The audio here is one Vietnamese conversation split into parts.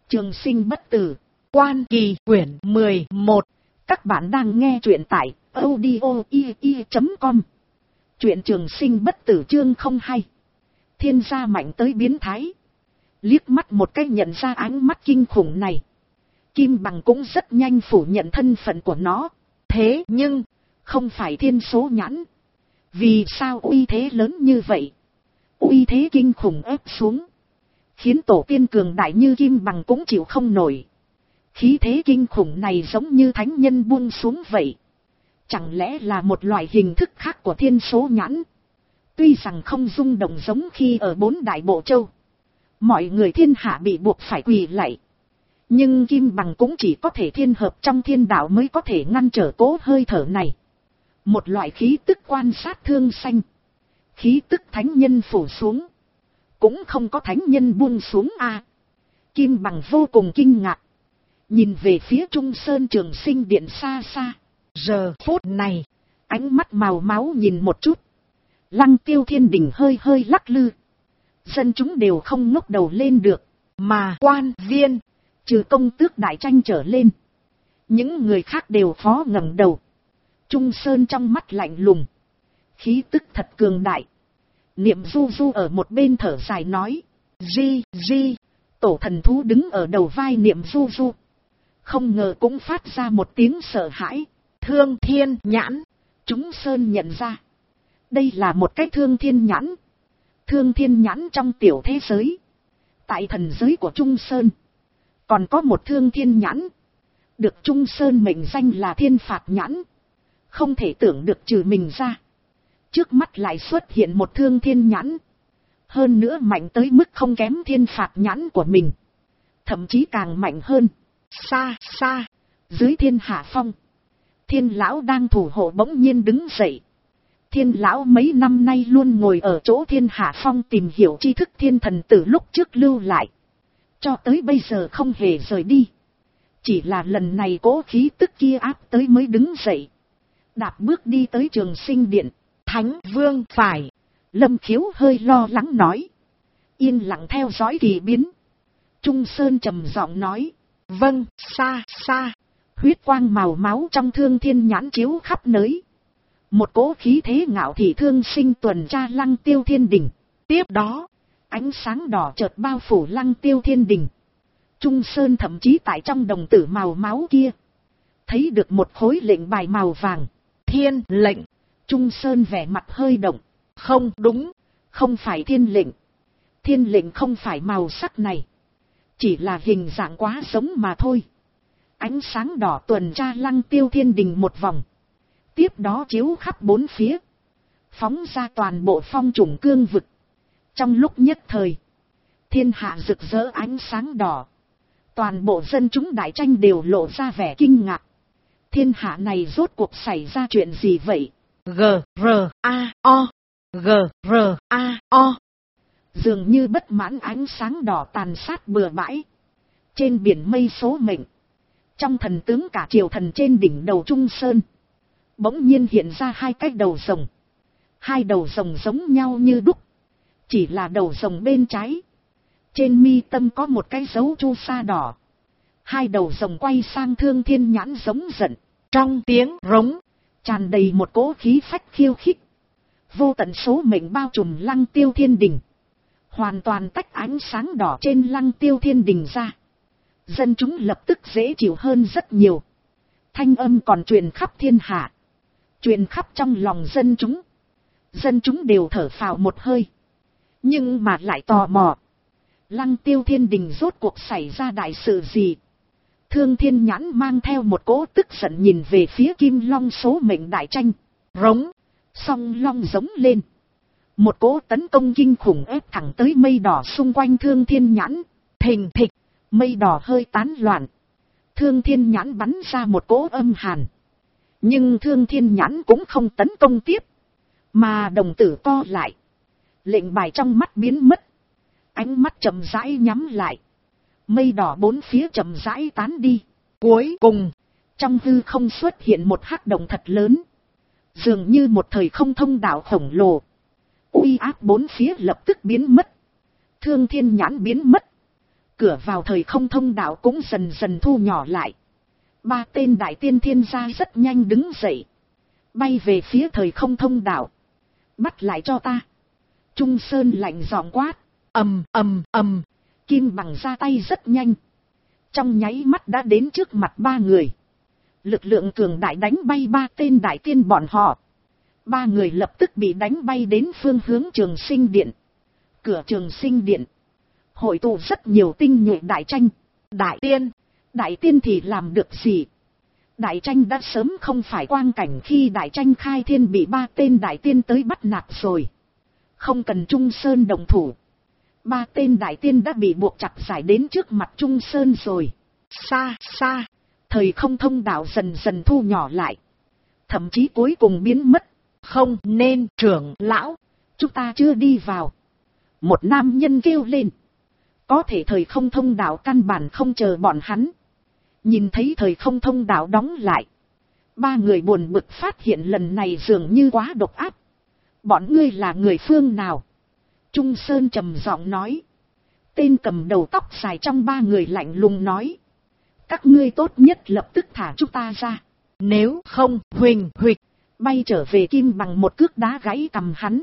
Trường sinh bất tử, Quan Kỳ quyển 11. Các bạn đang nghe truyện tại audio.com. Truyện trường sinh bất tử chương 02. Thiên gia mạnh tới biến thái. Liếc mắt một cái nhận ra ánh mắt kinh khủng này. Kim Bằng cũng rất nhanh phủ nhận thân phận của nó. Thế nhưng, không phải thiên số nhãn. Vì sao uy thế lớn như vậy? Uy thế kinh khủng ép xuống. Khiến tổ tiên cường đại như Kim Bằng cũng chịu không nổi. Khí thế kinh khủng này giống như thánh nhân buông xuống vậy. Chẳng lẽ là một loại hình thức khác của thiên số nhãn? Tuy rằng không rung động giống khi ở 4 đại bộ châu. Mọi người thiên hạ bị buộc phải quỳ lạy. Nhưng Kim Bằng cũng chỉ có thể thiên hợp trong thiên đạo mới có thể ngăn trở cố hơi thở này. Một loại khí tức quan sát thương xanh. Khí tức thánh nhân phủ xuống. Cũng không có thánh nhân buông xuống a. Kim Bằng vô cùng kinh ngạc. Nhìn về phía Trung Sơn Trường Sinh Điện xa xa. Giờ phút này, ánh mắt màu máu nhìn một chút. Lăng Tiêu Thiên Đình hơi hơi lắc lư. Dân chúng đều không ngóc đầu lên được. Mà quan viên, trừ công tước đại tranh trở lên. Những người khác đều phó ngẩng đầu. Trung Sơn trong mắt lạnh lùng. Khí tức thật cường đại. Niệm Du Du ở một bên thở dài nói. Di, tổ thần thú đứng ở đầu vai Niệm Du Du. Không ngờ cũng phát ra một tiếng sợ hãi. Thương thiên nhãn. Chúng Sơn nhận ra. Đây là một cái thương thiên nhãn. Thương thiên nhãn trong tiểu thế giới. Tại thần giới của Trung Sơn. Còn có một thương thiên nhãn. Được Trung Sơn mệnh danh là thiên phạt nhãn. Không thể tưởng được trừ mình ra. Trước mắt lại xuất hiện một thương thiên nhãn. Hơn nữa mạnh tới mức không kém thiên phạt nhãn của mình. Thậm chí càng mạnh hơn. Xa, dưới thiên hạ phong. Thiên lão đang thủ hộ bỗng nhiên đứng dậy. Thiên lão mấy năm nay luôn ngồi ở chỗ thiên hạ phong tìm hiểu tri thức thiên thần từ lúc trước lưu lại. Cho tới bây giờ không hề rời đi. Chỉ là lần này cố khí tức kia áp tới mới đứng dậy. Đạp bước đi tới Trường Sinh Điện. Thánh Vương phải. Lâm Khiếu hơi lo lắng nói. Yên lặng theo dõi kỳ biến. Trung Sơn trầm giọng nói. Vâng, xa. Huyết quang màu máu trong thương thiên nhãn chiếu khắp nơi. Một cỗ khí thế ngạo thị thương sinh tuần tra Lăng Tiêu Thiên Đình. Tiếp đó, ánh sáng đỏ chợt bao phủ Lăng Tiêu Thiên Đình. Trung Sơn thậm chí tại trong đồng tử màu máu kia. Thấy được một khối lệnh bài màu vàng. Thiên lệnh. Trung Sơn vẻ mặt hơi động. Không đúng, không phải thiên lệnh. Thiên lệnh không phải màu sắc này. Chỉ là hình dạng quá giống mà thôi. Ánh sáng đỏ tuần tra Lăng Tiêu Thiên Đình một vòng. Tiếp đó chiếu khắp bốn phía. Phóng ra toàn bộ phong trùng cương vực. Trong lúc nhất thời. Thiên hạ rực rỡ ánh sáng đỏ. Toàn bộ dân chúng đại tranh đều lộ ra vẻ kinh ngạc. Thiên hạ này rốt cuộc xảy ra chuyện gì vậy? G-R-A-O. Dường như bất mãn ánh sáng đỏ tàn sát bừa bãi. Trên biển mây số mệnh. Trong thần tướng cả triều thần trên đỉnh đầu Trung Sơn. Bỗng nhiên hiện ra hai cái đầu rồng. Hai đầu rồng giống nhau như đúc. Chỉ là đầu rồng bên trái. Trên mi tâm có một cái dấu chu sa đỏ. Hai đầu rồng quay sang thương thiên nhãn giống giận. Trong tiếng rống. Tràn đầy một cỗ khí phách khiêu khích. Vô tận số mệnh bao trùm Lăng Tiêu Thiên Đình. Hoàn toàn tách ánh sáng đỏ trên Lăng Tiêu Thiên Đình ra. Dân chúng lập tức dễ chịu hơn rất nhiều. Thanh âm còn truyền khắp thiên hạ. Truyền khắp trong lòng dân chúng. Dân chúng đều thở phào một hơi. Nhưng mà lại tò mò. Lăng Tiêu Thiên Đình rốt cuộc xảy ra đại sự gì? Thương thiên nhãn mang theo một cỗ tức giận nhìn về phía Kim Long số mệnh đại tranh. Rống. Song long giống lên. Một cỗ tấn công kinh khủng ép thẳng tới mây đỏ xung quanh thương thiên nhãn. Thình thịch. Mây đỏ hơi tán loạn. Thương thiên nhãn bắn ra một cỗ âm hàn. Nhưng thương thiên nhãn cũng không tấn công tiếp. Mà đồng tử co lại. Lệnh bài trong mắt biến mất. Ánh mắt chậm rãi nhắm lại. Mây đỏ bốn phía chậm rãi tán đi. Cuối cùng, trong hư không xuất hiện một hắc động thật lớn. Dường như một thời không thông đạo khổng lồ. Uy áp bốn phía lập tức biến mất. Thương thiên nhãn biến mất. Cửa vào thời không thông đạo cũng dần dần thu nhỏ lại. 3 tên đại tiên thiên gia rất nhanh đứng dậy. Bay về phía thời không thông đạo. Bắt lại cho ta. Trung Sơn lạnh giọng quát. Ầm ầm ầm. Kim Bằng ra tay rất nhanh. Trong nháy mắt đã đến trước mặt 3 người. Lực lượng cường đại đánh bay 3 tên đại tiên bọn họ. 3 người lập tức bị đánh bay đến phương hướng Trường Sinh Điện. Cửa Trường Sinh Điện hội tụ rất nhiều tinh nhuệ đại tranh. Đại tiên thì làm được gì? Đại tranh đã sớm không phải quang cảnh khi đại tranh khai thiên bị 3 tên đại tiên tới bắt nạt rồi. Không cần Trung Sơn đồng thủ. 3 tên đại tiên đã bị buộc chặt giải đến trước mặt Trung Sơn rồi. Xa xa, thời không thông đạo dần dần thu nhỏ lại. Thậm chí cuối cùng biến mất. Không nên, trưởng lão, chúng ta chưa đi vào. Một nam nhân kêu lên. Có thể thời không thông đạo căn bản không chờ bọn hắn. Nhìn thấy thời không thông đạo đóng lại. 3 người buồn bực phát hiện lần này dường như quá độc ác. Bọn ngươi là người phương nào? Trung Sơn trầm giọng nói. Tên cầm đầu tóc dài trong 3 người lạnh lùng nói. Các ngươi tốt nhất lập tức thả chúng ta ra. Nếu không, huỳnh huỵch, bay trở về Kim Bằng một cước đá gãy cầm hắn.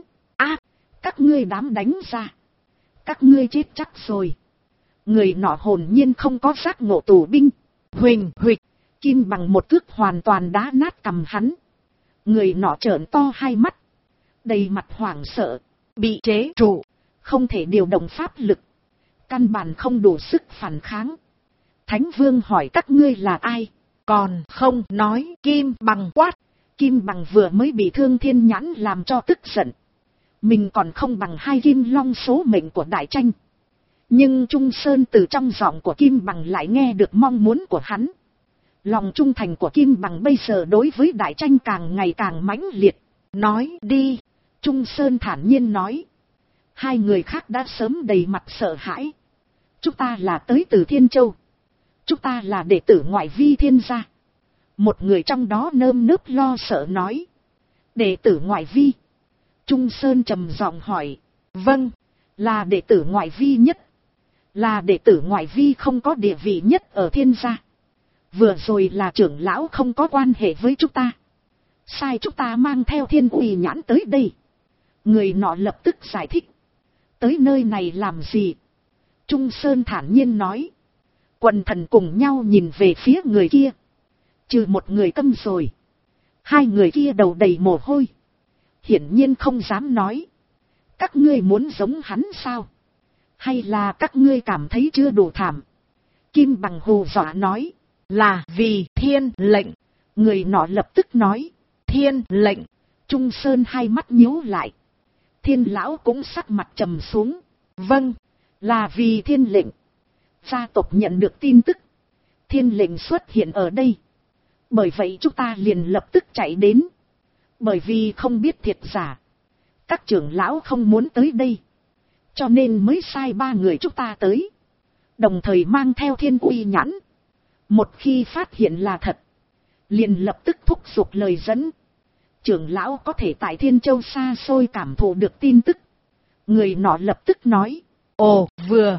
Các ngươi dám đánh ra. Các ngươi chết chắc rồi. Người nọ hồn nhiên không có giác ngộ tù binh. Huỳnh huỵch, Kim Bằng một cước hoàn toàn đá nát cầm hắn. Người nọ trợn to hai mắt. Đầy mặt hoảng sợ. Bị chế trụ. Không thể điều động pháp lực. Căn bản không đủ sức phản kháng. Thánh Vương hỏi các ngươi là ai? Còn không nói. Kim Bằng quát. Kim Bằng vừa mới bị Thương Thiên Nhãn làm cho tức giận. Mình còn không bằng 2 Kim Long số mệnh của đại tranh. Nhưng Trung Sơn từ trong giọng của Kim Bằng lại nghe được mong muốn của hắn. Lòng trung thành của Kim Bằng bây giờ đối với đại tranh càng ngày càng mãnh liệt. Nói đi. Trung Sơn thản nhiên nói. 2 người khác đã sớm đầy mặt sợ hãi. Chúng ta là tới từ Thiên Châu. Chúng ta là đệ tử ngoại vi Thiên gia. Một người trong đó nơm nớp lo sợ nói. Đệ tử ngoại vi. Trung Sơn trầm giọng hỏi. Vâng, là đệ tử ngoại vi nhất. Là đệ tử ngoại vi không có địa vị nhất ở Thiên gia. Vừa rồi là trưởng lão không có quan hệ với chúng ta. Sai chúng ta mang theo Thiên Uy Nhãn tới đây. Người nọ lập tức giải thích. Tới nơi này làm gì? Trung Sơn thản nhiên nói. Quần thần cùng nhau nhìn về phía người kia. Trừ một người câm rồi. 2 người kia đầu đầy mồ hôi. Hiển nhiên không dám nói. Các ngươi muốn giống hắn sao? Hay là các ngươi cảm thấy chưa đủ thảm? Kim Bằng hù dọa nói. Là vì thiên lệnh. Người nọ lập tức nói. Thiên lệnh. Trung Sơn hai mắt nhíu lại. Thiên lão cũng sắc mặt trầm xuống. Vâng, là vì thiên lệnh. Gia tộc nhận được tin tức. Thiên lệnh xuất hiện ở đây. Bởi vậy chúng ta liền lập tức chạy đến. Bởi vì không biết thiệt giả. Các trưởng lão không muốn tới đây. Cho nên mới sai 3 người chúng ta tới. Đồng thời mang theo Thiên Uy Nhãn. Một khi phát hiện là thật. Liền lập tức thúc giục lời dẫn. Trưởng lão có thể tại Thiên Châu xa xôi cảm thụ được tin tức. Người nọ lập tức nói. Ồ, vừa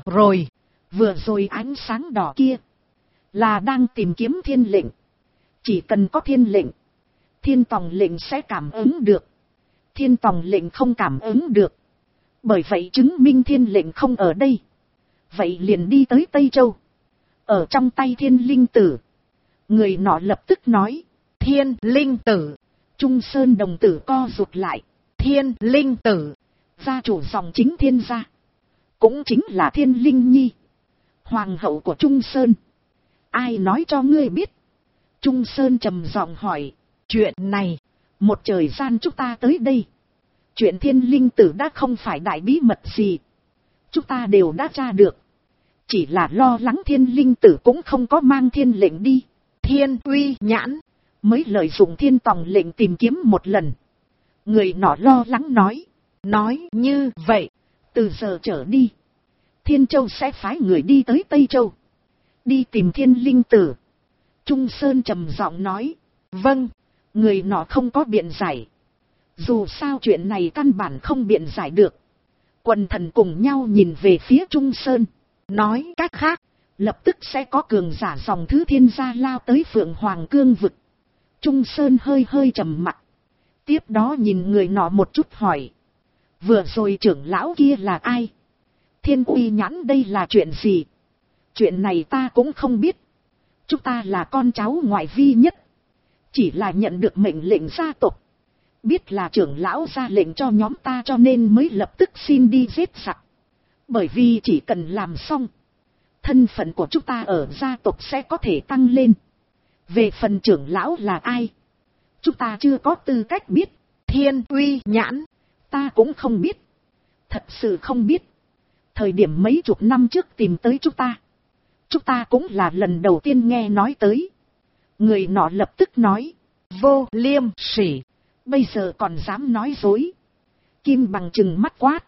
rồi ánh sáng đỏ kia. Là đang tìm kiếm thiên lệnh. Chỉ cần có thiên lệnh. Thiên tòng lệnh sẽ cảm ứng được. Thiên tòng lệnh không cảm ứng được. Bởi vậy chứng minh thiên lệnh không ở đây. Vậy liền đi tới Tây Châu. Ở trong tay Thiên Linh Tử. Người nọ lập tức nói. Thiên Linh Tử. Trung Sơn đồng tử co rụt lại. Thiên Linh Tử. Gia chủ dòng chính Thiên gia. Cũng chính là Thiên Linh Nhi. Hoàng hậu của Trung Sơn. Ai nói cho ngươi biết? Trung Sơn trầm giọng hỏi. Chuyện này. Một thời gian chúng ta tới đây. Chuyện Thiên Linh Tử đã không phải đại bí mật gì. Chúng ta đều đã tra được. Chỉ là lo lắng Thiên Linh Tử cũng không có mang thiên lệnh đi. Thiên Uy Nhãn mới lợi dụng thiên tòng lệnh tìm kiếm một lần. Người nọ lo lắng nói. Nói như vậy. Từ giờ trở đi. Thiên Châu sẽ phái người đi tới Tây Châu. Đi tìm Thiên Linh Tử. Trung Sơn trầm giọng nói. Vâng. Người nọ không có biện giải. Dù sao chuyện này căn bản không biện giải được. Quần thần cùng nhau nhìn về phía Trung Sơn. nói cách khác, lập tức sẽ có cường giả dòng thứ thiên gia lao tới Phượng Hoàng cương vực. Trung Sơn hơi hơi trầm mặt. Tiếp đó nhìn người nọ một chút hỏi. Vừa rồi trưởng lão kia là ai? Thiên uy nhãn đây là chuyện gì? Chuyện này ta cũng không biết. Chúng ta là con cháu ngoại vi nhất. Chỉ là nhận được mệnh lệnh gia tộc. Biết là trưởng lão ra lệnh cho nhóm ta cho nên mới lập tức xin đi giết sặc. Bởi vì chỉ cần làm xong, thân phận của chúng ta ở gia tộc sẽ có thể tăng lên. Về phần trưởng lão là ai, chúng ta chưa có tư cách biết. Thiên uy nhãn, ta cũng không biết. Thật sự không biết. Thời điểm mấy chục năm trước tìm tới chúng ta cũng là lần đầu tiên nghe nói tới. Người nọ lập tức nói. Vô liêm sỉ, bây giờ còn dám nói dối. Kim Bằng trừng mắt quát.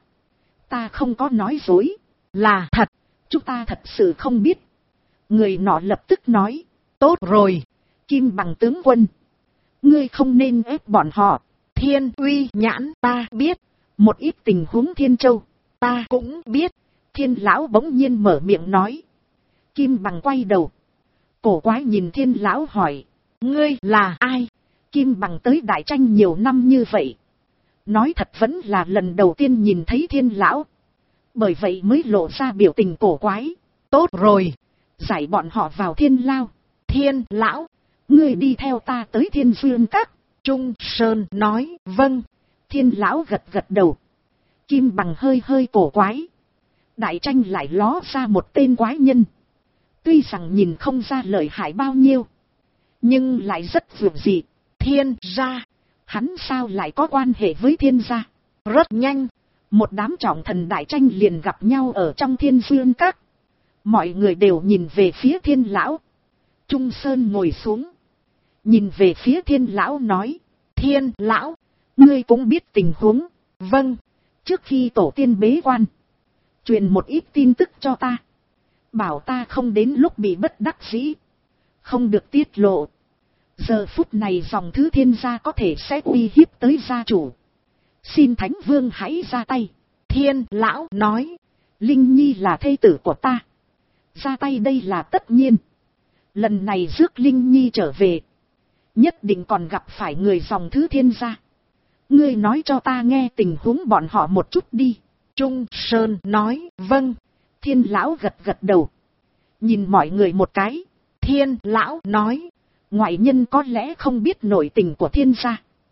Ta không có nói dối. Là thật. Chúng ta thật sự không biết. Người nọ lập tức nói. Tốt rồi. Kim Bằng tướng quân, ngươi không nên ép bọn họ. Thiên uy nhãn, ta biết. Một ít tình huống Thiên Châu, ta cũng biết. Thiên lão bỗng nhiên mở miệng nói. Kim Bằng quay đầu. Cổ quái nhìn Thiên lão hỏi. Ngươi là ai? Kim Bằng tới Đại Tranh nhiều năm như vậy. Nói thật vẫn là lần đầu tiên nhìn thấy Thiên lão. Bởi vậy mới lộ ra biểu tình cổ quái. Tốt rồi. Giải bọn họ vào Thiên lao. Thiên lão, ngươi đi theo ta tới Thiên Duyên Các. Trung Sơn nói. Vâng. Thiên lão gật gật đầu. Kim Bằng hơi hơi cổ quái. Đại Tranh lại ló ra một tên quái nhân. Tuy rằng nhìn không ra lợi hại bao nhiêu, nhưng lại rất vượt dị. Thiên gia, hắn sao lại có quan hệ với Thiên gia? Rất nhanh, một đám trọng thần Đại Tranh liền gặp nhau ở trong Thiên Duyên Các. Mọi người đều nhìn về phía Thiên lão. Trung Sơn ngồi xuống, nhìn về phía Thiên lão nói. Thiên lão, ngươi cũng biết tình huống. Vâng. Trước khi tổ tiên bế quan, truyền một ít tin tức cho ta. Bảo ta không đến lúc bị bất đắc dĩ, không được tiết lộ. Giờ phút này dòng thứ Thiên gia có thể sẽ uy hiếp tới gia chủ. Xin Thánh Vương hãy ra tay. Thiên lão nói. Linh Nhi là thê tử của ta. Ra tay đây là tất nhiên. Lần này rước Linh Nhi trở về, nhất định còn gặp phải người dòng thứ Thiên gia. Ngươi nói cho ta nghe tình huống bọn họ một chút đi. Trung Sơn nói. Vâng. Thiên lão gật gật đầu, nhìn mọi người một cái. Thiên lão nói. Ngoại nhân có lẽ không biết nội tình của Thiên gia,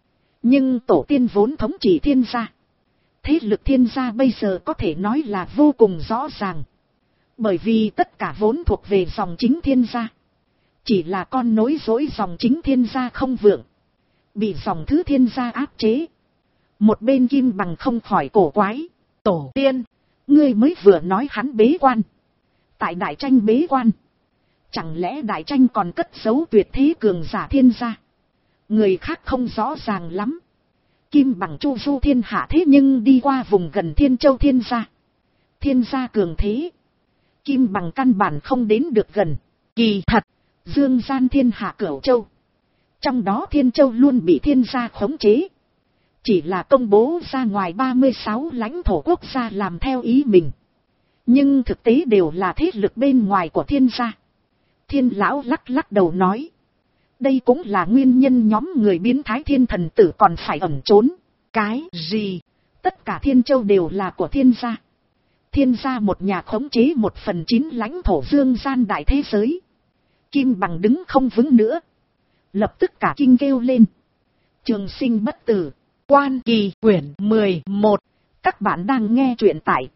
nhưng tổ tiên vốn thống trị Thiên gia. Thế lực Thiên gia bây giờ có thể nói là vô cùng rõ ràng. Bởi vì tất cả vốn thuộc về dòng chính Thiên gia. Chỉ là con nối dối dòng chính Thiên gia không vượng, bị dòng thứ Thiên gia áp chế. Một bên Kim Bằng không khỏi cổ quái. Tổ tiên, ngươi mới vừa nói hắn bế quan. Tại Đại Tranh bế quan, chẳng lẽ Đại Tranh còn cất giấu tuyệt thế cường giả Thiên gia? Người khác không rõ ràng lắm. Kim Bằng chu du thiên hạ thế nhưng đi qua vùng gần Thiên Châu Thiên gia. Thiên gia cường thế, Kim Bằng căn bản không đến được gần. Kỳ thật, dương gian thiên hạ Cửu Châu, trong đó Thiên Châu luôn bị Thiên gia khống chế. Chỉ là công bố ra ngoài 36 lãnh thổ quốc gia làm theo ý mình. Nhưng thực tế đều là thế lực bên ngoài của Thiên gia. Thiên lão lắc lắc đầu nói. Đây cũng là nguyên nhân nhóm người biến thái Thiên thần tử còn phải ẩn trốn. Cái gì? Tất cả Thiên Châu đều là của Thiên gia. Thiên gia một nhà khống chế 1/9 lãnh thổ dương gian đại thế giới. Kim Bằng đứng không vững nữa, lập tức cả kinh kêu lên. Trường Sinh bất tử, Quan Kỳ quyển 11. Các bạn đang nghe truyện tại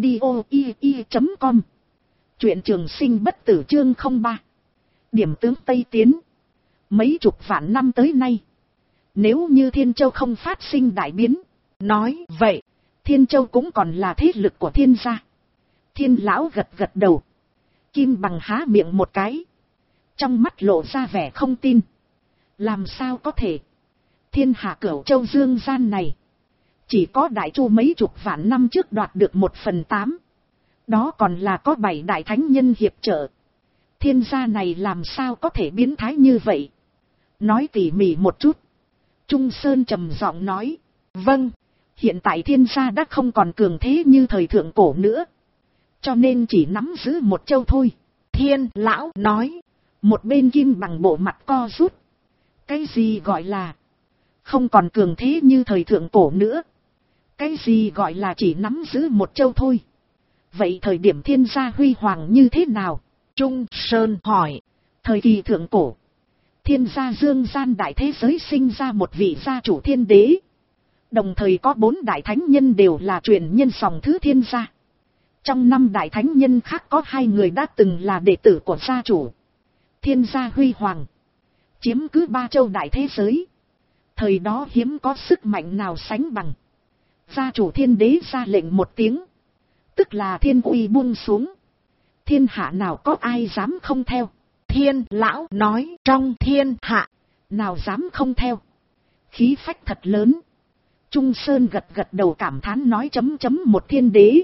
audio.com. Truyện Trường Sinh bất tử chương 03. Điểm tướng Tây Tiến. Mấy chục vạn năm tới nay, nếu như Thiên Châu không phát sinh đại biến, nói vậy Thiên Châu cũng còn là thế lực của Thiên gia. Thiên lão gật gật đầu. Kim Bằng há miệng một cái, trong mắt lộ ra vẻ không tin. Làm sao có thể? Thiên hạ Cửu Châu dương gian này, chỉ có Đại Chu mấy chục vạn năm trước đoạt được 1/8. Đó còn là có 7 đại thánh nhân hiệp trợ. Thiên gia này làm sao có thể biến thái như vậy? Nói tỉ mỉ một chút. Trung Sơn trầm giọng nói. Vâng, hiện tại Thiên gia đã không còn cường thế như thời thượng cổ nữa. cho nên chỉ nắm giữ một châu thôi. Thiên lão nói. Một bên Kim Bằng bộ mặt co rút. Cái gì gọi là không còn cường thế như thời thượng cổ nữa? Cái gì gọi là chỉ nắm giữ một châu thôi? Vậy thời điểm thiên gia huy hoàng như thế nào? Trung Sơn hỏi. Thời kỳ thượng cổ, thiên gia dương gian đại thế giới sinh ra một vị gia chủ thiên đế. Đồng thời có 4 đại thánh nhân đều là truyền nhân dòng thứ thiên gia. Trong 5 đại thánh nhân khác có 2 người đã từng là đệ tử của gia chủ. Thiên gia huy hoàng, chiếm cứ 3 châu đại thế giới. Thời đó hiếm có sức mạnh nào sánh bằng. Gia chủ thiên đế ra lệnh một tiếng, tức là thiên uy buông xuống. Thiên hạ nào có ai dám không theo? Thiên lão nói, trong thiên hạ nào dám không theo? Khí phách thật lớn. Trung Sơn gật gật đầu cảm thán nói ... Một thiên đế,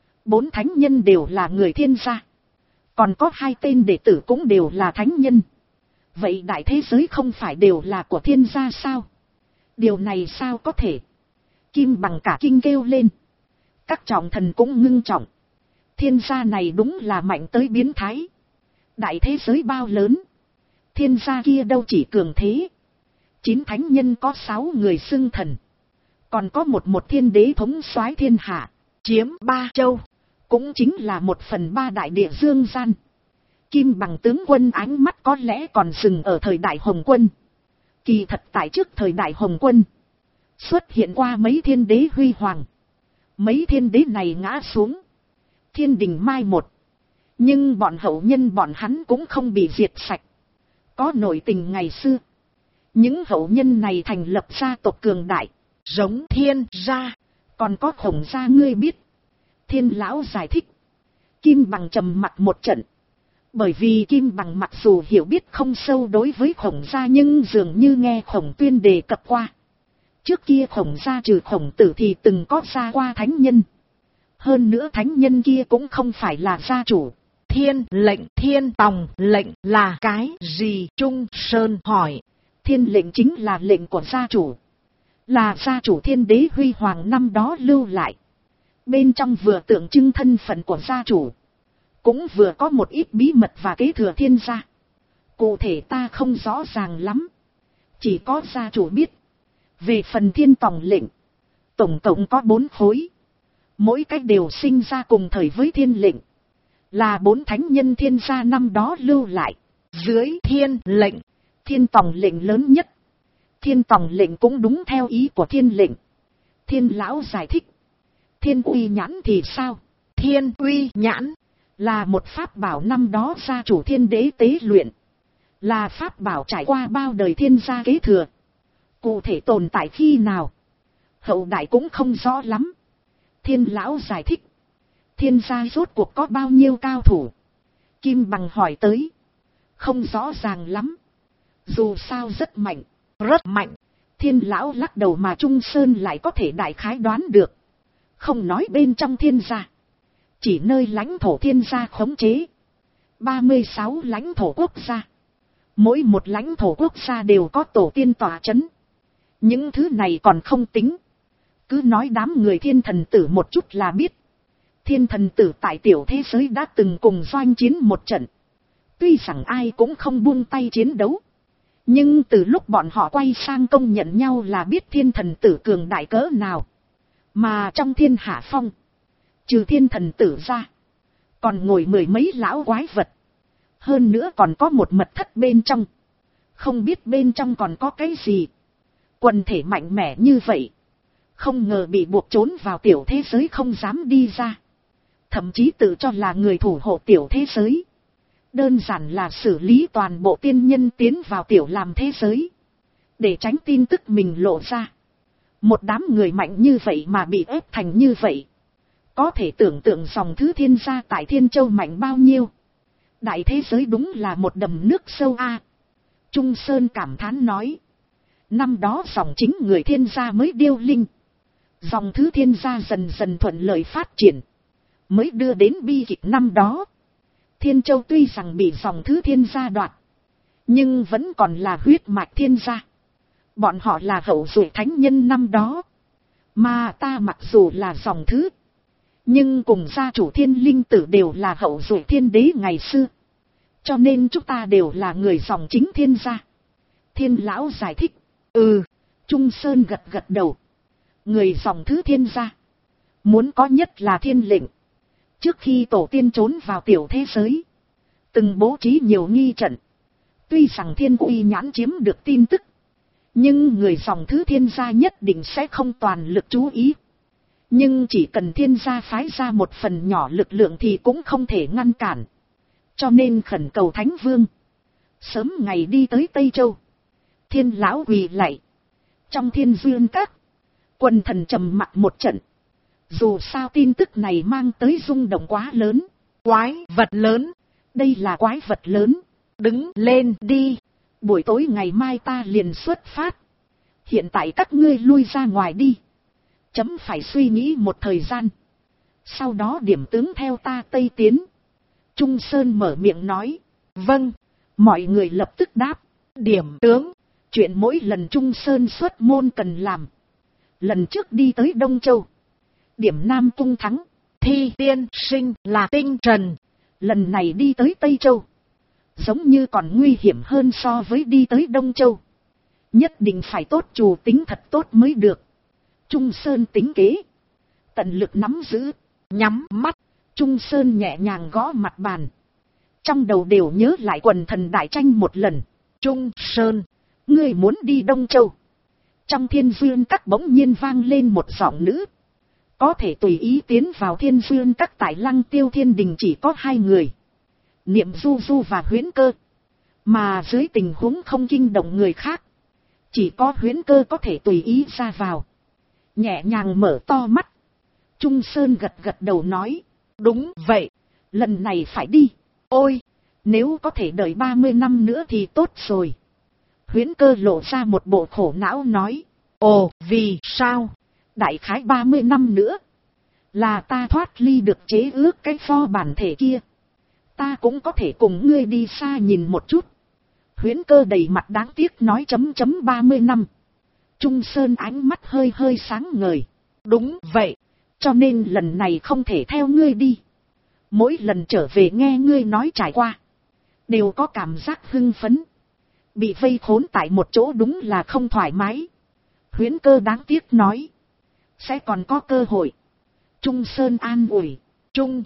4 thánh nhân đều là người thiên gia. Còn có 2 tên đệ tử cũng đều là thánh nhân. Vậy đại thế giới không phải đều là của thiên gia sao? Điều này sao có thể? Kim Bằng cả kinh kêu lên. Các trọng thần cũng ngưng trọng. Thiên gia này đúng là mạnh tới biến thái. Đại thế giới bao lớn, thiên gia kia đâu chỉ cường thế. 9 thánh nhân có 6 người xưng thần. Còn có một thiên đế thống soái thiên hạ, chiếm 3 châu. Cũng chính là 1/3 đại địa dương gian. Kim Bằng tướng quân ánh mắt có lẽ còn dừng ở thời đại Hồng Quân. Kỳ thật tại trước thời đại Hồng Quân, xuất hiện qua mấy thiên đế huy hoàng. Mấy thiên đế này ngã xuống, thiên đình mai một. Nhưng bọn hậu nhân bọn hắn cũng không bị diệt sạch. Có nội tình ngày xưa. Những hậu nhân này thành lập gia tộc cường đại, giống thiên gia. Còn có Khổng gia ngươi biết. Thiên lão giải thích. Kim Bằng trầm mặt một trận. Bởi vì Kim Bằng mặc dù hiểu biết không sâu đối với Khổng gia, nhưng dường như nghe Khổng Tuyên đề cập qua. Trước kia Khổng gia trừ Khổng Tử thì từng có ra qua thánh nhân. Hơn nữa thánh nhân kia cũng không phải là gia chủ. Thiên lệnh, thiên tòng lệnh là cái gì? Trung Sơn hỏi. Thiên lệnh chính là lệnh của gia chủ. Là gia chủ thiên đế huy hoàng năm đó lưu lại. Bên trong vừa tượng trưng thân phận của gia chủ, cũng vừa có một ít bí mật và kế thừa thiên gia. Cụ thể ta không rõ ràng lắm, chỉ có gia chủ biết. Về phần thiên tòng lệnh, tổng cộng có 4 khối. Mỗi cách đều sinh ra cùng thời với thiên lệnh. Là 4 thánh nhân thiên gia năm đó lưu lại. Dưới thiên lệnh, thiên tòng lệnh lớn nhất. Thiên tòng lệnh cũng đúng theo ý của thiên lệnh. Thiên lão giải thích. Thiên uy nhãn thì sao? Thiên uy nhãn là một pháp bảo năm đó gia chủ thiên đế tế luyện. Là pháp bảo trải qua bao đời thiên gia kế thừa. Cụ thể tồn tại khi nào, hậu đại cũng không rõ lắm. Thiên lão giải thích. Thiên gia rốt cuộc có bao nhiêu cao thủ? Kim Bằng hỏi tới. Không rõ ràng lắm. Dù sao rất mạnh. Rất mạnh. Thiên lão lắc đầu mà Trung Sơn lại có thể đại khái đoán được. Không nói bên trong thiên gia, chỉ nơi lãnh thổ thiên gia khống chế. 36 lãnh thổ quốc gia. Mỗi một lãnh thổ quốc gia đều có tổ tiên tọa chấn. Những thứ này còn không tính. Cứ nói đám người thiên thần tử một chút là biết. Thiên thần tử tại tiểu thế giới đã từng cùng doanh chiến một trận. Tuy rằng ai cũng không buông tay chiến đấu, nhưng từ lúc bọn họ quay sang công nhận nhau là biết thiên thần tử cường đại cỡ nào. Mà trong thiên hạ phong, trừ thiên thần tử ra, còn ngồi 10 mấy lão quái vật. Hơn nữa còn có một mật thất bên trong. Không biết bên trong còn có cái gì. Quần thể mạnh mẽ như vậy, không ngờ bị buộc trốn vào tiểu thế giới không dám đi ra. Thậm chí tự cho là người thủ hộ tiểu thế giới. Đơn giản là xử lý toàn bộ tiên nhân tiến vào tiểu làm thế giới, để tránh tin tức mình lộ ra. Một đám người mạnh như vậy mà bị ép thành như vậy. Có thể tưởng tượng dòng thứ thiên gia tại Thiên Châu mạnh bao nhiêu. Đại thế giới đúng là một đầm nước sâu a. Trung Sơn cảm thán nói. Năm đó dòng chính người thiên gia mới điêu linh. Dòng thứ thiên gia dần dần thuận lợi phát triển, mới đưa đến bi kịch năm đó. Thiên Châu tuy rằng bị dòng thứ thiên gia đoạt, nhưng vẫn còn là huyết mạch thiên gia. Bọn họ là hậu duệ thánh nhân năm đó. Mà ta mặc dù là dòng thứ, Nhưng cùng gia chủ Thiên Linh Tử đều là hậu duệ Thiên Đế ngày xưa. Cho nên chúng ta đều là người dòng chính Thiên gia. Thiên lão giải thích. Trung Sơn gật gật đầu. Người dòng thứ Thiên gia. Muốn có nhất là thiên lệnh. Trước khi tổ tiên trốn vào tiểu thế giới, từng bố trí nhiều nghi trận. Tuy rằng Thiên Uy Nhãn chiếm được tin tức, nhưng người dòng thứ Thiên gia nhất định sẽ không toàn lực chú ý. Nhưng chỉ cần Thiên gia phái ra một phần nhỏ lực lượng thì cũng không thể ngăn cản. Cho nên khẩn cầu Thánh Vương sớm ngày đi tới Tây Châu. Thiên lão quỳ lạy. Trong Thiên Dương Các, quần thần trầm mặc một trận. Dù sao tin tức này mang tới rung động quá lớn. Quái vật lớn. Đây là quái vật lớn. Đứng lên đi. Buổi tối ngày mai ta liền xuất phát. Hiện tại các ngươi lui ra ngoài đi. Chấm phải suy nghĩ một thời gian. Sau đó điểm tướng theo ta Tây tiến. Trung Sơn mở miệng nói. Vâng. Mọi người lập tức đáp. Điểm tướng. Chuyện mỗi lần Trung Sơn xuất môn cần làm. Lần trước đi tới Đông Châu, điểm Nam Cung thắng. Thi tiên sinh là tinh trần. Lần này đi tới Tây Châu, giống như còn nguy hiểm hơn so với đi tới Đông Châu. Nhất định phải tốt chủ tính thật tốt mới được. Trung Sơn tính kế, tận lực nắm giữ. Nhắm mắt, Trung Sơn nhẹ nhàng gõ mặt bàn. Trong đầu đều nhớ lại quần thần đại tranh một lần. Trung Sơn, ngươi muốn đi Đông Châu. Trong Thiên Dương Các bỗng nhiên vang lên một giọng nữ. Có thể tùy ý tiến vào Thiên Dương Các tại Lăng Tiêu Thiên Đình chỉ có 2 người. Niệm Du Du và Huyễn Cơ. Mà dưới tình huống không kinh động người khác, chỉ có Huyễn Cơ có thể tùy ý ra vào. Nhẹ nhàng mở to mắt, Trung Sơn gật gật đầu nói. Đúng vậy, lần này phải đi. Ôi, nếu có thể đợi 30 năm nữa thì tốt rồi. Huyễn Cơ lộ ra một bộ khổ não nói. Ồ, vì sao? Đại khái 30 năm nữa, là ta thoát ly được chế ước cái pho bản thể kia. Ta cũng có thể cùng ngươi đi xa nhìn một chút. Huyễn Cơ đầy mặt đáng tiếc nói 30 năm. Trung Sơn ánh mắt hơi hơi sáng ngời. Đúng vậy, cho nên lần này không thể theo ngươi đi. Mỗi lần trở về nghe ngươi nói trải qua, đều có cảm giác hưng phấn. Bị vây khốn tại một chỗ đúng là không thoải mái. Huyễn Cơ đáng tiếc nói. Sẽ còn có cơ hội. Trung Sơn an ủi. Trung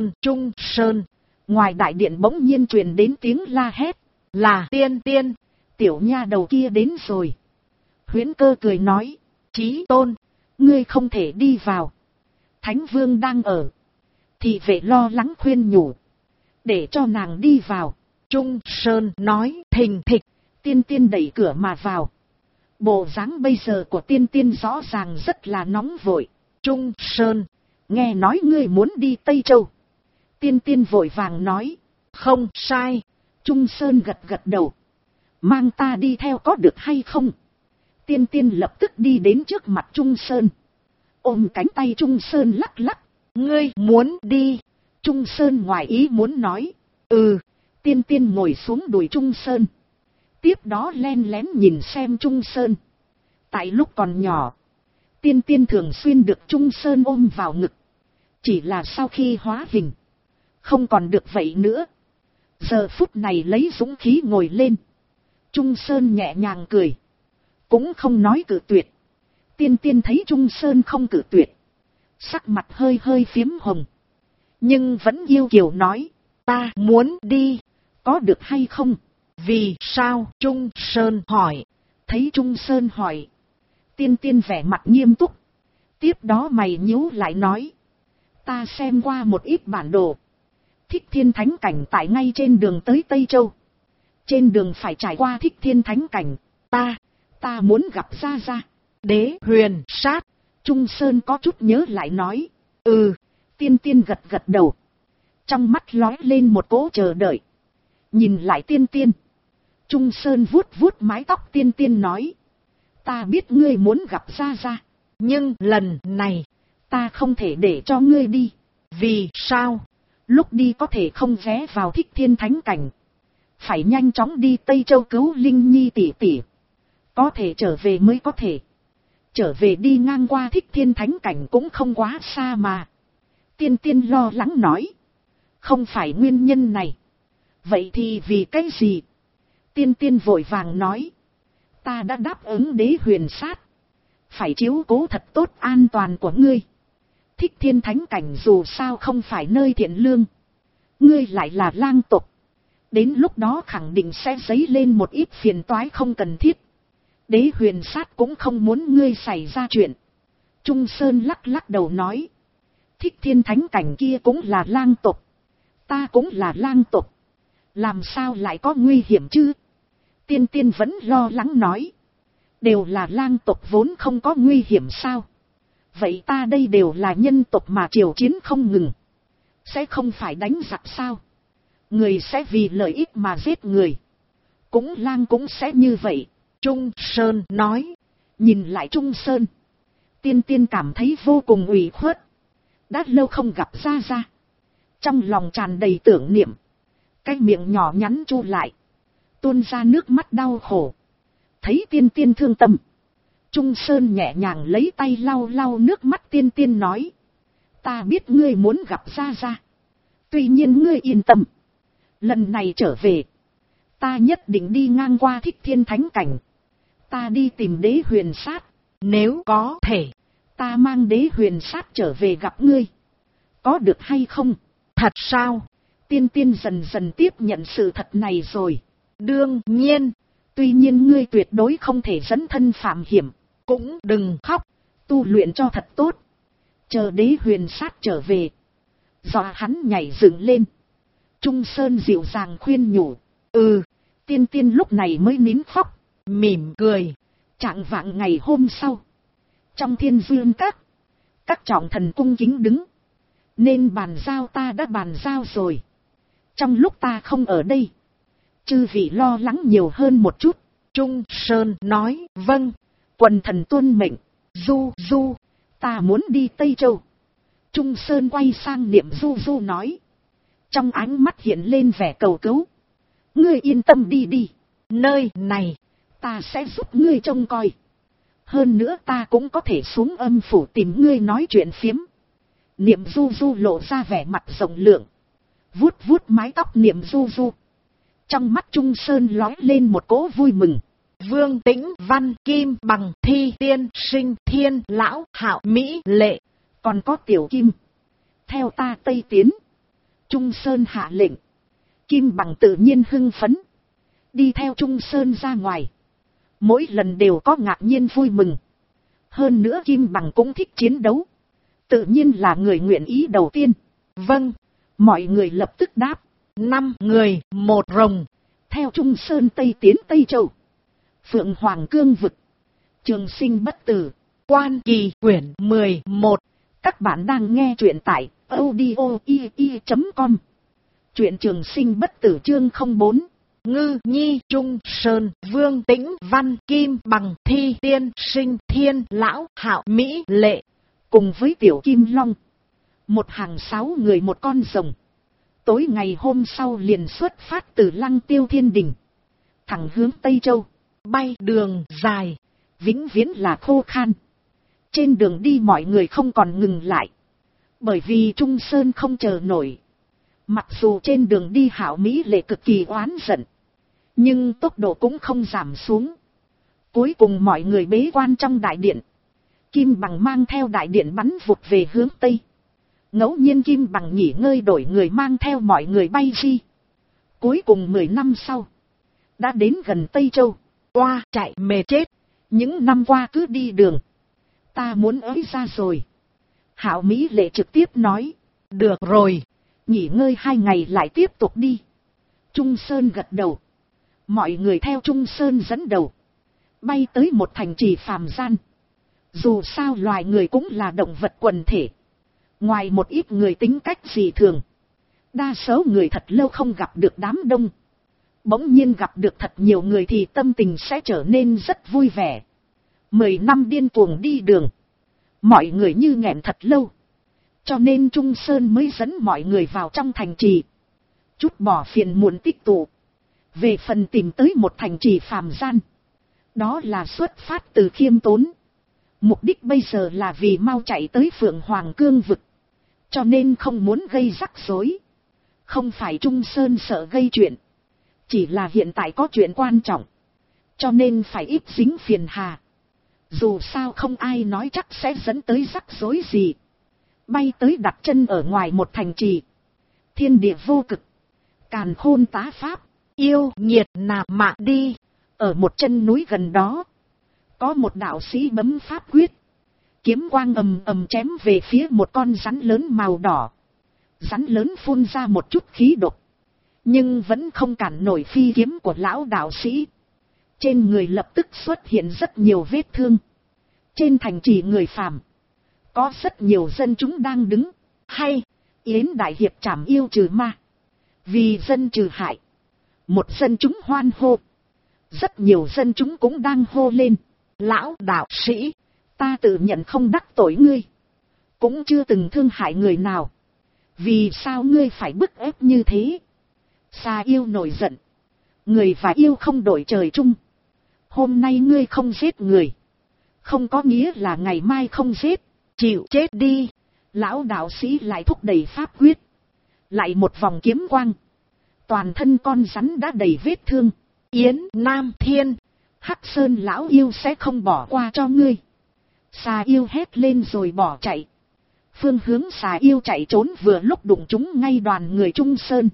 Sơn. Ngoài đại điện bỗng nhiên truyền đến tiếng la hét. Là tiên tiên. Tiểu nha đầu kia đến rồi. Huyễn Cơ cười nói. Chí tôn, ngươi không thể đi vào. Thánh Vương đang ở. Thị vệ lo lắng khuyên nhủ. Để cho nàng đi vào. Trung Sơn nói thình thịch. Tiên tiên đẩy cửa mà vào. Bộ dáng bây giờ của tiên tiên rõ ràng rất là nóng vội. Trung Sơn, nghe nói ngươi muốn đi Tây Châu. Tiên tiên vội vàng nói. Không sai. Trung Sơn gật gật đầu. Mang ta đi theo có được hay không? Tiên tiên lập tức đi đến trước mặt Trung Sơn. Ôm cánh tay Trung Sơn lắc lắc. Ngươi muốn đi? Trung Sơn ngoài ý muốn nói. Tiên tiên ngồi xuống đùi Trung Sơn. Tiếp đó len lén nhìn xem Trung Sơn. Tại lúc còn nhỏ, tiên tiên thường xuyên được Trung Sơn ôm vào ngực. Chỉ là sau khi hóa hình, không còn được vậy nữa. Giờ phút này lấy dũng khí ngồi lên. Trung Sơn nhẹ nhàng cười. Cũng không nói cự tuyệt. Tiên tiên thấy Trung Sơn không cự tuyệt, sắc mặt hơi hơi phiếm hồng. Nhưng vẫn yêu kiều nói. Ta muốn đi. Có được hay không? Vì sao? Trung Sơn hỏi. Thấy Trung Sơn hỏi, tiên tiên vẻ mặt nghiêm túc. Tiếp đó mày nhíu lại nói. Ta xem qua một ít bản đồ. Thích Thiên Thánh Cảnh tại ngay trên đường tới Tây Châu. Trên đường phải trải qua Thích Thiên Thánh Cảnh. Ta muốn gặp Gia Gia. Đế huyền sát. Trung Sơn có chút nhớ lại nói. Tiên tiên gật gật đầu. Trong mắt lóe lên một cỗ chờ đợi. Nhìn lại tiên tiên. Trung Sơn vuốt vuốt mái tóc tiên tiên nói. Ta biết ngươi muốn gặp Gia Gia. Nhưng lần này, ta không thể để cho ngươi đi. Vì sao? Lúc đi có thể không ghé vào Thích Thiên Thánh Cảnh. Phải nhanh chóng đi Tây Châu cứu Linh Nhi tỷ tỷ. Có thể trở về mới có thể. Trở về đi ngang qua Thích Thiên Thánh Cảnh cũng không quá xa mà. Tiên tiên lo lắng nói. Không phải nguyên nhân này. Vậy thì vì cái gì? Tiên tiên vội vàng nói. Ta đã đáp ứng đế huyền sát. Phải chiếu cố thật tốt an toàn của ngươi. Thích Thiên thánh cảnh dù sao không phải nơi thiện lương. Ngươi lại là lang tộc. Đến lúc đó khẳng định sẽ dấy lên một ít phiền toái không cần thiết. Đế huyền sát cũng không muốn ngươi xảy ra chuyện. Trung Sơn lắc lắc đầu nói. Thích Thiên thánh cảnh kia cũng là lang tộc. Ta cũng là lang tộc. Làm sao lại có nguy hiểm chứ? Tiên tiên vẫn lo lắng nói. Đều là lang tộc vốn không có nguy hiểm sao? Vậy ta đây đều là nhân tộc mà triều chiến không ngừng. Sẽ không phải đánh giặc sao? Người sẽ vì lợi ích mà giết người. Cũng lang cũng sẽ như vậy. Trung Sơn nói. Nhìn lại Trung Sơn. Tiên tiên cảm thấy vô cùng ủy khuất. Đã lâu không gặp Gia Gia. Trong lòng tràn đầy tưởng niệm. Cái miệng nhỏ nhắn chu lại. Tuôn ra nước mắt đau khổ. Thấy tiên tiên thương tâm. Trung Sơn nhẹ nhàng lấy tay lau lau nước mắt tiên tiên nói. Ta biết ngươi muốn gặp Gia Gia. Tuy nhiên ngươi yên tâm. Lần này trở về. Ta nhất định đi ngang qua Thích Thiên thánh cảnh. Ta đi tìm đế huyền sát. Nếu có thể. Ta mang đế huyền sát trở về gặp ngươi. Có được hay không? Thật sao? Tiên tiên dần dần tiếp nhận sự thật này rồi. Đương nhiên. Tuy nhiên ngươi tuyệt đối không thể dẫn thân phạm hiểm. Cũng đừng khóc. Tu luyện cho thật tốt. Chờ đế huyền sát trở về. Dọa hắn nhảy dựng lên. Trung Sơn dịu dàng khuyên nhủ. Tiên tiên lúc này mới nín khóc. Mỉm cười. Trạng vạng ngày hôm sau. Trong Thiên Dương các trọng thần cung kính đứng. Nên bàn giao ta đã bàn giao rồi. Trong lúc ta không ở đây. Chư vị lo lắng nhiều hơn một chút. Trung Sơn nói. Vâng. Quần thần tuân mệnh. Du. Ta muốn đi Tây Châu. Trung Sơn quay sang Niệm Du nói. Trong ánh mắt hiện lên vẻ cầu cứu. Ngươi yên tâm đi. Nơi này. Ta sẽ giúp ngươi trông coi. Hơn nữa ta cũng có thể xuống âm phủ tìm ngươi nói chuyện phiếm. Niệm Du lộ ra vẻ mặt rộng lượng. Vuốt mái tóc Niệm Du. Trong mắt Trung Sơn lóe lên một cỗ vui mừng. Vương Tĩnh, Văn Kim Bằng, Thi Tiên Sinh, Thiên Lão, Hạo Mỹ Lệ. Còn có Tiểu Kim. Theo ta Tây tiến. Trung Sơn hạ lệnh. Kim Bằng tự nhiên hưng phấn. Đi theo Trung Sơn ra ngoài. Mỗi lần đều có ngạc nhiên vui mừng. Hơn nữa Kim Bằng cũng thích chiến đấu. Tự nhiên là người nguyện ý đầu tiên. Vâng. Mọi người lập tức đáp. 5 người, 1 rồng. Theo Trung Sơn Tây tiến Tây Châu. Phượng Hoàng Cương Vực. Trường Sinh Bất Tử. Quan Kỳ quyển 11. Các bạn đang nghe truyện tại audio.com. Truyện Trường Sinh Bất Tử chương 04. Ngư Nhi Trung Sơn Vương Tĩnh Văn Kim Bằng Thi Tiên Sinh Thiên Lão Hạo Mỹ Lệ. Cùng với Tiểu Kim Long. Một hàng 6 người một con rồng. Tối ngày hôm sau liền xuất phát từ Lăng Tiêu Thiên Đình. Thẳng hướng Tây Châu. Bay đường dài. Vĩnh viễn là khô khan. Trên đường đi mọi người không còn ngừng lại. Bởi vì Trung Sơn không chờ nổi. Mặc dù trên đường đi Hạo Mỹ Lệ cực kỳ oán giận. Nhưng tốc độ cũng không giảm xuống. Cuối cùng mọi người bế quan trong đại điện. Kim Bằng mang theo đại điện bắn vụt về hướng Tây. Ngẫu nhiên Kim Bằng nghỉ ngơi đổi người mang theo mọi người bay đi. Cuối cùng 10 năm sau. Đã đến gần Tây Châu. Oa chạy mệt chết. Những năm qua cứ đi đường. Ta muốn ới ra rồi. Hạo Mỹ Lệ trực tiếp nói. Được rồi. Nghỉ ngơi 2 ngày lại tiếp tục đi. Trung Sơn gật đầu. Mọi người theo Trung Sơn dẫn đầu. Bay tới một thành trì phàm gian. Dù sao loài người cũng là động vật quần thể. Ngoài một ít người tính cách dị thường. Đa số người thật lâu không gặp được đám đông. Bỗng nhiên gặp được thật nhiều người thì tâm tình sẽ trở nên rất vui vẻ. 10 năm điên cuồng đi đường. Mọi người như nghẹn thật lâu. Cho nên Trung Sơn mới dẫn mọi người vào trong thành trì. Chút bỏ phiền muộn tích tụ. Về phần tìm tới một thành trì phàm gian. Đó là xuất phát từ khiêm tốn. Mục đích bây giờ là vì mau chạy tới Phượng Hoàng Cương Vực. cho nên không muốn gây rắc rối. Không phải Trung Sơn sợ gây chuyện, chỉ là hiện tại có chuyện quan trọng, cho nên phải ít dính phiền hà. Dù sao không ai nói chắc sẽ dẫn tới rắc rối gì. Bay tới đặt chân ở ngoài một thành trì. Thiên địa vô cực, càn khôn tá pháp, yêu nhiệt nạp mạng đi. Ở một chân núi gần đó, có một đạo sĩ bấm pháp quyết. Kiếm quang ầm ầm chém về phía một con rắn lớn màu đỏ. Rắn lớn phun ra một chút khí độc, nhưng vẫn không cản nổi phi kiếm của lão đạo sĩ. Trên người lập tức xuất hiện rất nhiều vết thương. Trên thành trì người phàm, có rất nhiều dân chúng đang đứng. Hay, Yến đại hiệp trảm yêu trừ ma, vì dân trừ hại. Một dân chúng hoan hô. Rất nhiều dân chúng cũng đang hô lên. Lão đạo sĩ, ta tự nhận không đắc tội ngươi, cũng chưa từng thương hại người nào. Vì sao ngươi phải bức ép như thế? Xà yêu nổi giận. Người và yêu không đổi trời chung. Hôm nay ngươi không giết người, không có nghĩa là ngày mai không giết. Chịu chết đi. Lão đạo sĩ lại thúc đẩy pháp quyết. Lại một vòng kiếm quang. Toàn thân con rắn đã đầy vết thương. Yến Nam Thiên, Hắc Sơn lão yêu sẽ không bỏ qua cho ngươi. Xà yêu hét lên rồi bỏ chạy. Phương hướng xà yêu chạy trốn vừa lúc đụng chúng ngay đoàn người Trung Sơn.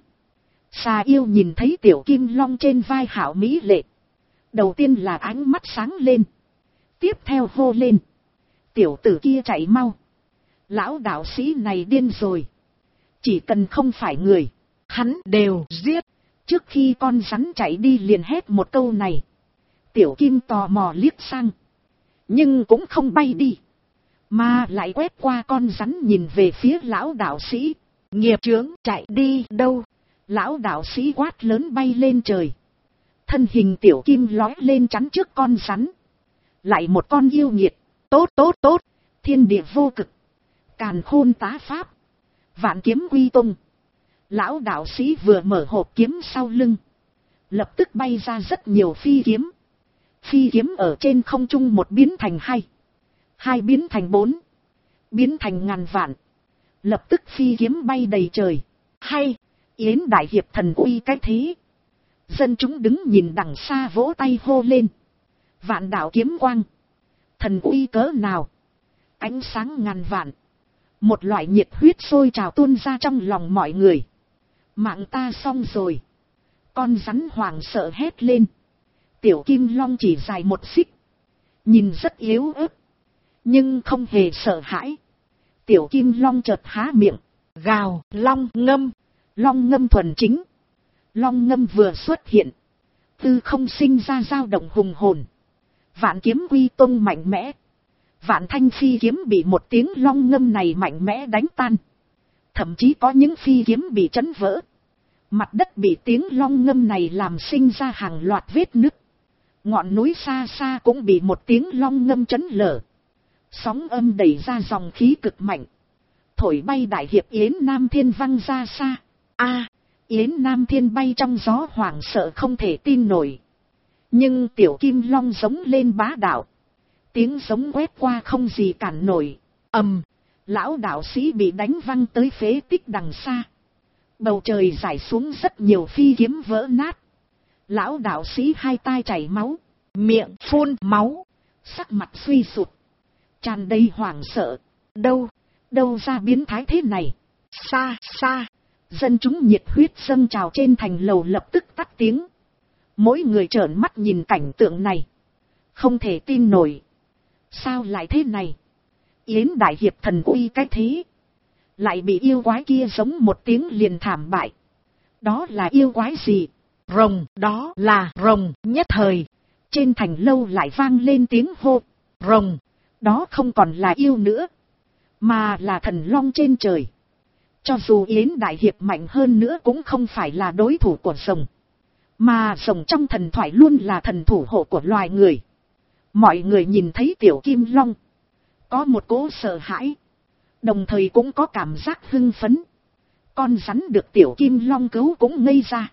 Xà yêu nhìn thấy tiểu kim long trên vai hảo mỹ lệ. Đầu tiên là ánh mắt sáng lên. Tiếp theo hô lên. Tiểu tử kia chạy mau. Lão đạo sĩ này điên rồi. Chỉ cần không phải người, hắn đều giết. Trước khi con rắn chạy đi liền hét một câu này. Tiểu kim tò mò liếc sang, nhưng cũng không bay đi, mà lại quét qua con rắn nhìn về phía lão đạo sĩ. Nghiệp chướng, chạy đi đâu? Lão đạo sĩ quát lớn bay lên trời. Thân hình tiểu kim lói lên chắn trước con rắn. Lại một con yêu nghiệt. Tốt tốt tốt. Thiên địa vô cực, càn khôn tá pháp, vạn kiếm quy tung. Lão đạo sĩ vừa mở hộp kiếm sau lưng, lập tức bay ra rất nhiều phi kiếm. Phi kiếm ở trên không trung một biến thành hai, hai biến thành bốn, biến thành ngàn vạn. Lập tức phi kiếm bay đầy trời. Hay, Yến đại hiệp thần uy cái thế. Dân chúng đứng nhìn đằng xa vỗ tay hô lên. Vạn đạo kiếm quang, thần uy cỡ nào. Ánh sáng ngàn vạn. Một loại nhiệt huyết sôi trào tuôn ra trong lòng mọi người. Mạng ta xong rồi. Con rắn hoảng sợ hét lên. Tiểu kim long chỉ dài một xích, nhìn rất yếu ớt, nhưng không hề sợ hãi. Tiểu kim long chợt há miệng, gào, long ngâm. Long ngâm thuần chính. Long ngâm vừa xuất hiện, tư không sinh ra dao động hùng hồn. Vạn kiếm quy tung mạnh mẽ. Vạn thanh phi kiếm bị một tiếng long ngâm này mạnh mẽ đánh tan. Thậm chí có những phi kiếm bị chấn vỡ. Mặt đất bị tiếng long ngâm này làm sinh ra hàng loạt vết nứt. Ngọn núi xa xa cũng bị một tiếng long ngâm chấn lở. Sóng âm đẩy ra dòng khí cực mạnh, thổi bay đại hiệp Yến Nam Thiên văng ra xa. Yến Nam Thiên bay trong gió hoảng sợ không thể tin nổi. Nhưng tiểu kim long giống lên bá đạo. Tiếng giống quét qua không gì cản nổi. Lão đạo sĩ bị đánh văng tới phế tích đằng xa. Bầu trời rải xuống rất nhiều phi kiếm vỡ nát. Lão đạo sĩ hai tai chảy máu, miệng phun máu, sắc mặt suy sụp, tràn đầy hoảng sợ. Đâu ra biến thái thế này? Xa xa, dân chúng nhiệt huyết dâng trào trên thành lầu lập tức tắt tiếng. Mỗi người trợn mắt nhìn cảnh tượng này, không thể tin nổi. Sao lại thế này? Yến đại hiệp thần uy cái thế, lại bị yêu quái kia giống một tiếng liền thảm bại. Đó là yêu quái gì? Rồng, đó là rồng. Nhất thời, trên thành lâu lại vang lên tiếng hô. Rồng, đó không còn là yêu nữa, mà là thần long trên trời. Cho dù Yến đại hiệp mạnh hơn nữa cũng không phải là đối thủ của rồng. Mà rồng trong thần thoại luôn là thần thủ hộ của loài người. Mọi người nhìn thấy tiểu kim long, có một cỗ sợ hãi, đồng thời cũng có cảm giác hưng phấn. Con rắn được tiểu kim long cứu cũng ngây ra.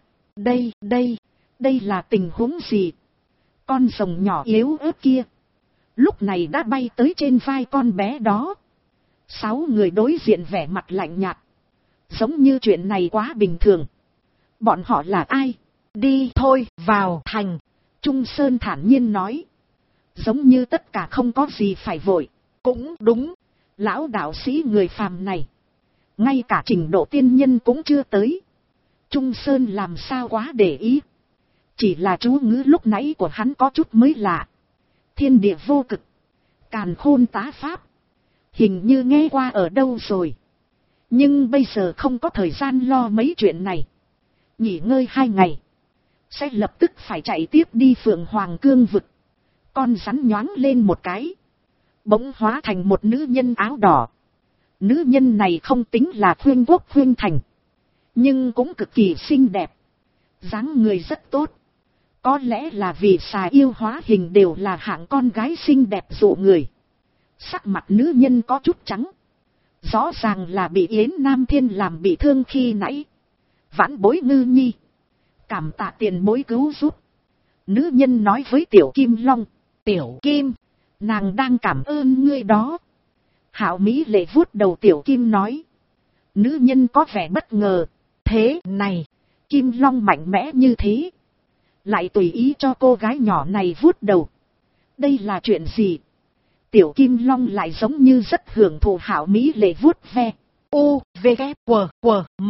Đây là tình huống gì? Con rồng nhỏ yếu ớt kia lúc này đã bay tới trên vai con bé đó. 6 người đối diện vẻ mặt lạnh nhạt. Giống như chuyện này quá bình thường. Bọn họ là ai? Đi thôi, vào thành. Trung Sơn thản nhiên nói. Giống như tất cả không có gì phải vội. Cũng đúng. Lão đạo sĩ người phàm này, ngay cả trình độ tiên nhân cũng chưa tới. Trung Sơn làm sao quá để ý. Chỉ là chú ngữ lúc nãy của hắn có chút mới lạ. Thiên địa vô cực, càn khôn tá pháp. Hình như nghe qua ở đâu rồi. Nhưng bây giờ không có thời gian lo mấy chuyện này. Nghỉ ngơi 2 ngày, sẽ lập tức phải chạy tiếp đi Phượng Hoàng Cương vực. Con rắn nhoáng lên một cái, bỗng hóa thành một nữ nhân áo đỏ. Nữ nhân này không tính là khuyên quốc khuyên thành, nhưng cũng cực kỳ xinh đẹp. Dáng người rất tốt. Có lẽ là vì xà yêu hóa hình đều là hạng con gái xinh đẹp dụ người. Sắc mặt nữ nhân có chút trắng. Rõ ràng là bị Yến Nam Thiên làm bị thương khi nãy. Vãn bối Ngư Nhi, cảm tạ tiền bối cứu giúp. Nữ nhân nói với Tiểu Kim Long. Tiểu Kim, nàng đang cảm ơn ngươi đó. Hạo Mỹ lệ vuốt đầu Tiểu Kim nói. Nữ nhân có vẻ bất ngờ. Thế này, Kim Long mạnh mẽ như thế, lại tùy ý cho cô gái nhỏ này vuốt đầu. Đây là chuyện gì? Tiểu Kim Long lại giống như rất hưởng thụ Hạo Mỹ lệ vuốt ve. U, V, K, W, W, M.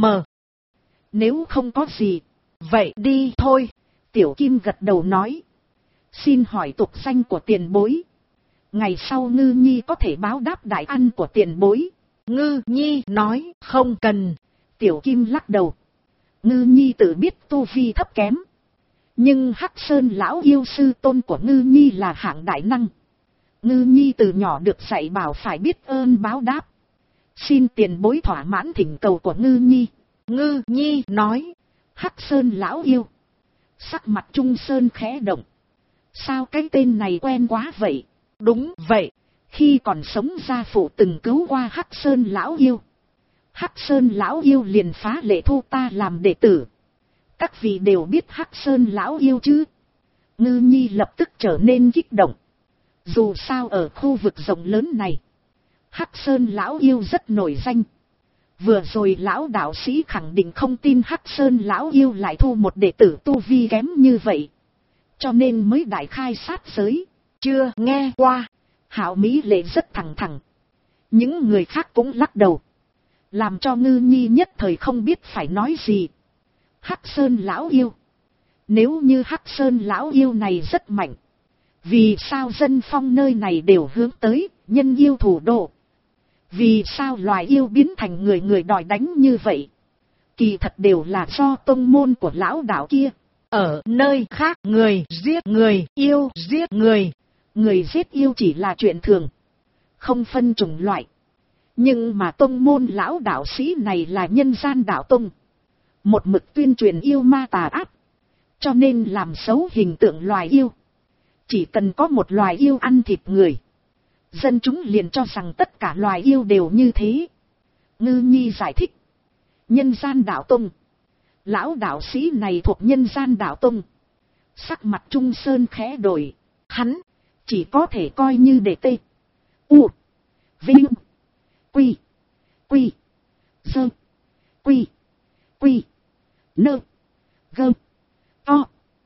Nếu không có gì, vậy đi thôi. Tiểu Kim gật đầu nói. Xin hỏi tục danh của tiền bối. Ngày sau Ngư Nhi có thể báo đáp đại ăn của tiền bối. Ngư Nhi nói không cần. Tiểu Kim lắc đầu. Ngư Nhi tự biết tu vi thấp kém. Nhưng Hắc Sơn lão yêu sư tôn của Ngư Nhi là hạng đại năng. Ngư Nhi từ nhỏ được dạy bảo phải biết ơn báo đáp. Xin tiền bối thỏa mãn thỉnh cầu của Ngư Nhi. Ngư Nhi nói. Hắc Sơn lão yêu. Sắc mặt Trung Sơn khẽ động. Sao cái tên này quen quá vậy? Đúng vậy. Khi còn sống gia phụ từng cứu qua Hắc Sơn lão yêu. Hắc Sơn lão yêu liền phá lệ thu ta làm đệ tử. Các vị đều biết Hắc Sơn lão yêu chứ? Ngư Nhi lập tức trở nên kích động. Dù sao ở khu vực rộng lớn này, Hắc Sơn lão yêu rất nổi danh. Vừa rồi lão đạo sĩ khẳng định không tin Hắc Sơn lão yêu lại thu một đệ tử tu vi kém như vậy. Cho nên mới đại khai sát giới. Chưa nghe qua. Hạo Mỹ lệ rất thẳng thẳng. Những người khác cũng lắc đầu. Làm cho Ngư Nhi nhất thời không biết phải nói gì. Hắc Sơn lão yêu. Nếu như Hắc Sơn lão yêu này rất mạnh, vì sao dân phong nơi này đều hướng tới nhân yêu thủ độ? Vì sao loài yêu biến thành người người đòi đánh như vậy? Kỳ thật đều là do tông môn của lão đạo kia. Ở nơi khác người giết người, yêu giết người. Người giết yêu chỉ là chuyện thường, không phân chủng loại. Nhưng mà tông môn lão đạo sĩ này là nhân gian đạo tông, một mực tuyên truyền yêu ma tà ác, cho nên làm xấu hình tượng loài yêu. Chỉ cần có một loài yêu ăn thịt người, dân chúng liền cho rằng tất cả loài yêu đều như thế. Ngư Nhi giải thích. Nhân gian đạo tông. Lão đạo sĩ này thuộc nhân gian đạo tông. Sắc mặt Trung Sơn khẽ đổi. Hắn chỉ có thể coi như đệ tê. U. Vinh. Quy. Quy. Dơ. Quy. Quy. Nơ. Gơ. To.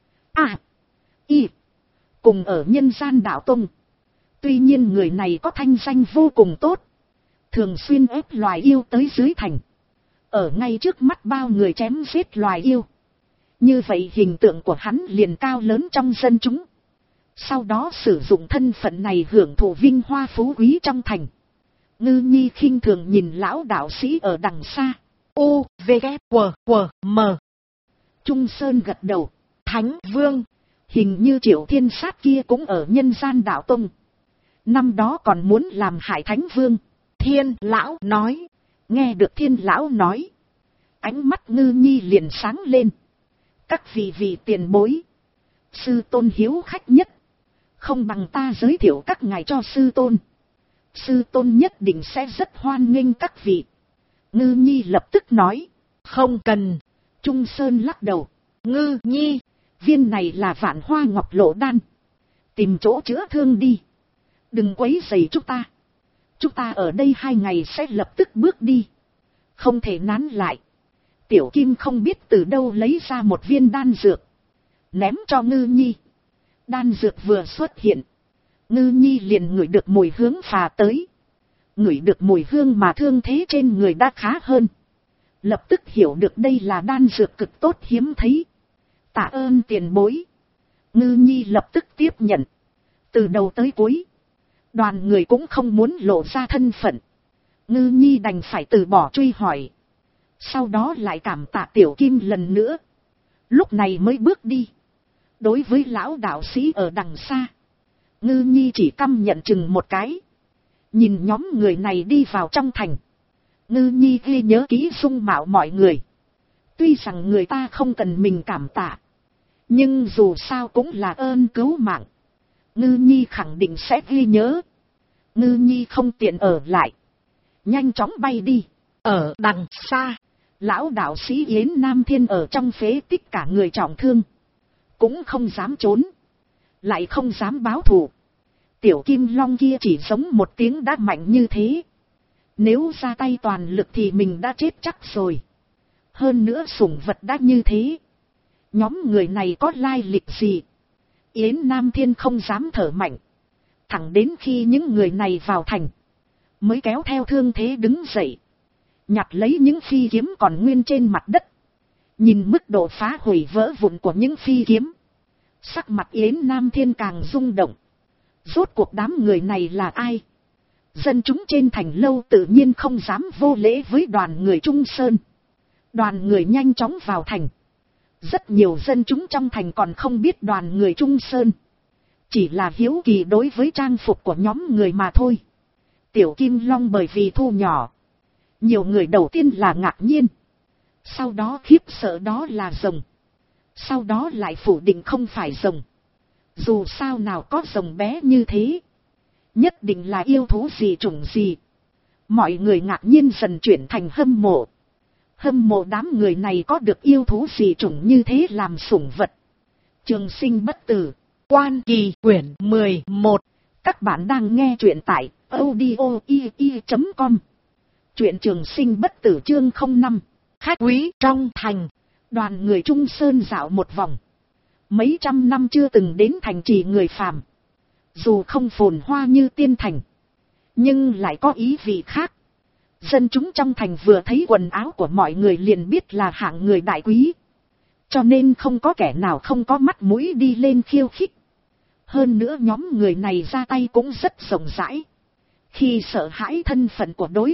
À. Y. Cùng ở nhân gian đạo tông. Tuy nhiên người này có thanh danh vô cùng tốt. Thường xuyên ép loài yêu tới dưới thành. Ở ngay trước mắt bao người chém giết loài yêu. Như vậy hình tượng của hắn liền cao lớn trong dân chúng. Sau đó sử dụng thân phận này hưởng thụ vinh hoa phú quý trong thành. Ngư Nhi khinh thường nhìn lão đạo sĩ ở đằng xa. U, V, K, W, W, M. Trung Sơn gật đầu. Thánh Vương. Hình như Triệu Thiên Sát kia cũng ở nhân gian đạo tông. Năm đó còn muốn làm hại Thánh Vương. Thiên Lão nói. Nghe được Thiên Lão nói, ánh mắt Ngư Nhi liền sáng lên. Các vị tiền bối, sư tôn hiếu khách nhất, không bằng ta giới thiệu các ngài cho sư tôn. Sư tôn nhất định sẽ rất hoan nghênh các vị. Ngư Nhi lập tức nói. Không cần. Trung Sơn lắc đầu. Ngư Nhi, viên này là Vạn Hoa Ngọc Lộ Đan, tìm chỗ chữa thương đi, đừng quấy rầy chúng ta. Chúng ta ở đây 2 ngày sẽ lập tức bước đi. Không thể nán lại. Tiểu Kim không biết từ đâu lấy ra một viên đan dược. Ném cho Ngư Nhi. Đan dược vừa xuất hiện. Ngư Nhi liền ngửi được mùi hướng phà tới. Ngửi được mùi hương mà thương thế trên người đã khá hơn. Lập tức hiểu được đây là đan dược cực tốt hiếm thấy. Tạ ơn tiền bối. Ngư Nhi lập tức tiếp nhận. Từ đầu tới cuối, đoàn người cũng không muốn lộ ra thân phận. Ngư Nhi đành phải từ bỏ truy hỏi. Sau đó lại cảm tạ Tiểu Kim lần nữa. Lúc này mới bước đi. Đối với lão đạo sĩ ở đằng xa, Ngư Nhi chỉ căm nhận chừng một cái. Nhìn nhóm người này đi vào trong thành, Ngư Nhi ghi nhớ kỹ dung mạo mọi người. Tuy rằng người ta không cần mình cảm tạ, nhưng dù sao cũng là ơn cứu mạng. Ngư Nhi khẳng định sẽ ghi nhớ. Ngư Nhi không tiện ở lại, nhanh chóng bay đi. Ở đằng xa, lão đạo sĩ Yến Nam Thiên ở trong phế tích cả người trọng thương, cũng không dám trốn, lại không dám báo thù. Tiểu Kim Long kia chỉ giống một tiếng đã mạnh như thế. Nếu ra tay toàn lực thì mình đã chết chắc rồi. Hơn nữa sủng vật đã như thế, nhóm người này có lai lịch gì? Yến Nam Thiên không dám thở mạnh. Thẳng đến khi những người này vào thành, mới kéo theo thương thế đứng dậy, nhặt lấy những phi kiếm còn nguyên trên mặt đất. Nhìn mức độ phá hủy vỡ vụn của những phi kiếm, sắc mặt Yến Nam Thiên càng rung động. Rốt cuộc đám người này là ai? Dân chúng trên thành lâu tự nhiên không dám vô lễ với đoàn người Trung Sơn. Đoàn người nhanh chóng vào thành. Rất nhiều dân chúng trong thành còn không biết đoàn người Trung Sơn. Chỉ là hiếu kỳ đối với trang phục của nhóm người mà thôi. Tiểu Kim Long bởi vì thu nhỏ, nhiều người đầu tiên là ngạc nhiên. Sau đó khiếp sợ đó là rồng. Sau đó lại phủ định không phải rồng. Dù sao nào có rồng bé như thế, nhất định là yêu thú gì chủng gì. Mọi người ngạc nhiên dần chuyển thành hâm mộ. Hâm mộ đám người này có được yêu thú gì chủng như thế làm sủng vật. Trường Sinh Bất Tử, Quan Kỳ quyển 11. Các bạn đang nghe truyện tại audio.com. Truyện Trường Sinh Bất Tử chương 05. Khách quý trong thành. Đoàn người Trung Sơn dạo một vòng. Mấy trăm năm chưa từng đến thành trì người phàm. Dù không phồn hoa như tiên thành, nhưng lại có ý vị khác. Dân chúng trong thành vừa thấy quần áo của mọi người liền biết là hạng người đại quý. Cho nên không có kẻ nào không có mắt mũi đi lên khiêu khích. Hơn nữa nhóm người này ra tay cũng rất rộng rãi. Khi sợ hãi thân phận của đối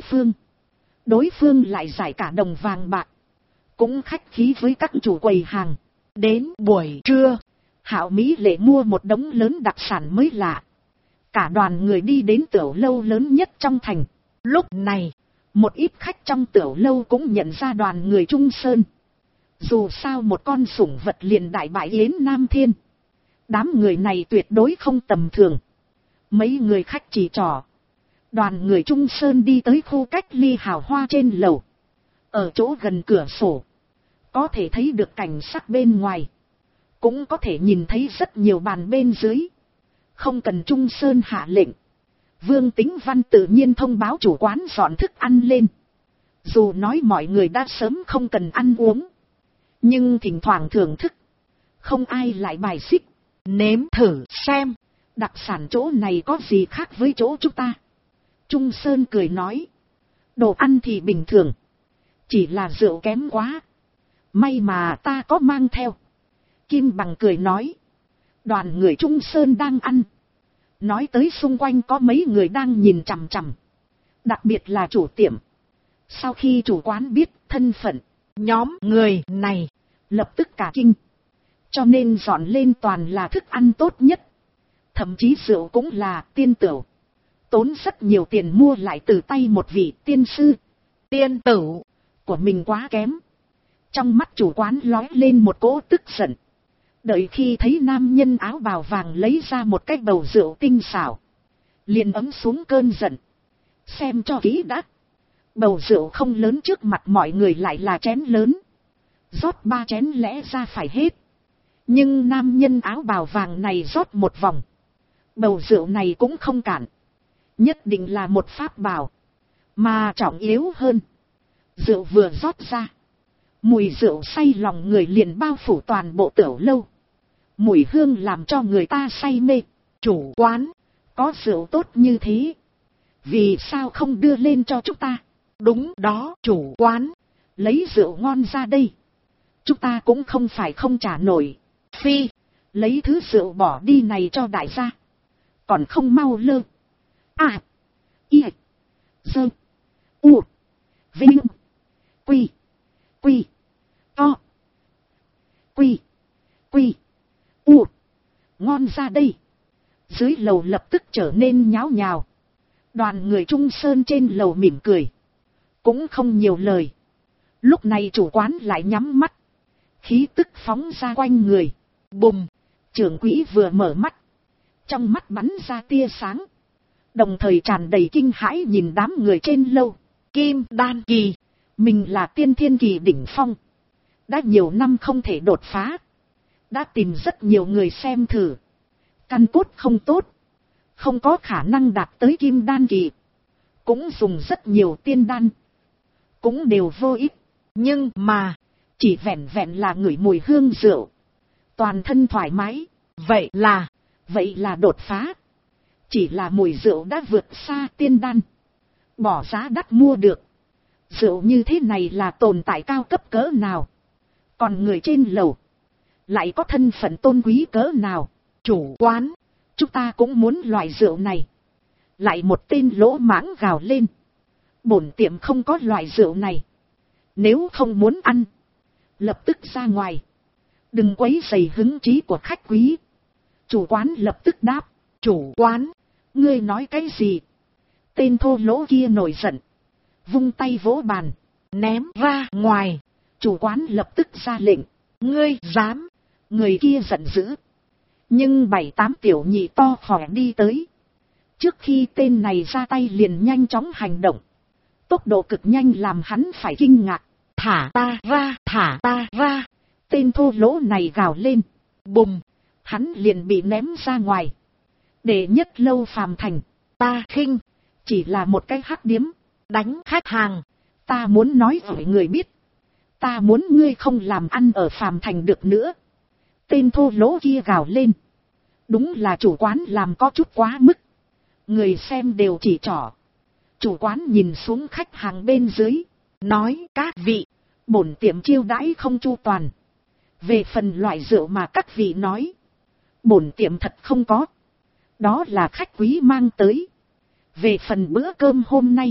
phương lại giải cả đồng vàng bạc. Cũng khách khí với các chủ quầy hàng. Đến buổi trưa, Hạo Mỹ Lệ mua một đống lớn đặc sản mới lạ. Cả đoàn người đi đến tiểu lâu lớn nhất trong thành. Lúc này, một ít khách trong tiểu lâu cũng nhận ra đoàn người Trung Sơn. Dù sao một con sủng vật liền đại bại Yến Nam Thiên. Đám người này tuyệt đối không tầm thường. Mấy người khách chỉ trỏ. Đoàn người Trung Sơn đi tới khu cách ly hào hoa trên lầu. Ở chỗ gần cửa sổ, có thể thấy được cảnh sắc bên ngoài. Cũng có thể nhìn thấy rất nhiều bàn bên dưới. Không cần Trung Sơn hạ lệnh, Vương Tính Văn tự nhiên thông báo chủ quán dọn thức ăn lên. Dù nói mọi người đã sớm không cần ăn uống, nhưng thỉnh thoảng thưởng thức, không ai lại bài xích. Nếm thử xem, đặc sản chỗ này có gì khác với chỗ chúng ta? Trung Sơn cười nói, đồ ăn thì bình thường, chỉ là rượu kém quá. May mà ta có mang theo. Kim Bằng cười nói, đoàn người Trung Sơn đang ăn. Nói tới xung quanh có mấy người đang nhìn chằm chằm. Đặc biệt là chủ tiệm. Sau khi chủ quán biết thân phận nhóm người này, lập tức cả kinh. Cho nên dọn lên toàn là thức ăn tốt nhất. Thậm chí rượu cũng là tiên tửu. Tốn rất nhiều tiền mua lại từ tay một vị tiên sư. Tiên tửu của mình quá kém. Trong mắt chủ quán lóe lên một cỗ tức giận. Đợi khi thấy nam nhân áo bào vàng lấy ra một cái bầu rượu tinh xảo, liền ấm xuống cơn giận. Xem cho kỹ đã. Bầu rượu không lớn trước mặt mọi người lại là chén lớn. Rót 3 chén lẽ ra phải hết. Nhưng nam nhân áo bào vàng này rót một vòng. Bầu rượu này cũng không cạn. nhất định là một pháp bảo. Mà trọng yếu hơn, rượu vừa rót ra, mùi rượu say lòng người liền bao phủ toàn bộ tiểu lâu. Mùi hương làm cho người ta say mê. Chủ quán, có rượu tốt như thế, vì sao không đưa lên cho chúng ta? đúng đó chủ quán. Lấy rượu ngon ra đây, chúng ta cũng không phải không trả nổi. Phi, lấy thứ rượu bỏ đi này cho đại gia, còn không mau lơ. À, y, dơ, u, vinh, quy, quy, to, quy, quy, u, ngon ra đây. Dưới lầu lập tức trở nên nháo nhào. Đoàn người Trung Sơn trên lầu mỉm cười, cũng không nhiều lời. Lúc này chủ quán lại nhắm mắt, khí tức phóng ra quanh người. Bùm, trưởng quỹ vừa mở mắt, trong mắt bắn ra tia sáng, đồng thời tràn đầy kinh hãi nhìn đám người trên lâu. Kim Đan kỳ, mình là tiên thiên kỳ đỉnh phong, đã nhiều năm không thể đột phá, đã tìm rất nhiều người xem thử, căn cốt không tốt, không có khả năng đạt tới Kim Đan kỳ, cũng dùng rất nhiều tiên đan, cũng đều vô ích. nhưng mà chỉ vẹn vẹn là ngửi mùi hương rượu, toàn thân thoải mái. vậy là đột phá. Chỉ là mùi rượu đã vượt xa tiên đan, bỏ giá đắt mua được. Rượu như thế này là tồn tại cao cấp cỡ nào, còn người trên lầu lại có thân phận tôn quý cỡ nào. chủ quán, chúng ta cũng muốn loại rượu này. Lại một tên lỗ mãng gào lên, bổn tiệm không có loại rượu này, nếu không muốn ăn, lập tức ra ngoài, đừng quấy rầy hứng chí của khách quý. Chủ quán lập tức đáp, chủ quán, ngươi nói cái gì? Tên thô lỗ kia nổi giận, vung tay vỗ bàn, ném ra ngoài. Chủ quán lập tức ra lệnh, Ngươi dám? Người kia giận dữ, nhưng 7-8 tiểu nhị to khỏe đi tới. Trước khi tên này ra tay liền nhanh chóng hành động, tốc độ cực nhanh làm hắn phải kinh ngạc. Thả ta ra, thả ta ra. Tên thô lỗ này gào lên, Bùm, hắn liền bị ném ra ngoài. Đệ nhất lâu Phàm Thành, ta khinh, chỉ là một cái hắc điếm, đánh khách hàng. ta muốn nói với người biết, ta muốn ngươi không làm ăn ở Phàm Thành được nữa. Tên thô lỗ kia gào lên, đúng là chủ quán làm có chút quá mức. Người xem đều chỉ trỏ. Chủ quán nhìn xuống khách hàng bên dưới, Nói các vị, bổn tiệm chiêu đãi không chu toàn. Về phần loại rượu mà các vị nói, bổn tiệm thật không có, đó là khách quý mang tới. Về phần bữa cơm hôm nay,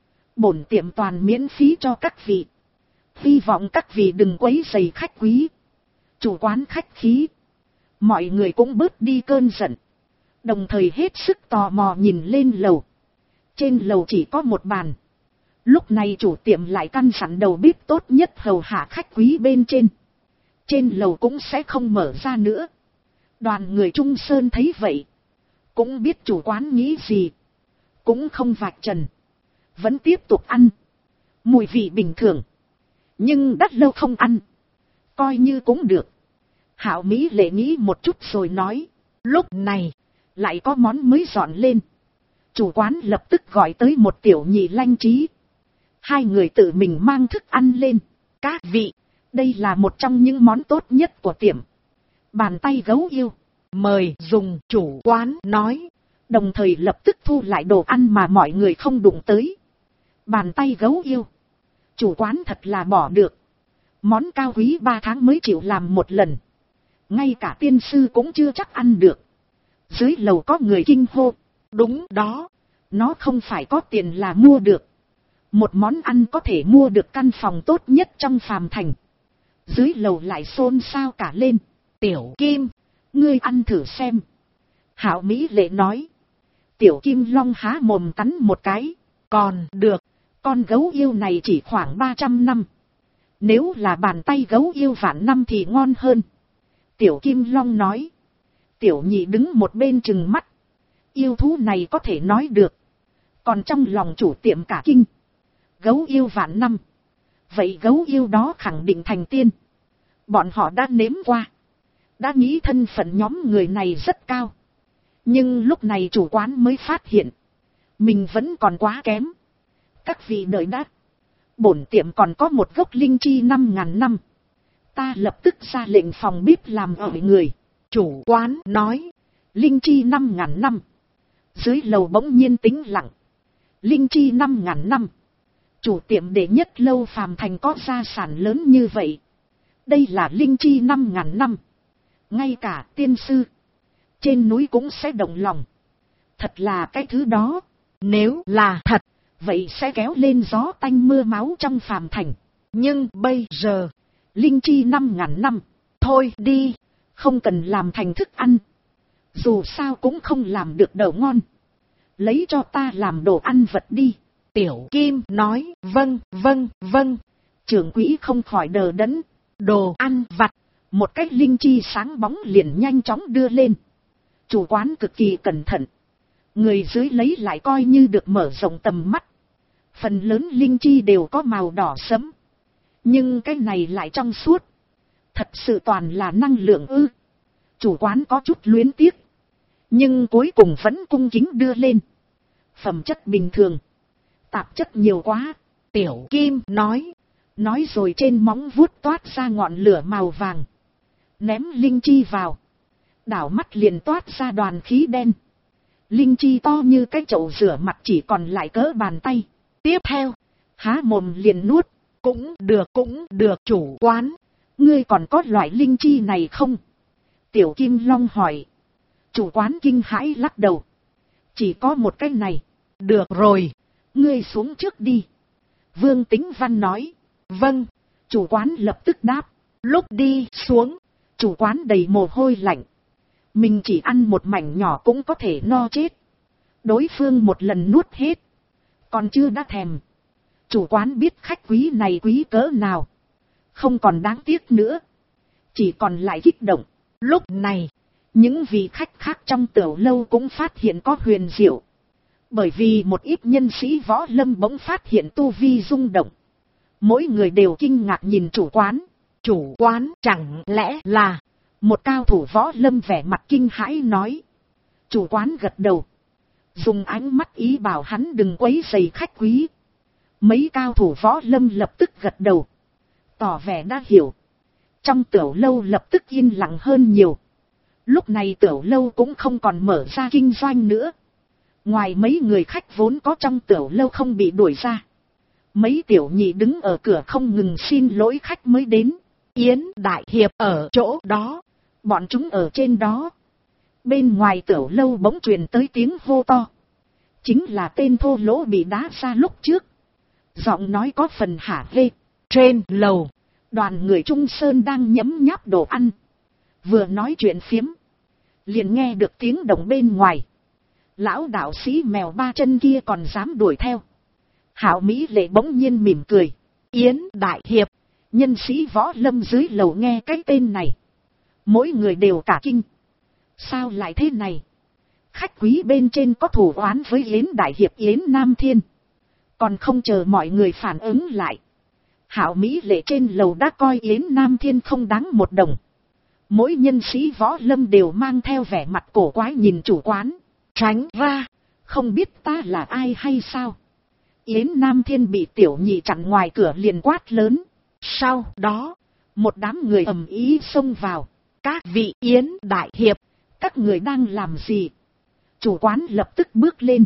bổn tiệm toàn miễn phí cho các vị. Hy vọng các vị đừng quấy rầy khách quý. Chủ quán khách khí, mọi người cũng bớt đi cơn giận, đồng thời hết sức tò mò nhìn lên lầu. Trên lầu chỉ có một bàn. Lúc này chủ tiệm lại căn dặn đầu bếp tốt nhất hầu hạ khách quý bên trên. Trên lầu cũng sẽ không mở ra nữa. Đoàn người Trung Sơn thấy vậy, cũng biết chủ quán nghĩ gì, cũng không vạch trần, vẫn tiếp tục ăn. Mùi vị bình thường, nhưng đã lâu không ăn, coi như cũng được. Hạo Mỹ Lệ nghĩ một chút rồi nói, lúc này lại có món mới dọn lên. Chủ quán lập tức gọi tới một tiểu nhị lanh trí. Hai người tự mình mang thức ăn lên. Các vị, đây là một trong những món tốt nhất của tiệm, bàn tay gấu yêu, mời dùng. Chủ quán nói, đồng thời lập tức thu lại đồ ăn mà mọi người không đụng tới. Bàn tay gấu yêu, chủ quán thật là bỏ được. Món cao quý 3 tháng mới chịu làm một lần, ngay cả tiên sư cũng chưa chắc ăn được. Dưới lầu có người kinh hô, đúng đó, nó không phải có tiền là mua được. Một món ăn có thể mua được căn phòng tốt nhất trong Phàm Thành. Dưới lầu lại xôn xao cả lên. Tiểu Kim, ngươi ăn thử xem. Hạo Mỹ Lệ nói. Tiểu Kim Long há mồm cắn một cái. còn được, con gấu yêu này chỉ khoảng 300 năm. Nếu là bàn tay gấu yêu vạn năm thì ngon hơn. Tiểu Kim Long nói. Tiểu nhị đứng một bên chừng mắt. Yêu thú này có thể nói được, còn trong lòng chủ tiệm cả kinh. Gấu yêu vạn năm, vậy gấu yêu đó khẳng định thành tiên. Bọn họ đã nếm qua, đã nghĩ thân phận nhóm người này rất cao. Nhưng lúc này chủ quán mới phát hiện, Mình vẫn còn quá kém. Các vị đợi đã. Bổn tiệm còn có một gốc linh chi 5.000 năm. Ta lập tức ra lệnh phòng bếp làm ở người. Chủ quán nói. Linh chi 5.000 năm. Dưới lầu bỗng nhiên tĩnh lặng. Linh chi 5.000 năm. Chủ tiệm đệ nhất lâu Phàm Thành có gia sản lớn như vậy. Đây là linh chi 5.000 năm. Ngay cả tiên sư trên núi cũng sẽ động lòng. Thật là cái thứ đó. Nếu là thật, vậy sẽ kéo lên gió tanh mưa máu trong Phàm Thành. Nhưng bây giờ, linh chi 5.000 năm. Thôi đi, không cần làm thành thức ăn. Dù sao cũng không làm được đậu ngon. Lấy cho ta làm đồ ăn vật đi. Tiểu Kim nói, vâng, vâng, vâng. Trưởng quỹ không khỏi đờ đẫn. Đồ ăn vặt. Một cái linh chi sáng bóng liền nhanh chóng đưa lên. Chủ quán cực kỳ cẩn thận. Người dưới lấy lại coi như được mở rộng tầm mắt. Phần lớn linh chi đều có màu đỏ sẫm. Nhưng cái này lại trong suốt. Thật sự toàn là năng lượng ư. Chủ quán có chút luyến tiếc. Nhưng cuối cùng vẫn cung kính đưa lên. Phẩm chất bình thường. Tạp chất nhiều quá. Tiểu Kim nói. Nói rồi trên móng vuốt toát ra ngọn lửa màu vàng. Ném linh chi vào. Đảo mắt liền toát ra đoàn khí đen. Linh chi to như cái chậu rửa mặt chỉ còn lại cỡ bàn tay. Tiếp theo, há mồm liền nuốt. Cũng được chủ quán. Ngươi còn có loại linh chi này không? Tiểu Kim Long hỏi. Chủ quán kinh hãi lắc đầu. Chỉ có một cái này. Được rồi. Ngươi xuống trước đi. Vương Tính Văn nói. Vâng. Chủ quán lập tức đáp. Lúc đi xuống, chủ quán đầy mồ hôi lạnh. Mình chỉ ăn một mảnh nhỏ cũng có thể no chết. Đối phương một lần nuốt hết. Còn chưa đã thèm. Chủ quán biết khách quý này quý cỡ nào. Không còn đáng tiếc nữa. Chỉ còn lại kích động. Lúc này, những vị khách khác trong tiểu lâu cũng phát hiện có huyền diệu. Bởi vì một ít nhân sĩ võ lâm bỗng phát hiện tu vi rung động. Mỗi người đều kinh ngạc nhìn chủ quán. Chủ quán chẳng lẽ là... Một cao thủ võ lâm vẻ mặt kinh hãi nói. Chủ quán gật đầu. Dùng ánh mắt ý bảo hắn đừng quấy rầy khách quý. Mấy cao thủ võ lâm lập tức gật đầu. Tỏ vẻ đã hiểu. Trong tiểu lâu lập tức yên lặng hơn nhiều. Lúc này tiểu lâu cũng không còn mở ra kinh doanh nữa. Ngoài mấy người khách vốn có trong tiểu lâu không bị đuổi ra. Mấy tiểu nhị đứng ở cửa không ngừng xin lỗi khách mới đến. Yến Đại Hiệp ở chỗ đó. Bọn chúng ở trên đó. Bên ngoài tiểu lâu bỗng truyền tới tiếng hô to. Chính là tên thô lỗ bị đá ra lúc trước. Giọng nói có phần hả hê. Trên lầu, đoàn người Trung Sơn đang nhấm nháp đồ ăn. Vừa nói chuyện phiếm. Liền nghe được tiếng động bên ngoài. Lão đạo sĩ mèo ba chân kia còn dám đuổi theo. Hảo Mỹ Lệ bỗng nhiên mỉm cười. Yến Đại Hiệp. Nhân sĩ võ lâm dưới lầu nghe cái tên này. Mỗi người đều cả kinh. Sao lại thế này? Khách quý bên trên có thù oán với Yến Đại Hiệp Yến Nam Thiên. Còn không chờ mọi người phản ứng lại. Hảo Mỹ Lệ trên lầu đã coi Yến Nam Thiên không đáng một đồng. Mỗi nhân sĩ võ lâm đều mang theo vẻ mặt cổ quái nhìn chủ quán. Tránh ra, không biết ta là ai hay sao? Yến Nam Thiên bị tiểu nhị chặn ngoài cửa liền quát lớn. Sau đó, một đám người ầm ĩ xông vào. Các vị Yến Đại Hiệp, các người đang làm gì? Chủ quán lập tức bước lên.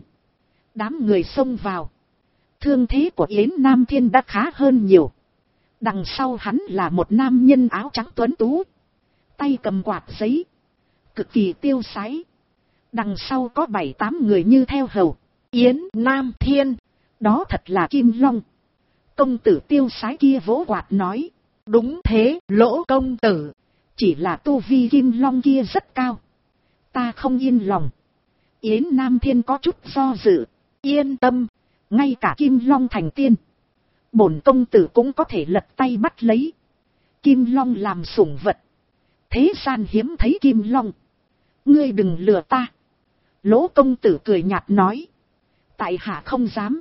Đám người xông vào. Thương thế của Yến Nam Thiên đã khá hơn nhiều. Đằng sau hắn là một nam nhân áo trắng tuấn tú. Tay cầm quạt giấy. Cực kỳ tiêu sái. Đằng sau có 7-8 người như theo hầu. Yến Nam Thiên. Đó thật là Kim Long. Công tử tiêu sái kia vỗ quạt nói. Đúng thế, Lỗ công tử. Chỉ là tu vi Kim Long kia rất cao. Ta không yên lòng. Yến Nam Thiên có chút do dự. Yên tâm. Ngay cả Kim Long thành tiên. Bổn công tử cũng có thể lật tay bắt lấy. Kim Long làm sủng vật. Thế gian hiếm thấy Kim Long. Ngươi đừng lừa ta. Lỗ công tử cười nhạt nói. Tại hạ không dám.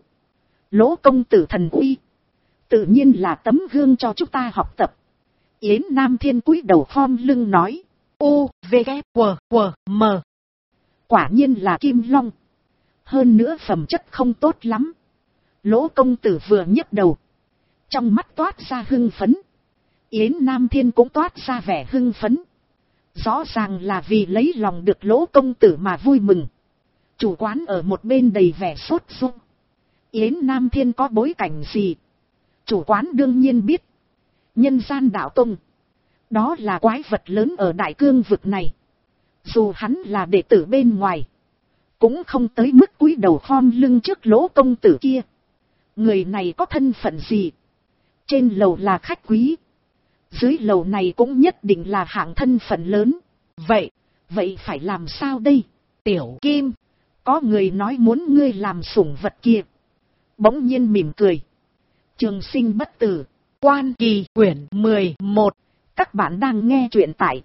Lỗ công tử thần uy. Tự nhiên là tấm gương cho chúng ta học tập. Yến Nam Thiên cúi đầu khom lưng nói. U, V, K, W, W, M. Quả nhiên là Kim Long. hơn nữa phẩm chất không tốt lắm. Lỗ công tử vừa nhấc đầu, trong mắt toát ra hưng phấn. Yến Nam Thiên cũng toát ra vẻ hưng phấn. Rõ ràng là vì lấy lòng được Lỗ công tử mà vui mừng. Chủ quán ở một bên đầy vẻ sốt ruột. Yến Nam Thiên có bối cảnh gì? Chủ quán đương nhiên biết. Nhân gian đạo tông, đó là quái vật lớn ở đại cương vực này. Dù hắn là đệ tử bên ngoài, cũng không tới mức cúi đầu khom lưng trước Lỗ công tử kia. Người này có thân phận gì? Trên lầu là khách quý, dưới lầu này cũng nhất định là hạng thân phận lớn. Vậy phải làm sao đây? Tiểu Kim, có người nói muốn ngươi làm sủng vật kia. Bỗng nhiên mỉm cười. Trường sinh bất tử, Quan Kỳ quyển 11. Các bạn đang nghe truyện tại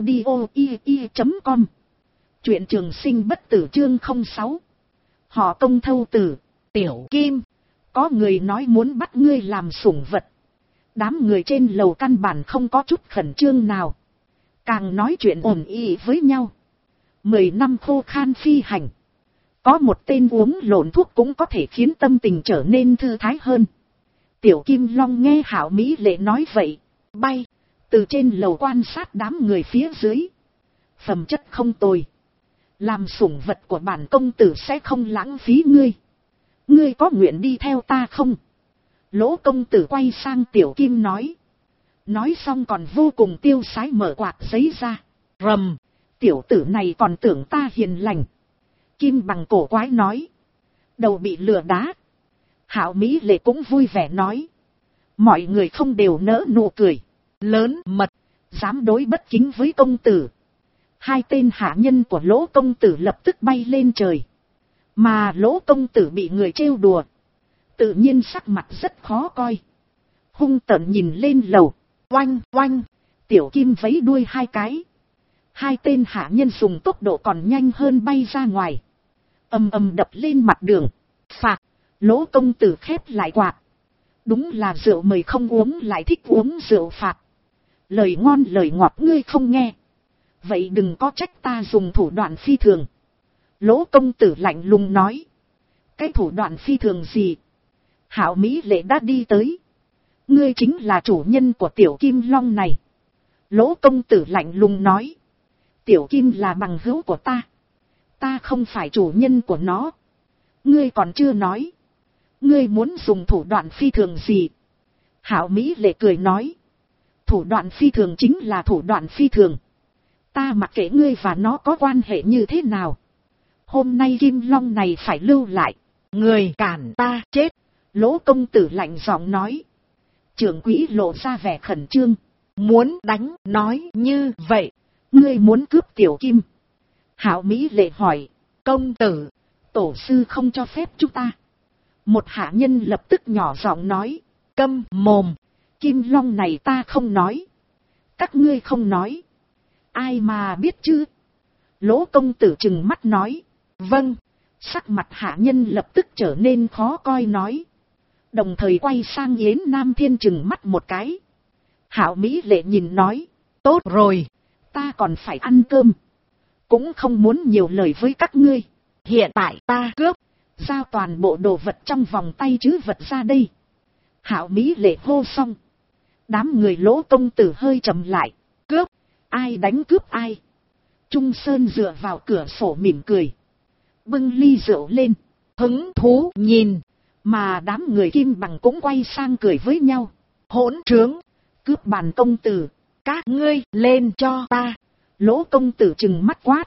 audio.com. Truyện Trường sinh bất tử chương 06. Họ Công thâu tử. Tiểu Kim, có người nói muốn bắt ngươi làm sủng vật. Đám người trên lầu căn bản không có chút khẩn trương nào, càng nói chuyện ổn ý với nhau. 10 năm khô khan phi hành, có một tên uống lộn thuốc cũng có thể khiến tâm tình trở nên thư thái hơn. Tiểu Kim Long nghe Hạo Mỹ Lệ nói vậy, bay từ trên lầu quan sát đám người phía dưới. Phẩm chất không tồi, làm sủng vật của bản công tử sẽ không lãng phí ngươi. Ngươi có nguyện đi theo ta không? Lỗ công tử quay sang Tiểu Kim nói. Nói xong còn vô cùng tiêu sái mở quạt giấy ra. Rầm, tiểu tử này còn tưởng ta hiền lành. Kim Bằng cổ quái nói. Đầu bị lừa đá. Hạo Mỹ Lệ cũng vui vẻ nói. Mọi người không đều nỡ nụ cười. Lớn mật, dám đối bất kính với công tử. Hai tên hạ nhân của Lỗ công tử lập tức bay lên trời. Mà Lỗ công tử bị người trêu đùa, tự nhiên sắc mặt rất khó coi. Hung tợn nhìn lên lầu. oanh oanh, Tiểu Kim vẫy đuôi hai cái. Hai tên hạ nhân dùng tốc độ còn nhanh hơn bay ra ngoài. Ầm ầm đập lên mặt đường. phạt. Lỗ công tử khép lại quạt. Đúng là rượu mời không uống lại thích uống rượu phạt. Lời ngon lời ngọt ngươi không nghe, vậy đừng có trách ta dùng thủ đoạn phi thường. Lỗ công tử lạnh lùng nói. Cái thủ đoạn phi thường gì? Hạo Mỹ Lệ đã đi tới. Ngươi chính là chủ nhân của Tiểu Kim Long này. Lỗ công tử lạnh lùng nói. Tiểu Kim là bằng hữu của ta, ta không phải chủ nhân của nó. Ngươi còn chưa nói, ngươi muốn dùng thủ đoạn phi thường gì? Hạo Mỹ Lệ cười nói. Thủ đoạn phi thường chính là thủ đoạn phi thường. Ta mặc kệ ngươi và nó có quan hệ như thế nào, hôm nay Kim Long này phải lưu lại. Người cản ta chết. Lỗ công tử lạnh giọng nói. Trưởng quỹ lộ ra vẻ khẩn trương. Muốn đánh nói như vậy. Ngươi muốn cướp Tiểu Kim? Hạo Mỹ Lệ hỏi. Công tử, tổ sư không cho phép chúng ta. Một hạ nhân lập tức nhỏ giọng nói. Câm mồm. Kim Long này ta không nói, các ngươi không nói, ai mà biết chứ? Lỗ công tử trừng mắt nói. Vâng. Sắc mặt hạ nhân lập tức trở nên khó coi nói. Đồng thời quay sang Yến Nam Thiên trừng mắt một cái. Hạo Mỹ Lệ nhìn nói. Tốt rồi, ta còn phải ăn cơm, cũng không muốn nhiều lời với các ngươi. Hiện tại ta cướp. Giao toàn bộ đồ vật trong vòng tay trữ vật ra đây. Hạo Mỹ Lệ hô xong, đám người Lỗ công tử hơi trầm lại. Cướp? Ai đánh cướp ai? Trung Sơn dựa vào cửa sổ mỉm cười, bưng ly rượu lên, hứng thú nhìn. Mà đám người Kim Bằng cũng quay sang cười với nhau. Hỗn trướng, cướp bản công tử, các ngươi lên cho ta. Lỗ công tử trừng mắt quát.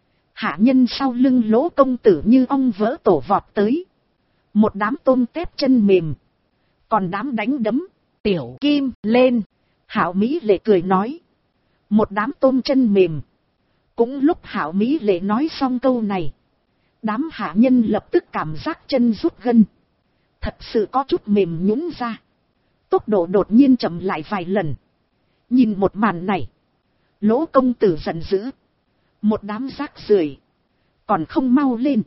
Hạ nhân sau lưng Lỗ công tử như ong vỡ tổ vọt tới. Một đám tôm tép chân mềm, còn đám đánh đấm. Tiểu Kim lên. Hạo Mỹ Lệ cười nói. Một đám tôm chân mềm. Cũng lúc Hạo Mỹ Lệ nói xong câu này, đám hạ nhân lập tức cảm giác chân rút gân, thật sự có chút mềm nhũn ra. Tốc độ đột nhiên chậm lại vài lần. Nhìn một màn này, Lỗ công tử giận dữ. Một đám rác rưởi, còn không mau lên.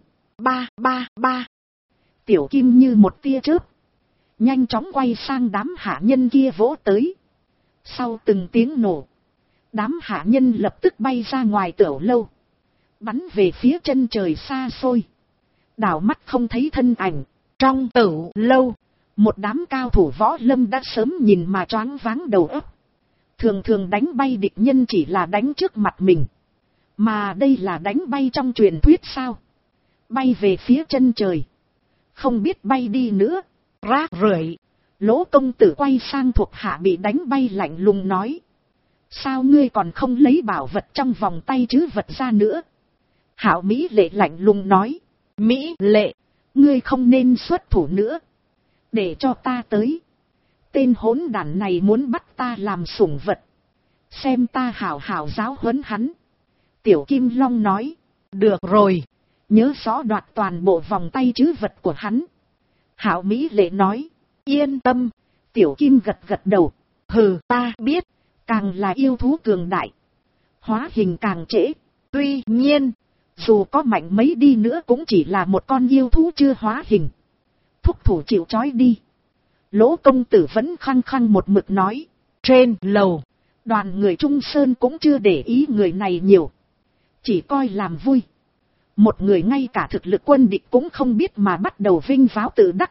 Ba. Tiểu Kim như một tia chớp, nhanh chóng quay sang đám hạ nhân kia vỗ tới. Sau từng tiếng nổ, đám hạ nhân lập tức bay ra ngoài tiểu lâu, bắn về phía chân trời xa xôi. Đảo mắt không thấy thân ảnh. Trong tử lâu, một đám cao thủ võ lâm đã sớm nhìn mà choáng váng đầu óc. Thường thường đánh bay địch nhân chỉ là đánh trước mặt mình. Mà đây là đánh bay trong truyền thuyết sao? Bay về phía chân trời. Không biết bay đi nữa. Rác rưởi. Lỗ công tử quay sang thuộc hạ bị đánh bay lạnh lùng nói. Sao ngươi còn không lấy bảo vật trong vòng tay chứ vật ra nữa? Hạo Mỹ Lệ lạnh lùng nói. Mỹ Lệ, ngươi không nên xuất thủ nữa. Để cho ta tới. Tên hỗn đản này muốn bắt ta làm sủng vật. Xem ta hảo hảo giáo huấn hắn. Tiểu Kim Long nói. Được rồi. Nhớ rõ đoạt toàn bộ vòng tay trữ vật của hắn. Hạo Mỹ Lệ nói. Yên tâm. Tiểu Kim gật gật đầu. Hừ, ta biết. Càng là yêu thú cường đại, hóa hình càng trễ. Tuy nhiên, dù có mạnh mấy đi nữa cũng chỉ là một con yêu thú chưa hóa hình. Thúc thủ chịu trói đi. Lỗ công tử vẫn khăng khăng một mực nói. Trên lầu, đoàn người Trung Sơn cũng chưa để ý người này nhiều. Chỉ coi làm vui. Một người ngay cả thực lực quân địch cũng không biết mà bắt đầu vinh váo tự đắc.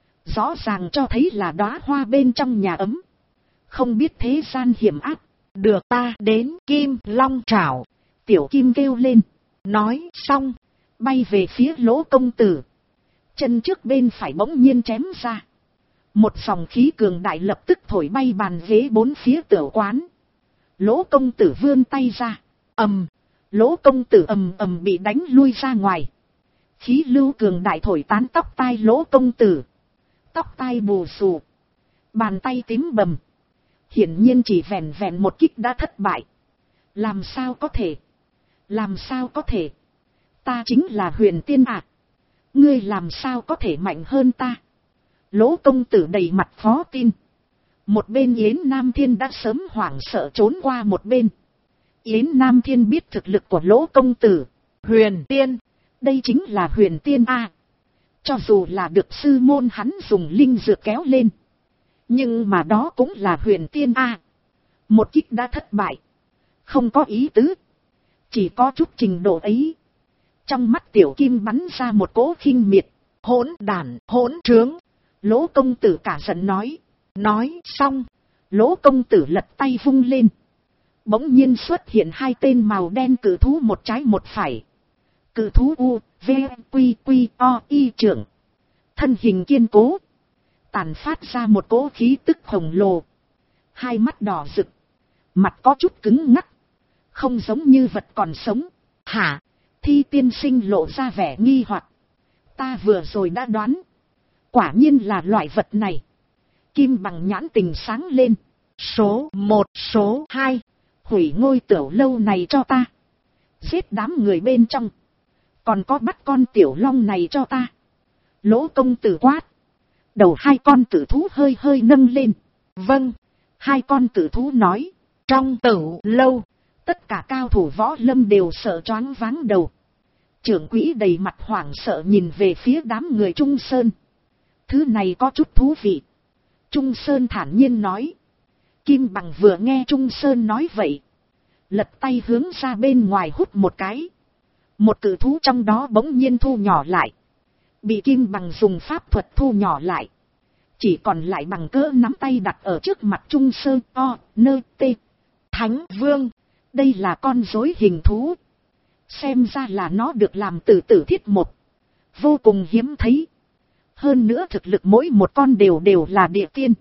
Rõ ràng cho thấy là đóa hoa bên trong nhà ấm. Không biết thế gian hiểm ác. Được ta đến Kim Long trảo. Tiểu Kim kêu lên. Nói xong, bay về phía Lỗ công tử. Chân trước bên phải bỗng nhiên chém ra. Một dòng khí cường đại lập tức thổi bay bàn ghế bốn phía tiểu quán. Lỗ công tử vươn tay ra. ầm. Lỗ công tử ầm ầm bị đánh lui ra ngoài. Khí lưu cường đại thổi tán tóc tai Lỗ công tử. Tóc tai bù xù. Bàn tay tím bầm. Hiển nhiên chỉ vẹn vẹn một kích đã thất bại. Làm sao có thể? Làm sao có thể? Ta chính là Huyền Tiên ạ. Ngươi làm sao có thể mạnh hơn ta? Lỗ công tử đầy mặt khó tin. Một bên Yến Nam Thiên đã sớm hoảng sợ trốn qua một bên. Yến Nam Thiên biết thực lực của Lỗ công tử. Huyền Tiên. Đây chính là Huyền Tiên A. Cho dù là được sư môn hắn dùng linh dược kéo lên. Nhưng mà đó cũng là Huyền Tiên A. Một kích đã thất bại. Không có ý tứ. Chỉ có chút trình độ ấy. Trong mắt Tiểu Kim bắn ra một cỗ khinh miệt. Hỗn đản, hỗn trướng. Lỗ công tử cả giận nói. Nói xong, Lỗ công tử lật tay vung lên. Bỗng nhiên xuất hiện hai tên màu đen cự thú một trái một phải. Cự thú U, V, Quy, Quy, O, Y trưởng. Thân hình kiên cố. Tàn phát ra một cỗ khí tức khổng lồ. Hai mắt đỏ rực. Mặt có chút cứng ngắc. Không giống như vật còn sống. Hả? Thi tiên sinh lộ ra vẻ nghi hoặc. Ta vừa rồi đã đoán. Quả nhiên là loại vật này. Kim Bằng nhãn tình sáng lên. Số 1, số 2. Hủy ngôi tiểu lâu này cho ta. Giết đám người bên trong. Còn có bắt con tiểu long này cho ta. Lỗ công tử quát. Đầu hai con tử thú hơi hơi nâng lên. Vâng. Hai con tử thú nói. Trong tử lâu, tất cả cao thủ võ lâm đều sợ choáng váng đầu. Trưởng quỹ đầy mặt hoảng sợ nhìn về phía đám người Trung Sơn. Thứ này có chút thú vị. Trung Sơn thản nhiên nói. Kim Bằng vừa nghe Trung Sơn nói vậy. Lật tay hướng ra bên ngoài hút một cái. Một cự thú trong đó bỗng nhiên thu nhỏ lại. Bị Kim Bằng dùng pháp thuật thu nhỏ lại. Chỉ còn lại bằng cỡ nắm tay đặt ở trước mặt Trung Sơn O, Nơ, T. Thánh Vương. Đây là con rối hình thú. Xem ra là nó được làm từ tử thiết một. Vô cùng hiếm thấy. Hơn nữa thực lực mỗi một con đều là địa tiên.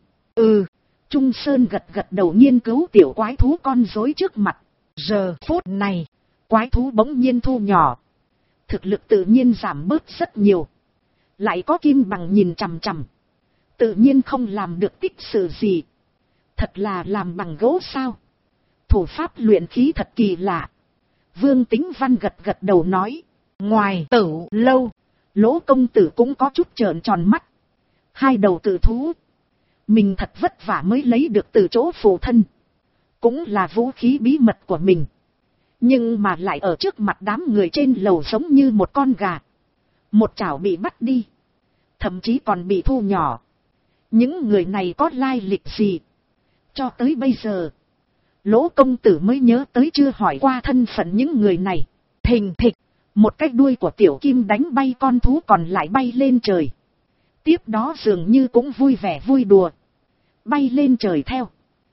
Trung Sơn gật gật đầu nghiên cứu tiểu quái thú con rối trước mặt. Giờ phút này, quái thú bỗng nhiên thu nhỏ. Thực lực tự nhiên giảm bớt rất nhiều. Lại có Kim Bằng nhìn chằm chằm. Tự nhiên không làm được tích sự gì. Thật là làm bằng gỗ sao. Thủ pháp luyện khí thật kỳ lạ. Vương Tính Văn gật gật đầu nói. Ngoài tử lâu, Lỗ công tử cũng có chút trợn tròn mắt. Hai đầu cự thú. Mình thật vất vả mới lấy được từ chỗ phụ thân. Cũng là vũ khí bí mật của mình. Nhưng mà lại ở trước mặt đám người trên lầu giống như một con gà. Một chảo bị bắt đi. Thậm chí còn bị thu nhỏ. Những người này có lai lịch gì? Cho tới bây giờ, Lỗ công tử mới nhớ tới chưa hỏi qua thân phận những người này. Thình thịch, Một cái đuôi của tiểu kim đánh bay con thú còn lại bay lên trời. Tiếp đó dường như cũng vui vẻ vui đùa. Bay lên trời theo.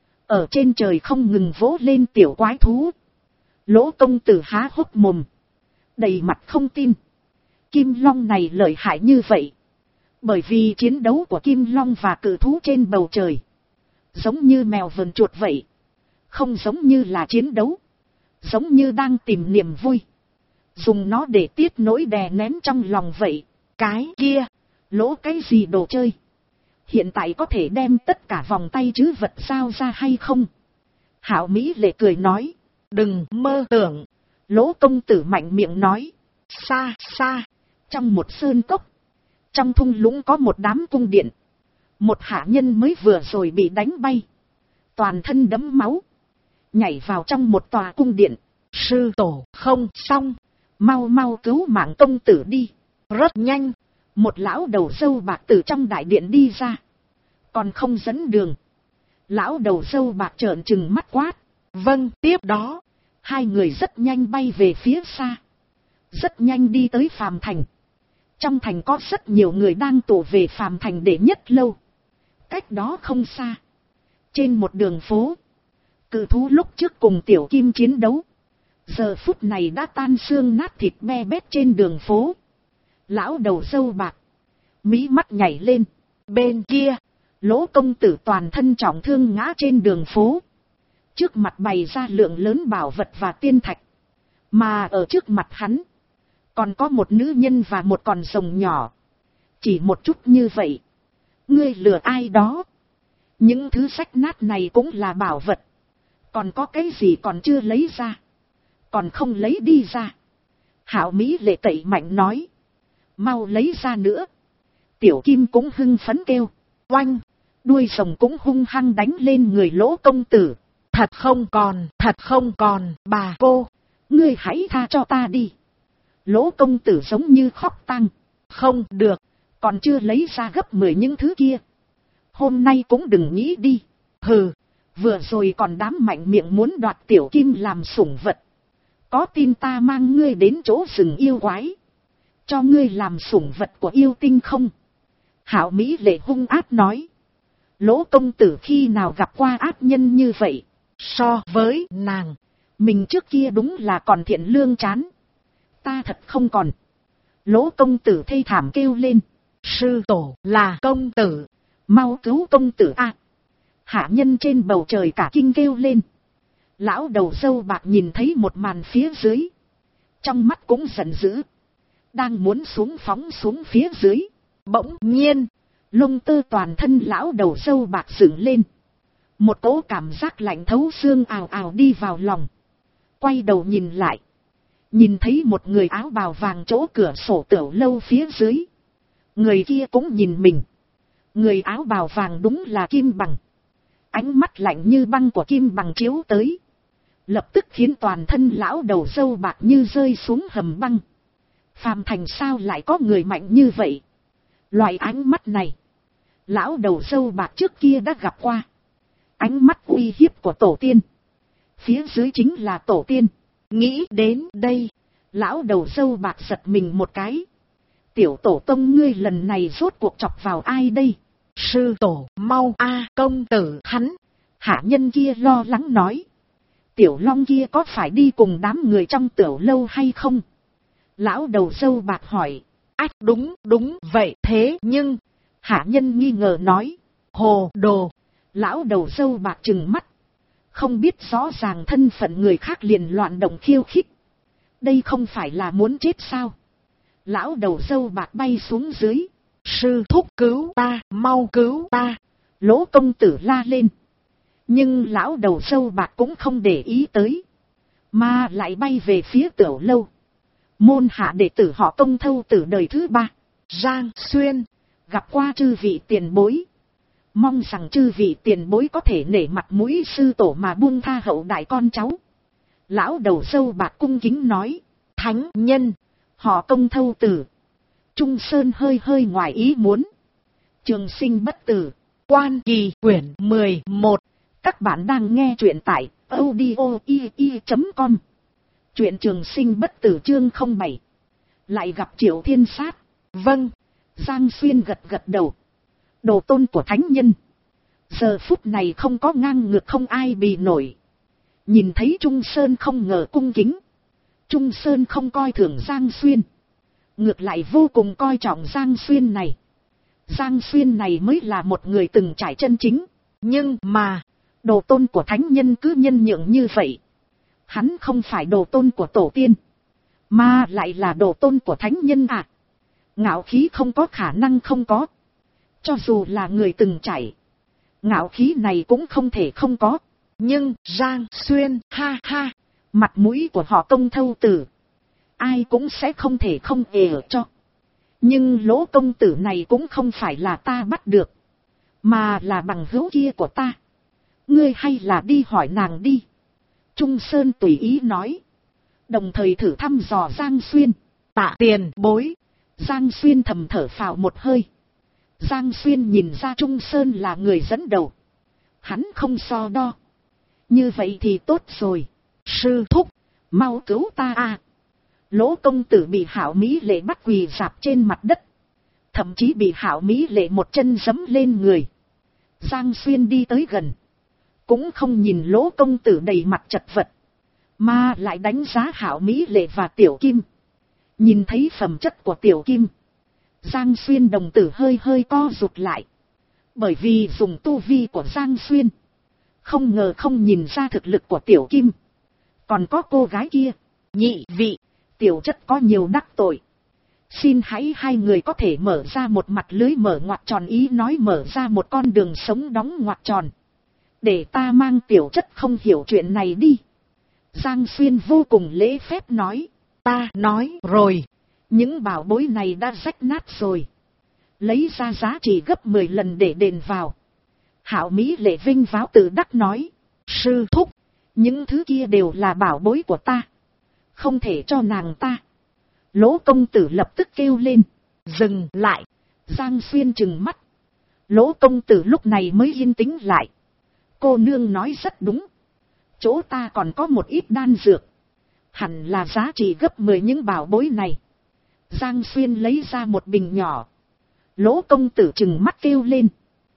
Ở trên trời không ngừng vỗ lên tiểu quái thú. Lỗ công tử há hốc mồm. Đầy mặt không tin. Kim long này lợi hại như vậy. Bởi vì chiến đấu của kim long và cự thú trên bầu trời. Giống như mèo vờn chuột vậy. Không giống như là chiến đấu. Giống như đang tìm niềm vui. Dùng nó để tiết nỗi đè nén trong lòng vậy. Cái kia, lỗ cái gì đồ chơi? Hiện tại có thể đem tất cả vòng tay trữ vật sao ra hay không? Hảo Mỹ Lệ cười nói. Đừng mơ tưởng. Lỗ công tử mạnh miệng nói. Xa xa, trong một sơn cốc. Trong thung lũng có một đám cung điện. Một hạ nhân mới vừa rồi bị đánh bay. Toàn thân đẫm máu. Nhảy vào trong một tòa cung điện. Sư tổ không xong. Mau mau cứu mạng công tử đi. Rất nhanh. Một lão đầu râu bạc từ trong đại điện đi ra. Còn không dẫn đường. Lão đầu râu bạc trợn trừng mắt quát. Vâng, tiếp đó. Hai người rất nhanh bay về phía xa. Rất nhanh đi tới Phàm Thành. Trong thành có rất nhiều người đang tụ về Phàm Thành để nhất lâu. Cách đó không xa. Trên một đường phố. Cự thú lúc trước cùng tiểu kim chiến đấu. Giờ phút này đã tan xương nát thịt be bét trên đường phố. Lão đầu râu bạc. Mí mắt nhảy lên. Bên kia. Lỗ công tử toàn thân trọng thương ngã trên đường phố. Trước mặt bày ra lượng lớn bảo vật và tiên thạch. Mà ở trước mặt hắn. Còn có một nữ nhân và một con rồng nhỏ. Chỉ một chút như vậy. Ngươi lừa ai đó. Những thứ rách nát này cũng là bảo vật. Còn có cái gì còn chưa lấy ra. Còn không lấy đi ra. Hảo Mỹ Lệ tẩy mạnh nói. Mau lấy ra nữa. Tiểu kim cũng hưng phấn kêu. Oanh. Đuôi rồng cũng hung hăng đánh lên người lỗ công tử. Thật không còn, bà cô. Ngươi hãy tha cho ta đi. Lỗ công tử giống như khóc tang. Không được, còn chưa lấy ra gấp 10 những thứ kia. Hôm nay cũng đừng nghĩ đi. Hừ, vừa rồi còn đám mạnh miệng muốn đoạt tiểu kim làm sủng vật. Có tin ta mang ngươi đến chỗ rừng yêu quái. Cho ngươi làm sủng vật của yêu tinh không? Hảo Mỹ Lệ hung ác nói. Lỗ công tử khi nào gặp qua ác nhân như vậy? So với nàng, mình trước kia đúng là còn thiện lương chán. Ta thật không còn. Lỗ công tử thê thảm kêu lên. Sư tổ là công tử. Mau cứu công tử a! Hạ nhân trên bầu trời cả kinh kêu lên. Lão đầu râu bạc nhìn thấy một màn phía dưới. Trong mắt cũng giận dữ. Đang muốn phóng xuống phía dưới. Bỗng nhiên, lông tơ toàn thân lão đầu râu bạc dựng lên. Một cỗ cảm giác lạnh thấu xương ào ào đi vào lòng. Quay đầu nhìn lại. Nhìn thấy một người áo bào vàng chỗ cửa sổ tiểu lâu phía dưới. Người kia cũng nhìn mình. Người áo bào vàng đúng là Kim Bằng. Ánh mắt lạnh như băng của Kim Bằng chiếu tới. Lập tức khiến toàn thân lão đầu râu bạc như rơi xuống hầm băng. Phàm Thành sao lại có người mạnh như vậy? Loại ánh mắt này, lão đầu râu bạc trước kia đã gặp qua. Ánh mắt uy hiếp của tổ tiên. Phía dưới chính là tổ tiên. Nghĩ đến đây, lão đầu râu bạc giật mình một cái. Tiểu tổ tông ngươi lần này rốt cuộc chọc vào ai đây? Sư tổ mau a công tử hắn. Hạ nhân kia lo lắng nói. Tiểu long kia có phải đi cùng đám người trong tiểu lâu hay không? Lão đầu râu bạc hỏi. Ách đúng vậy thế nhưng. Hạ nhân nghi ngờ nói. Hồ đồ. Lão đầu râu bạc trừng mắt. Không biết rõ ràng thân phận người khác liền loạn động khiêu khích. Đây không phải là muốn chết sao? Lão đầu râu bạc bay xuống dưới. Sư thúc cứu ta, mau cứu ta. Lỗ công tử la lên. Nhưng lão đầu râu bạc cũng không để ý tới. Mà lại bay về phía tiểu lâu. Môn hạ đệ tử họ Công Thâu Tử đời thứ 3. Giang Xuyên. Gặp qua chư vị tiền bối. Mong rằng chư vị tiền bối có thể nể mặt mũi sư tổ mà buông tha hậu đại con cháu. Lão đầu râu bạc cung kính nói. Thánh nhân. Họ Công Thâu Tử. Trung Sơn hơi ngoài ý muốn. Trường sinh bất tử. Quan Kỳ quyển 11. Các bạn đang nghe truyện tại audio.com. Truyện Trường Sinh bất tử chương 07. Lại gặp Triệu Thiên Sát. Vâng. Giang Xuyên gật gật đầu. Đồ tôn của thánh nhân. Giờ phút này không có ngang ngược, không ai bì nổi. Nhìn thấy Trung Sơn không ngờ cung kính. Trung Sơn không coi thường Giang Xuyên. Ngược lại vô cùng coi trọng Giang Xuyên này. Giang Xuyên này mới là một người từng trải chân chính. Nhưng mà, đồ tôn của thánh nhân cứ nhân nhượng như vậy. Hắn không phải đồ tôn của tổ tiên, mà lại là đồ tôn của thánh nhân à. Ngạo khí không có khả năng không có. Cho dù là người từng trải, ngạo khí này cũng không thể không có. Nhưng Giang Xuyên, ha ha, mặt mũi của họ Công Thâu Tử, ai cũng sẽ không thể không cho. Nhưng Lỗ công tử này cũng không phải là ta bắt được, mà là bằng hữu kia của ta. Ngươi hay là đi hỏi nàng đi. Trung Sơn tùy ý nói. Đồng thời thử thăm dò Giang Xuyên. Tạ tiền bối. Giang Xuyên thầm thở phào một hơi. Giang Xuyên nhìn ra Trung Sơn là người dẫn đầu. Hắn không so đo. Như vậy thì tốt rồi. Sư thúc, mau cứu ta à. Lỗ công tử bị Hạo Mỹ Lệ bắt quỳ rạp trên mặt đất. Thậm chí bị Hạo Mỹ Lệ một chân giẫm lên người. Giang Xuyên đi tới gần. Cũng không nhìn Lỗ công tử đầy mặt chật vật, mà lại đánh giá Hạo Mỹ Lệ và Tiểu Kim. Nhìn thấy phẩm chất của Tiểu Kim, Giang Xuyên đồng tử hơi hơi co rụt lại. Bởi vì dùng tu vi của Giang Xuyên, không ngờ không nhìn ra thực lực của Tiểu Kim. Còn có cô gái kia, nhị vị, tiểu chất có nhiều đắc tội. Xin hãy hai người có thể mở ra một mặt lưới mở ngoặc tròn, ý nói mở ra một con đường sống đóng ngoặc tròn. Để ta mang tiểu chất không hiểu chuyện này đi. Giang Xuyên vô cùng lễ phép nói. Ta nói rồi. Những bảo bối này đã rách nát rồi. Lấy ra giá trị gấp 10 lần để đền vào. Hạo Mỹ Lệ vinh váo tự đắc nói. Sư thúc, những thứ kia đều là bảo bối của ta, không thể cho nàng ta. Lỗ công tử lập tức kêu lên. Dừng lại. Giang Xuyên trừng mắt. Lỗ công tử lúc này mới yên tĩnh lại. Cô nương nói rất đúng. Chỗ ta còn có một ít đan dược, hẳn là giá trị gấp 10 những bảo bối này. Giang Xuyên lấy ra một bình nhỏ. Lỗ công tử trừng mắt kêu lên.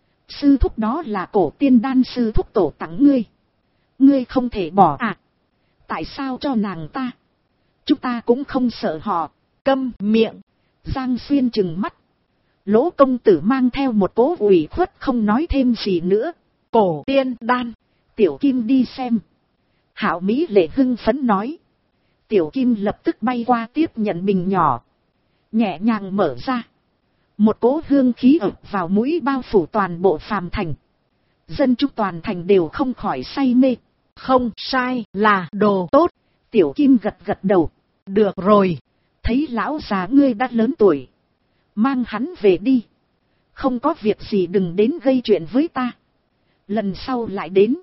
Sư thúc, đó là cổ tiên đan sư thúc tổ tặng ngươi. Ngươi không thể bỏ à? Tại sao cho nàng ta? Chúng ta cũng không sợ họ. Câm miệng. Giang Xuyên trừng mắt. Lỗ công tử mang theo một cố ủy khuất không nói thêm gì nữa. Cổ tiên đan. Tiểu Kim đi xem. Hạo Mỹ Lệ hưng phấn nói. Tiểu Kim lập tức bay qua tiếp nhận bình nhỏ. Nhẹ nhàng mở ra. Một cỗ hương khí ập vào mũi bao phủ toàn bộ Phàm Thành. Dân chúng toàn thành đều không khỏi say mê. Không sai, là đồ tốt. Tiểu Kim gật gật đầu. Được rồi. Thấy lão già ngươi đã lớn tuổi, mang hắn về đi. Không có việc gì đừng đến gây chuyện với ta. Lần sau lại đến,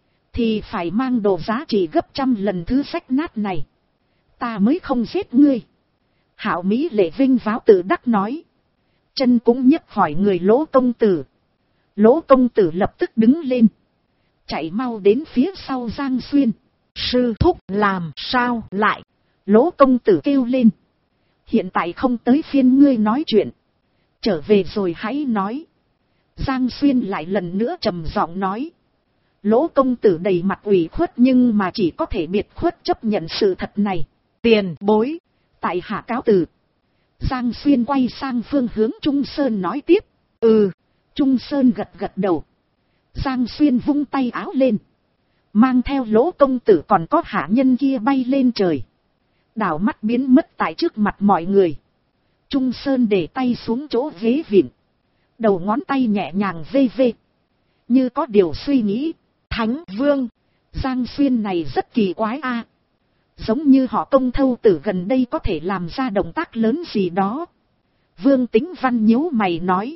thì phải mang đồ giá trị gấp 100 lần thứ rách nát này. Ta mới không giết ngươi. Hạo Mỹ Lệ vinh váo tự đắc nói. Chân cũng nhấc hỏi người Lỗ công tử. Lỗ công tử lập tức đứng lên, chạy mau đến phía sau Giang Xuyên. Sư thúc, làm sao lại? Lỗ công tử kêu lên. Hiện tại không tới phiên ngươi nói chuyện. Trở về rồi hãy nói. Giang Xuyên lại lần nữa trầm giọng nói. Lỗ công tử đầy mặt ủy khuất nhưng mà chỉ có thể biệt khuất chấp nhận sự thật này. Tiền bối, tại hạ cáo từ. Giang Xuyên quay sang phương hướng Trung Sơn nói tiếp. Trung Sơn gật gật đầu. Giang Xuyên vung tay áo lên, mang theo Lỗ công tử còn có hạ nhân kia bay lên trời. Đảo mắt biến mất tại trước mặt mọi người. Trung Sơn để tay xuống chỗ ghế vịn, đầu ngón tay nhẹ nhàng vê vê, như có điều suy nghĩ. Thánh Vương, Giang Xuyên này rất kỳ quái a. Giống như họ Công Thâu tử gần đây có thể làm ra động tác lớn gì đó. Vương Tính Văn nhíu mày nói.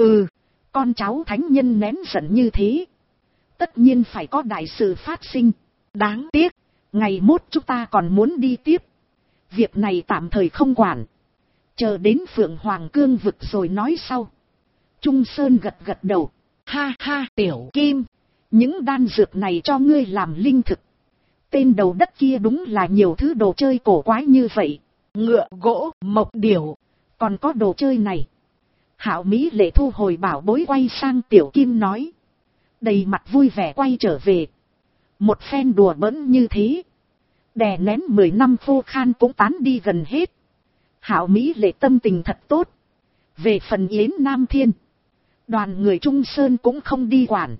Con cháu thánh nhân nén giận như thế, tất nhiên phải có đại sự phát sinh. Đáng tiếc, ngày mốt chúng ta còn muốn đi tiếp. Việc này tạm thời không quản, chờ đến Phượng Hoàng Cương vực rồi nói sau. Trung Sơn gật gật đầu. Ha ha, Tiểu Kim, những đan dược này cho ngươi làm linh thực. Tên đầu đất kia đúng là nhiều thứ đồ chơi cổ quái như vậy. ngựa gỗ, mộc điểu. Còn có đồ chơi này. Hạo Mỹ Lệ thu hồi bảo bối quay sang Tiểu Kim nói. Đầy mặt vui vẻ quay trở về. Một phen đùa bỡn như thế. Đè nén 10 năm khô khan cũng tán đi gần hết. Hạo Mỹ Lệ tâm tình thật tốt. Về phần Yến Nam Thiên, đoàn người Trung Sơn cũng không đi quản.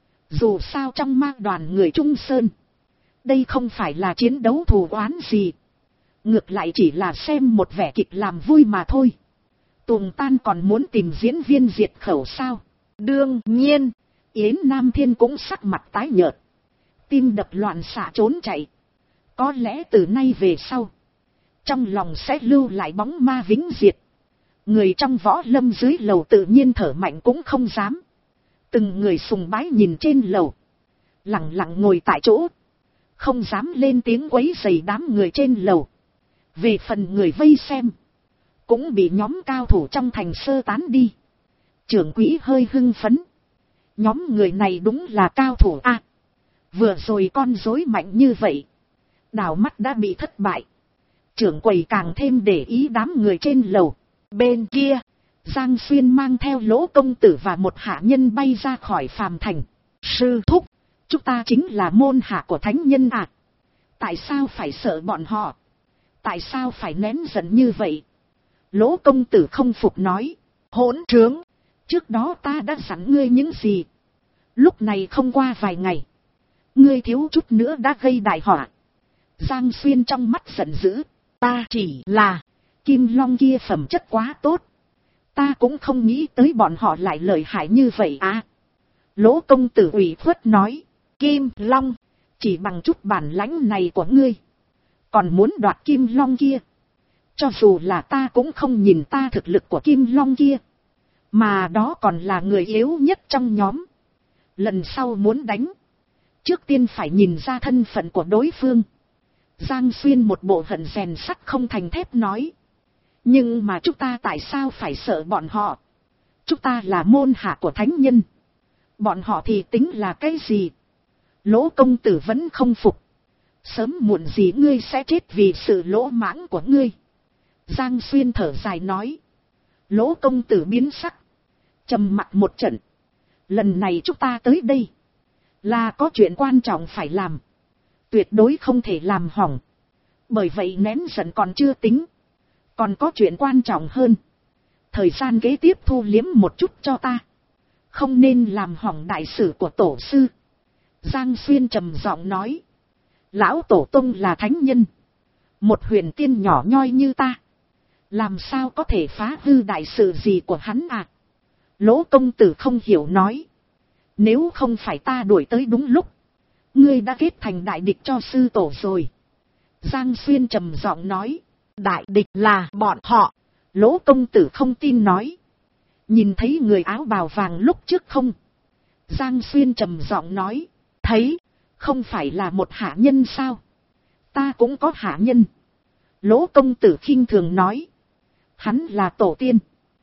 Dù sao trong ma đoàn người Trung Sơn, đây không phải là chiến đấu thù oán gì. Ngược lại chỉ là xem một vẻ kịch làm vui mà thôi. Tùng Tan còn muốn tìm diễn viên diệt khẩu sao? Đương nhiên, Yến Nam Thiên cũng sắc mặt tái nhợt. Tim đập loạn xạ trốn chạy. Có lẽ từ nay về sau, trong lòng sẽ lưu lại bóng ma vĩnh diệt. Người trong võ lâm dưới lầu tự nhiên thở mạnh cũng không dám. Từng người sùng bái nhìn trên lầu. Lặng lặng ngồi tại chỗ. Không dám lên tiếng quấy rầy đám người trên lầu. Về phần người vây xem, cũng bị nhóm cao thủ trong thành sơ tán đi. Trưởng quỹ hơi hưng phấn. Nhóm người này đúng là cao thủ a. Vừa rồi con rối mạnh như vậy, đảo mắt đã bị thất bại. Trưởng quầy càng thêm để ý đám người trên lầu. Bên kia, Giang Xuyên mang theo Lỗ công tử và một hạ nhân bay ra khỏi phàm thành. sư thúc, chúng ta chính là môn hạ của thánh nhân à? Tại sao phải sợ bọn họ? Tại sao phải nén giận như vậy? Lỗ công tử không phục nói. hỗn trướng, trước đó ta đã dặn ngươi những gì? Lúc này không qua vài ngày, ngươi thiếu chút nữa đã gây đại họa. Giang Xuyên trong mắt giận dữ. ta chỉ là, Kim Long kia phẩm chất quá tốt. Ta cũng không nghĩ tới bọn họ lại lợi hại như vậy à. Lỗ công tử ủy khuất nói. Kim Long, chỉ bằng chút bản lãnh này của ngươi, còn muốn đoạt Kim Long kia? Cho dù là ta cũng không nhìn ta thực lực của Kim Long kia. Mà đó còn là người yếu nhất trong nhóm. Lần sau muốn đánh, trước tiên phải nhìn ra thân phận của đối phương. Giang Xuyên một bộ hận rèn sắt không thành thép nói. Nhưng mà chúng ta tại sao phải sợ bọn họ? Chúng ta là môn hạ của thánh nhân. Bọn họ thì tính là cái gì? Lỗ công tử vẫn không phục. Sớm muộn gì ngươi sẽ chết vì sự lỗ mãng của ngươi. Giang Xuyên thở dài nói. Lỗ công tử biến sắc, trầm mặc một trận. Lần này chúng ta tới đây là có chuyện quan trọng phải làm, tuyệt đối không thể làm hỏng. Bởi vậy nén giận còn chưa tính, còn có chuyện quan trọng hơn. Thời gian kế tiếp thu liếm một chút cho ta, không nên làm hỏng đại sự của tổ sư. Giang Xuyên trầm giọng nói. Lão tổ tông là thánh nhân, một huyền tiên nhỏ nhoi như ta, làm sao có thể phá hư đại sự gì của hắn à? Lỗ công tử không hiểu nói. Nếu không phải ta đuổi tới đúng lúc, ngươi đã kết thành đại địch cho sư tổ rồi. Giang Xuyên trầm giọng nói. đại địch là bọn họ. Lỗ công tử không tin nói. Nhìn thấy người áo bào vàng lúc trước không? Giang Xuyên trầm giọng nói. Thấy, không phải là một hạ nhân sao? Ta cũng có hạ nhân. Lỗ công tử khinh thường nói. Hắn là tổ tiên,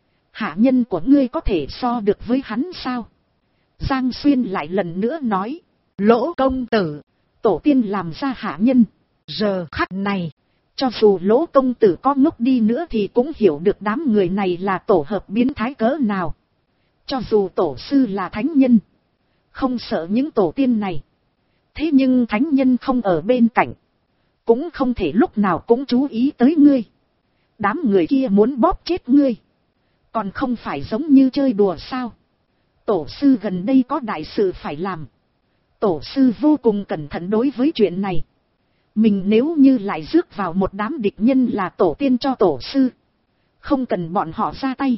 hạ nhân của ngươi có thể so được với hắn sao? Giang Xuyên lại lần nữa nói. Lỗ công tử, tổ tiên làm ra hạ nhân. giờ khắc này, cho dù Lỗ công tử có ngốc đi nữa thì cũng hiểu được đám người này là tổ hợp biến thái cỡ nào. Cho dù tổ sư là thánh nhân, không sợ những tổ tiên này. Thế nhưng thánh nhân không ở bên cạnh, cũng không thể lúc nào cũng chú ý tới ngươi. Đám người kia muốn bóp chết ngươi, còn không phải giống như chơi đùa sao? Tổ sư gần đây có đại sự phải làm. Tổ sư vô cùng cẩn thận đối với chuyện này. Mình nếu như lại rước vào một đám địch nhân là tổ tiên cho tổ sư, không cần bọn họ ra tay,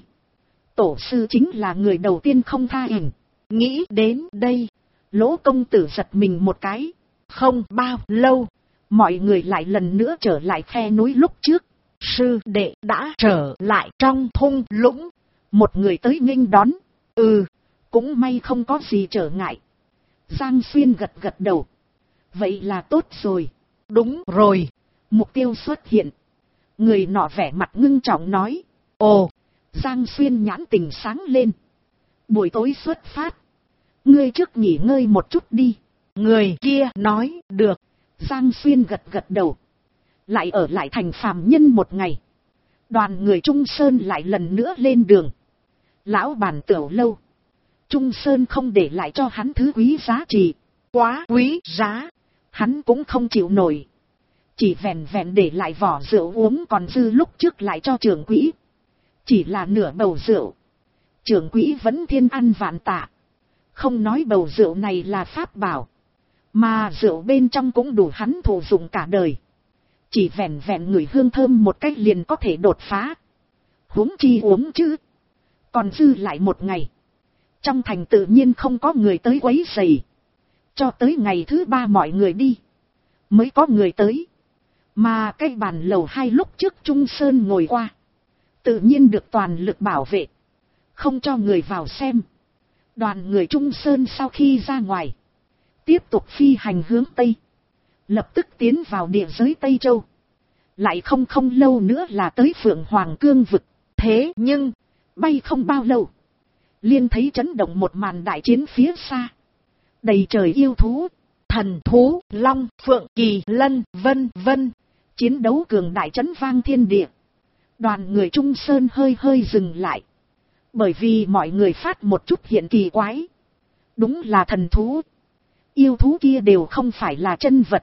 tổ sư chính là người đầu tiên không tha hình. Nghĩ đến đây, Lỗ công tử giật mình một cái. không bao lâu, mọi người lại lần nữa trở lại khe núi lúc trước. sư đệ đã trở lại trong thung lũng. Một người tới nghênh đón. Cũng may không có gì trở ngại. Giang Xuyên gật gật đầu. Vậy là tốt rồi. Đúng rồi. Mục tiêu xuất hiện. Người nọ vẻ mặt ngưng trọng nói. Ồ. Giang Xuyên nhãn tình sáng lên. Buổi tối xuất phát, ngươi trước nghỉ ngơi một chút đi. Người kia nói được. Giang Xuyên gật gật đầu. lại ở lại thành phàm nhân một ngày. Đoàn người Trung Sơn lại lần nữa lên đường. Lão bản tiểu lâu. Trung Sơn không để lại cho hắn thứ quý giá trị. Quá quý giá. Hắn cũng không chịu nổi. Chỉ vẹn vẹn để lại vỏ rượu uống còn dư lúc trước lại cho trưởng quỹ. Chỉ là nửa bầu rượu. Trưởng quỹ vẫn thiên ăn vạn tạ. Không nói bầu rượu này là pháp bảo. Mà rượu bên trong cũng đủ hắn thụ dụng cả đời. Chỉ vẹn vẹn ngửi hương thơm một cách liền có thể đột phá. Huống chi uống chứ. Còn dư lại một ngày. Trong thành tự nhiên không có người tới quấy rầy. Cho tới ngày thứ 3 mọi người đi. Mới có người tới. Mà cái bàn lầu 2 lúc trước Trung Sơn ngồi qua. Tự nhiên được toàn lực bảo vệ. Không cho người vào xem. Đoàn người Trung Sơn sau khi ra ngoài. Tiếp tục phi hành hướng Tây. Lập tức tiến vào địa giới Tây Châu. Lại không lâu nữa là tới Phượng Hoàng Cương vực. Thế nhưng, bay không bao lâu. Liên thấy chấn động một màn đại chiến phía xa. Đầy trời yêu thú, thần thú, long, phượng, kỳ, lân, vân vân. Chiến đấu cường đại chấn vang thiên địa. Đoàn người Trung Sơn hơi dừng lại. Bởi vì mọi người phát một chút hiện kỳ quái. Đúng là thần thú. Yêu thú kia đều không phải là chân vật.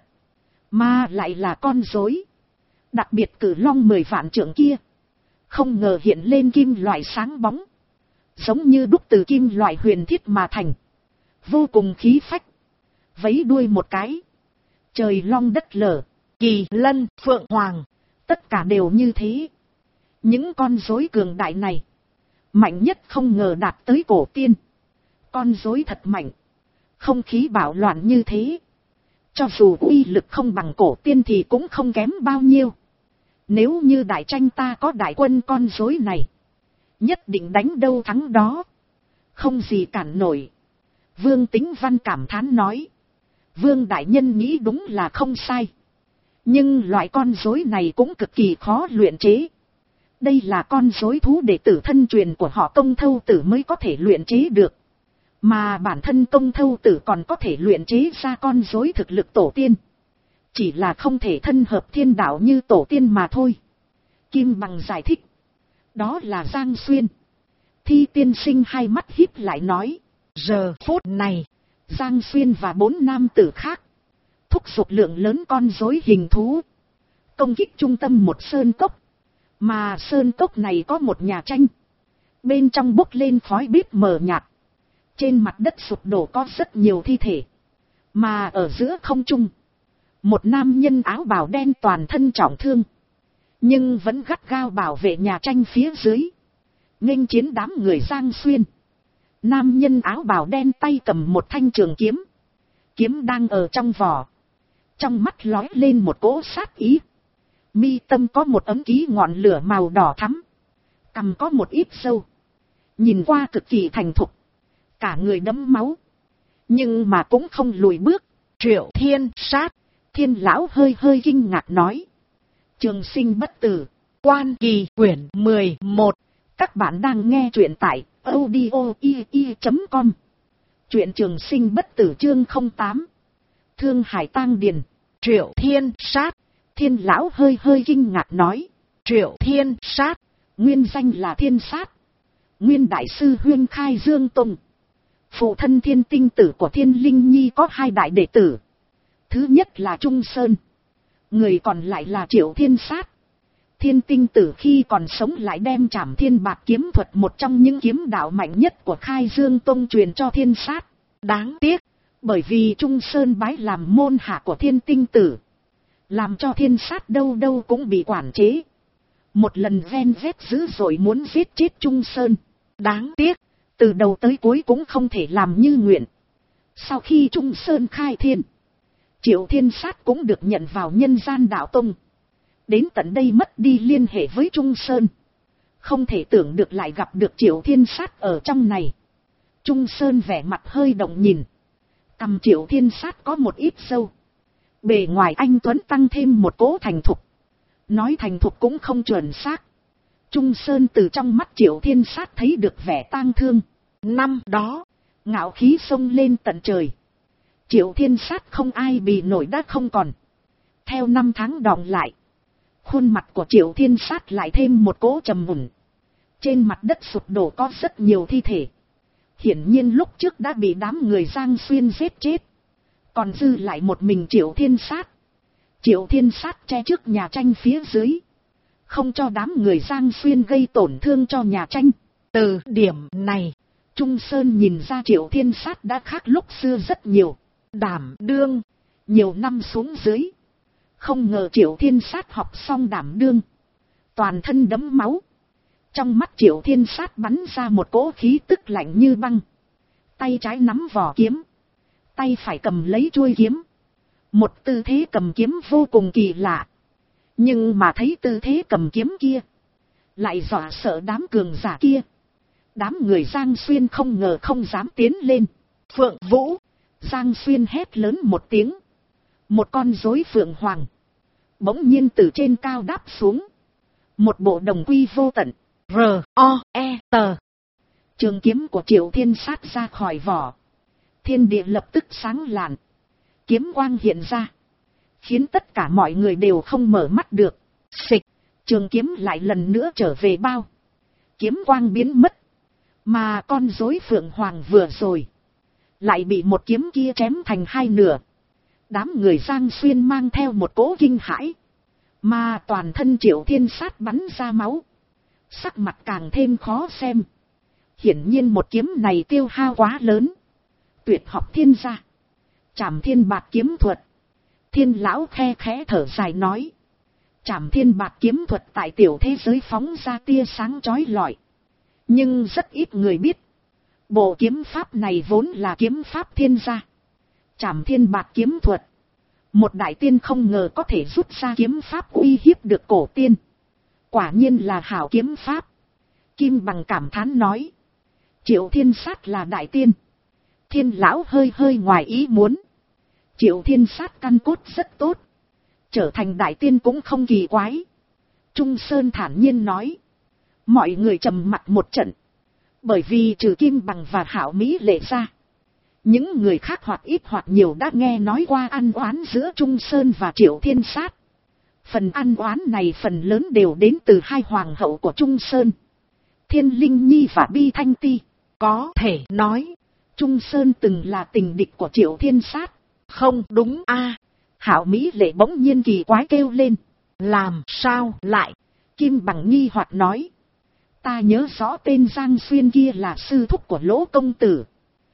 Mà lại là con rối. Đặc biệt cử long 10 vạn trượng kia. Không ngờ hiện lên kim loại sáng bóng. Giống như đúc từ kim loại huyền thiết mà thành. Vô cùng khí phách. Vẫy đuôi một cái. Trời long đất lở. Kỳ lân, phượng hoàng. Tất cả đều như thế. Những con rối cường đại này. Mạnh nhất không ngờ đạt tới cổ tiên. Con rối thật mạnh. Không khí bạo loạn như thế. Cho dù uy lực không bằng cổ tiên thì cũng không kém bao nhiêu. Nếu như đại tranh ta có đại quân con rối này. Nhất định đánh đâu thắng đó. Không gì cản nổi. Vương Tính Văn cảm thán nói. Vương đại nhân nghĩ đúng là không sai. Nhưng loại con rối này cũng cực kỳ khó luyện chế. Đây là con rối thú đệ tử thân truyền của họ Công Thâu Tử mới có thể luyện chế được. Mà bản thân Công Thâu Tử còn có thể luyện chế ra con rối thực lực tổ tiên. Chỉ là không thể thân hợp thiên đạo như tổ tiên mà thôi. Kim Bằng giải thích. Đó là Giang Xuyên. Thi tiên sinh hai mắt híp lại nói. Giờ phút này, Giang Xuyên và 4 nam tử khác. Thúc giục lượng lớn con rối hình thú. Công kích trung tâm một sơn cốc. Mà sơn cốc này có một nhà tranh. Bên trong bốc lên khói bếp mờ nhạt. Trên mặt đất sụp đổ có rất nhiều thi thể. Mà ở giữa không trung. Một nam nhân áo bào đen toàn thân trọng thương. Nhưng vẫn gắt gao bảo vệ nhà tranh phía dưới. Nghênh chiến đám người Giang Xuyên. Nam nhân áo bào đen tay cầm một thanh trường kiếm. Kiếm đang ở trong vỏ. Trong mắt lóe lên một cỗ sát ý. Mi tâm có một ấm ký ngọn lửa màu đỏ thắm. Cằm có một ít sâu. Nhìn qua cực kỳ thành thục. Cả người đẫm máu. Nhưng mà cũng không lùi bước. Triệu Thiên Sát. Thiên lão hơi kinh ngạc nói. Trường sinh bất tử. Quan Kỳ quyển 11. Các bạn đang nghe truyện tại audio.com. Truyện Trường sinh bất tử chương 08. Thương Hải Tang Điền. Triệu Thiên Sát. Thiên lão hơi kinh ngạc nói. Triệu Thiên Sát. Nguyên danh là Thiên Sát. Nguyên đại sư huyên Khai Dương Tông. Phụ thân Thiên Tinh Tử của Thiên Linh Nhi có 2 đại đệ tử. Thứ nhất là Trung Sơn. Người còn lại là Triệu Thiên Sát. Thiên Tinh Tử khi còn sống lại đem Trảm Thiên Bạc kiếm thuật, một trong những kiếm đạo mạnh nhất của Khai Dương Tông, truyền cho Thiên Sát. Đáng tiếc, bởi vì Trung Sơn bái làm môn hạ của Thiên Tinh Tử, làm cho Thiên Sát đâu đâu cũng bị quản chế. Một lần ven vét dữ dội muốn giết chết Trung Sơn. Đáng tiếc, từ đầu tới cuối cũng không thể làm như nguyện. Sau khi Trung Sơn khai thiên, Triệu Thiên Sát cũng được nhận vào Nhân Gian Đạo Tông. Đến tận đây mất đi liên hệ với Trung Sơn. Không thể tưởng được lại gặp được Triệu Thiên Sát ở trong này. Trung Sơn vẻ mặt hơi động nhìn. Cằm Triệu Thiên Sát có một ít sâu. Bề ngoài anh tuấn tăng thêm một cỗ thành thục. Nói thành thục cũng không chuẩn xác. Trung Sơn từ trong mắt Triệu Thiên Sát thấy được vẻ tang thương. Năm đó, ngạo khí xông lên tận trời. Triệu Thiên Sát không ai bì nổi đã không còn. Theo năm tháng đọng lại, Khuôn mặt của Triệu Thiên Sát lại thêm một cỗ trầm mùn. Trên mặt đất sụp đổ có rất nhiều thi thể. Hiển nhiên lúc trước đã bị đám người Giang Xuyên giết chết. Còn dư lại một mình Triệu Thiên Sát. Triệu Thiên Sát che trước nhà tranh phía dưới, không cho đám người Giang Xuyên gây tổn thương cho nhà tranh. Từ điểm này, Trung Sơn nhìn ra Triệu Thiên Sát đã khác lúc xưa rất nhiều. đảm đương. Nhiều năm xuống dưới, không ngờ Triệu Thiên Sát học xong đảm đương, toàn thân đẫm máu. Trong mắt Triệu Thiên Sát bắn ra một cỗ khí tức lạnh như băng. Tay trái nắm vỏ kiếm, tay phải cầm lấy chuôi kiếm. Một tư thế cầm kiếm vô cùng kỳ lạ. Nhưng mà thấy tư thế cầm kiếm kia, lại dọa sợ đám cường giả kia. Đám người Giang Xuyên không ngờ không dám tiến lên. Phượng Vũ! Giang Xuyên hét lớn một tiếng. Một con rối phượng hoàng bỗng nhiên từ trên cao đáp xuống. Một bộ đồng quy vô tận. R.O.E.T. Trường kiếm của Triệu Thiên Sát ra khỏi vỏ. Thiên địa lập tức sáng lạn. Kiếm quang hiện ra, khiến tất cả mọi người đều không mở mắt được. Xịch, trường kiếm lại lần nữa trở về bao. Kiếm quang biến mất. Mà con rối phượng hoàng vừa rồi lại bị một kiếm kia chém thành hai nửa. Đám người Giang Xuyên mang theo một cỗ kinh hãi. Mà toàn thân Triệu Thiên Sát bắn ra máu. Sắc mặt càng thêm khó xem. Hiển nhiên một kiếm này tiêu hao quá lớn. Tuyệt học thiên gia, Trảm Thiên Bạt kiếm thuật. Thiên lão khe khẽ thở dài nói. Trảm Thiên Bạt kiếm thuật tại tiểu thế giới phóng ra tia sáng chói lọi. Nhưng rất ít người biết. Bộ kiếm pháp này vốn là kiếm pháp thiên gia. Trảm Thiên Bạt kiếm thuật. Một đại tiên không ngờ có thể rút ra kiếm pháp uy hiếp được cổ tiên. Quả nhiên là hảo kiếm pháp. Kim Bằng cảm thán nói. Triệu Thiên Sát là đại tiên. Thiên lão hơi hơi ngoài ý muốn. Triệu Thiên Sát căn cốt rất tốt. Trở thành đại tiên cũng không kỳ quái. Trung Sơn thản nhiên nói. Mọi người trầm mặc một trận. Bởi vì trừ Kim Bằng và Hảo Mỹ Lệ ra, những người khác hoặc ít hoặc nhiều đã nghe nói qua ăn oán giữa Trung Sơn và Triệu Thiên Sát. Phần ăn oán này phần lớn đều đến từ hai hoàng hậu của Trung Sơn, Thiên Linh Nhi và Bi Thanh Ti. Có thể nói, Trung Sơn từng là tình địch của Triệu Thiên Sát. Không đúng a. Hảo Mỹ Lệ bỗng nhiên kỳ quái kêu lên. Làm sao lại? Kim Bằng nghi hoặc nói. Ta nhớ rõ tên Giang Xuyên kia là sư thúc của Lỗ công tử.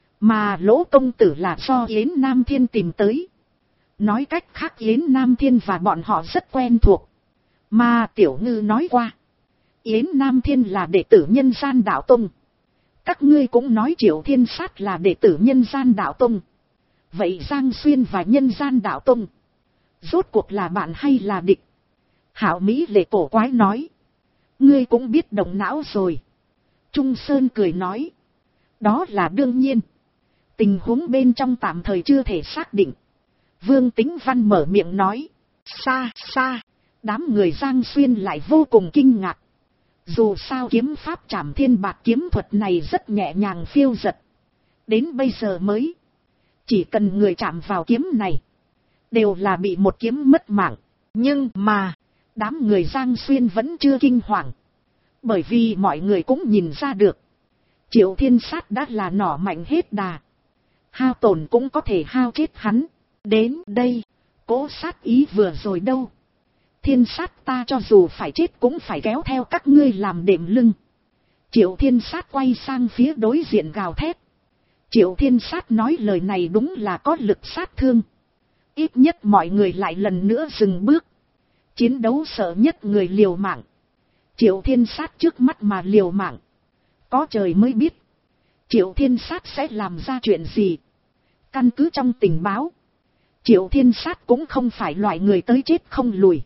Mà Lỗ công tử là do Yến Nam Thiên tìm tới. Nói cách khác Yến Nam Thiên và bọn họ rất quen thuộc. Mà Tiểu Ngư nói qua, Yến Nam Thiên là đệ tử Nhân Gian Đạo Tông. Các ngươi cũng nói Triệu Thiên Sát là đệ tử Nhân Gian Đạo Tông. Vậy Giang Xuyên và Nhân Gian Đạo Tông rốt cuộc là bạn hay là địch? Hảo Mỹ Lệ cổ quái nói. Ngươi cũng biết động não rồi. Trung Sơn cười nói. Đó là đương nhiên. Tình huống bên trong tạm thời chưa thể xác định. Vương Tính Văn mở miệng nói. Xa xa. Đám người Giang Xuyên lại vô cùng kinh ngạc. Dù sao kiếm pháp Trảm Thiên Bạt kiếm thuật này rất nhẹ nhàng phiêu dật. Đến bây giờ mới, chỉ cần người chạm vào kiếm này, đều là bị một kiếm mất mạng. Nhưng mà, đám người Giang Xuyên vẫn chưa kinh hoàng. Bởi vì mọi người cũng nhìn ra được. Triệu Thiên Sát đã là nỏ mạnh hết đà. Hao tổn cũng có thể hao chết hắn. Đến đây, cố sát ý vừa rồi đâu. Thiên Sát ta cho dù phải chết cũng phải kéo theo các ngươi làm đệm lưng. Triệu Thiên Sát quay sang phía đối diện gào thét. Triệu Thiên Sát nói lời này đúng là có lực sát thương. Ít nhất mọi người lại lần nữa dừng bước. Chiến đấu sợ nhất người liều mạng. Triệu Thiên Sát trước mắt mà liều mạng. Có trời mới biết Triệu Thiên Sát sẽ làm ra chuyện gì. Căn cứ trong tình báo, Triệu Thiên Sát cũng không phải loại người tới chết không lùi.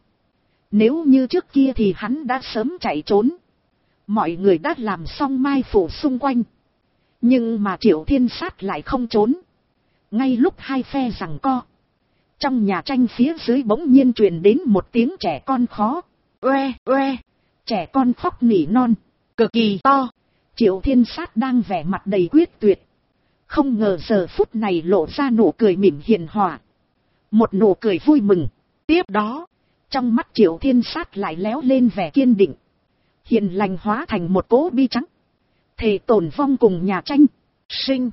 Nếu như trước kia thì hắn đã sớm chạy trốn. Mọi người đã làm xong mai phủ xung quanh. Nhưng mà Triệu Thiên Sát lại không trốn. Ngay lúc hai phe giằng co, trong nhà tranh phía dưới bỗng nhiên truyền đến một tiếng trẻ con khó. Oe oe. Trẻ con khóc nỉ non, cực kỳ to. Triệu Thiên Sát đang vẻ mặt đầy quyết tuyệt. Không ngờ giờ phút này lộ ra nụ cười mỉm hiền hòa. Một nụ cười vui mừng. Tiếp đó, Trong mắt Triệu Thiên Sát lại léo lên vẻ kiên định. Hiền lành hóa thành một cỗ bi trắng. Thề tổn vong cùng nhà Tranh. Sinh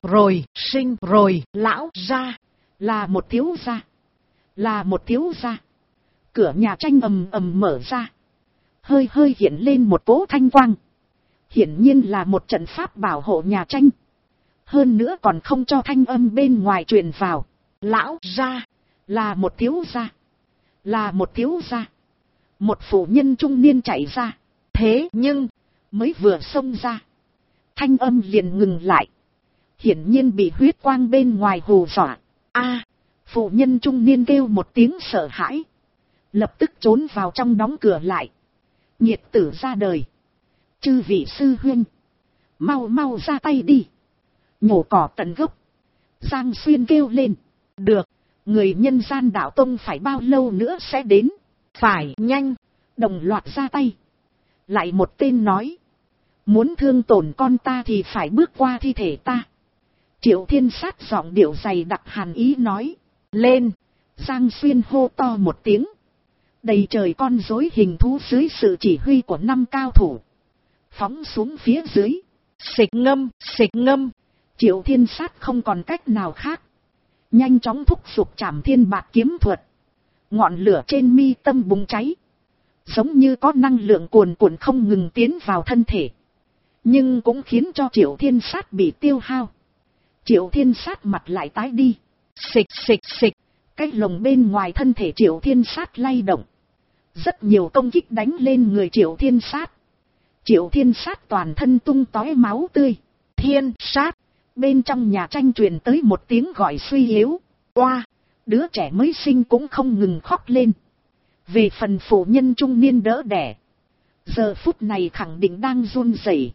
rồi, lão gia. Là một thiếu gia. Là một thiếu gia. Cửa nhà Tranh ầm ầm mở ra. Hơi hơi hiện lên một cỗ thanh quang. Hiển nhiên là một trận pháp bảo hộ nhà Tranh. Hơn nữa còn không cho thanh âm bên ngoài truyền vào. Lão gia. Là một thiếu gia. Là một thiếu gia. Một phụ nhân trung niên chạy ra. Thế nhưng, mới vừa xông ra, thanh âm liền ngừng lại. Hiển nhiên bị huyết quang bên ngoài hù dọa. A! Phụ nhân trung niên kêu một tiếng sợ hãi. Lập tức trốn vào trong đóng cửa lại. Nhiệt tử ra đời. Chư vị sư huynh, mau mau ra tay đi. Nhổ cỏ tận gốc. Giang Xuyên kêu lên. Được, người nhân gian đạo tông phải bao lâu nữa sẽ đến? Phải nhanh. Đồng loạt ra tay. Lại một tên nói. Muốn thương tổn con ta thì phải bước qua thi thể ta. Triệu Thiên Sát giọng điệu dày đặc hàn ý nói. Lên. Giang Xuyên hô to một tiếng. Đầy trời con rối hình thú dưới sự chỉ huy của 5 cao thủ. Phóng xuống phía dưới. Xịch ngâm. Triệu Thiên Sát không còn cách nào khác. Nhanh chóng thúc giục Trảm Thiên Bạt kiếm thuật. Ngọn lửa trên mi tâm bùng cháy. Giống như có năng lượng cuồn cuộn không ngừng tiến vào thân thể. Nhưng cũng khiến cho Triệu Thiên Sát bị tiêu hao. Triệu Thiên Sát mặt lại tái đi. Xịch. Cái lồng bên ngoài thân thể Triệu Thiên Sát lay động. Rất nhiều công kích đánh lên người Triệu Thiên Sát. Triệu Thiên Sát toàn thân tung tóe máu tươi. Thiên Sát. Bên trong nhà Tranh truyền tới một tiếng gọi suy yếu. Oa! Đứa trẻ mới sinh cũng không ngừng khóc lên. Về phần phụ nhân trung niên đỡ đẻ. Giờ phút này khẳng định đang run rẩy.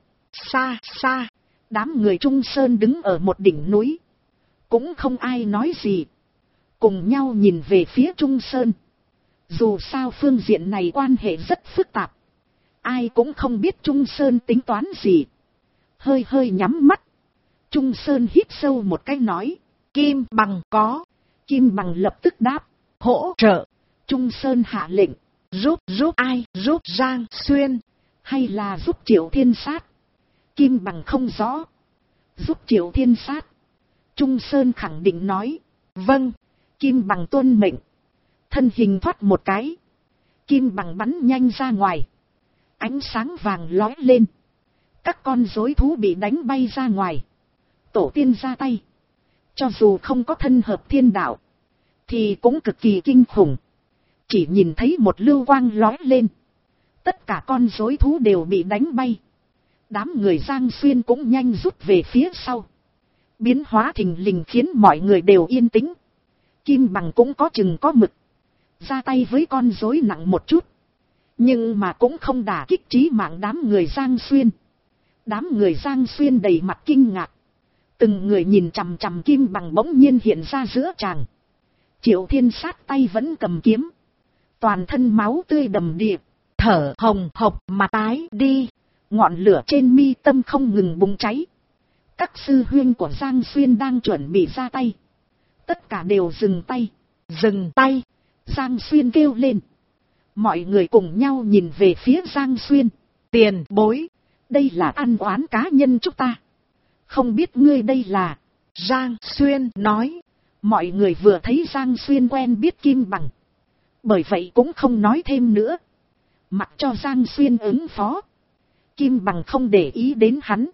Xa. Đám người Trung Sơn đứng ở một đỉnh núi. Cũng không ai nói gì. Cùng nhau nhìn về phía Trung Sơn. Dù sao phương diện này quan hệ rất phức tạp. Ai cũng không biết Trung Sơn tính toán gì. Hơi hơi nhắm mắt. Trung Sơn hít sâu một cái nói. Kim Bằng có. Kim Bằng lập tức đáp. Hỗ trợ. Trung Sơn hạ lệnh. Giúp ai? Giúp Giang Xuyên. Hay là giúp Triệu Thiên Sát? Kim Bằng không rõ. Giúp Triệu Thiên Sát. Trung Sơn khẳng định nói. Vâng. Kim Bằng tuân mệnh. Thân hình thoát một cái. Kim Bằng bắn nhanh ra ngoài. Ánh sáng vàng lói lên. Các con rối thú bị đánh bay ra ngoài. Tổ tiên ra tay. Cho dù không có thân hợp thiên đạo. Thì cũng cực kỳ kinh khủng. Chỉ nhìn thấy một lưu quang lói lên. Tất cả con rối thú đều bị đánh bay. Đám người Giang Xuyên cũng nhanh rút về phía sau. Biến hóa thình lình khiến mọi người đều yên tĩnh. Kim Bằng cũng có chừng có mực. Ra tay với con rối nặng một chút. Nhưng mà cũng không đả kích chí mạng đám người Giang Xuyên. Đám người Giang Xuyên đầy mặt kinh ngạc. Từng người nhìn chằm chằm Kim Bằng bỗng nhiên hiện ra giữa tràng. Triệu Thiên Sát tay vẫn cầm kiếm. Toàn thân máu tươi đầm đìa. Thở hồng hộc mà tái đi. Ngọn lửa trên mi tâm không ngừng bùng cháy. Các sư huynh của Giang Xuyên đang chuẩn bị ra tay. Tất cả đều dừng tay. Dừng tay. Giang Xuyên kêu lên. Mọi người cùng nhau nhìn về phía Giang Xuyên. Tiền bối. Đây là ăn oán cá nhân chúng ta. Không biết ngươi đây là. Giang Xuyên nói. Mọi người vừa thấy Giang Xuyên quen biết Kim Bằng. Bởi vậy cũng không nói thêm nữa. Mặc cho Giang Xuyên ứng phó. Kim Bằng không để ý đến hắn.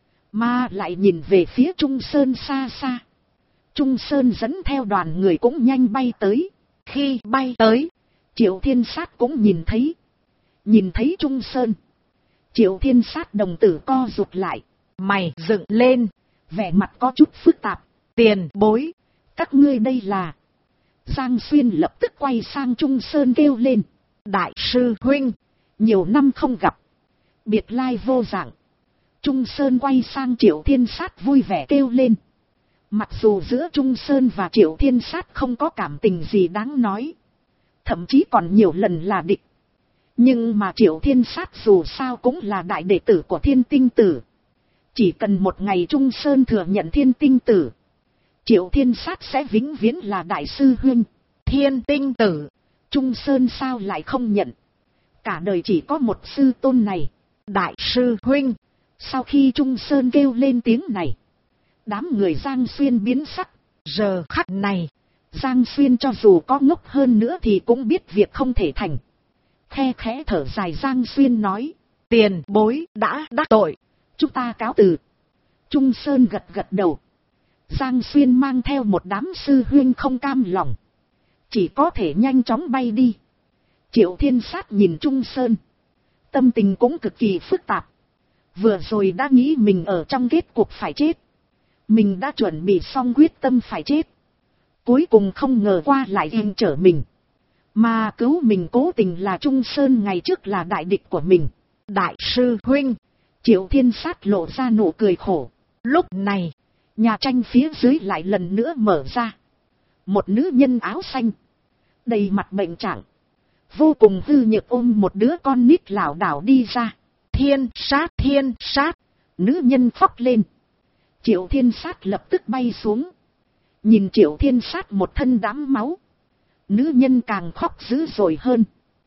Mà lại nhìn về phía Trung Sơn xa xa. Trung Sơn dẫn theo đoàn người cũng nhanh bay tới. Khi bay tới, Triệu Thiên Sát cũng nhìn thấy. Nhìn thấy Trung Sơn. Triệu Thiên Sát đồng tử co rụt lại. Mày dựng lên. Vẻ mặt có chút phức tạp. Tiền bối. Các ngươi đây là. Giang Xuyên lập tức quay sang Trung Sơn kêu lên. Đại sư huynh. Nhiều năm không gặp. Biệt lai vô dạng. Trung Sơn quay sang Triệu Thiên Sát vui vẻ kêu lên. Mặc dù giữa Trung Sơn và Triệu Thiên Sát không có cảm tình gì đáng nói. Thậm chí còn nhiều lần là địch. Nhưng mà Triệu Thiên Sát dù sao cũng là đại đệ tử của Thiên Tinh Tử. Chỉ cần một ngày Trung Sơn thừa nhận Thiên Tinh Tử. Triệu Thiên Sát sẽ vĩnh viễn là đại sư huynh. Thiên Tinh Tử. Trung Sơn sao lại không nhận. Cả đời chỉ có một sư tôn này. Đại sư huynh. Sau khi Trung Sơn kêu lên tiếng này, đám người Giang Xuyên biến sắc. Giờ khắc này, Giang Xuyên cho dù có ngốc hơn nữa thì cũng biết việc không thể thành. Khe khẽ thở dài, Giang Xuyên nói. Tiền bối đã đắc tội, chúng ta cáo từ. Trung Sơn gật gật đầu. Giang Xuyên mang theo một đám sư huynh không cam lòng, chỉ có thể nhanh chóng bay đi. Triệu Thiên Sát nhìn Trung Sơn, tâm tình cũng cực kỳ phức tạp. Vừa rồi đã nghĩ mình ở trong kết cục phải chết, mình đã chuẩn bị xong quyết tâm phải chết. Cuối cùng không ngờ qua lại yên trở mình, mà cứu mình cố tình là Trung Sơn ngày trước là đại địch của mình. Đại sư huynh. Triệu Thiên Sát lộ ra nụ cười khổ. Lúc này, nhà tranh phía dưới lại lần nữa mở ra. Một nữ nhân áo xanh, đầy mặt bệnh trạng, vô cùng hư nhược ôm một đứa con nít lảo đảo đi ra. Thiên Sát, Thiên Sát. Nữ nhân khóc lên. Triệu Thiên Sát lập tức bay xuống. Nhìn Triệu Thiên Sát một thân đẫm máu, nữ nhân càng khóc dữ dội hơn.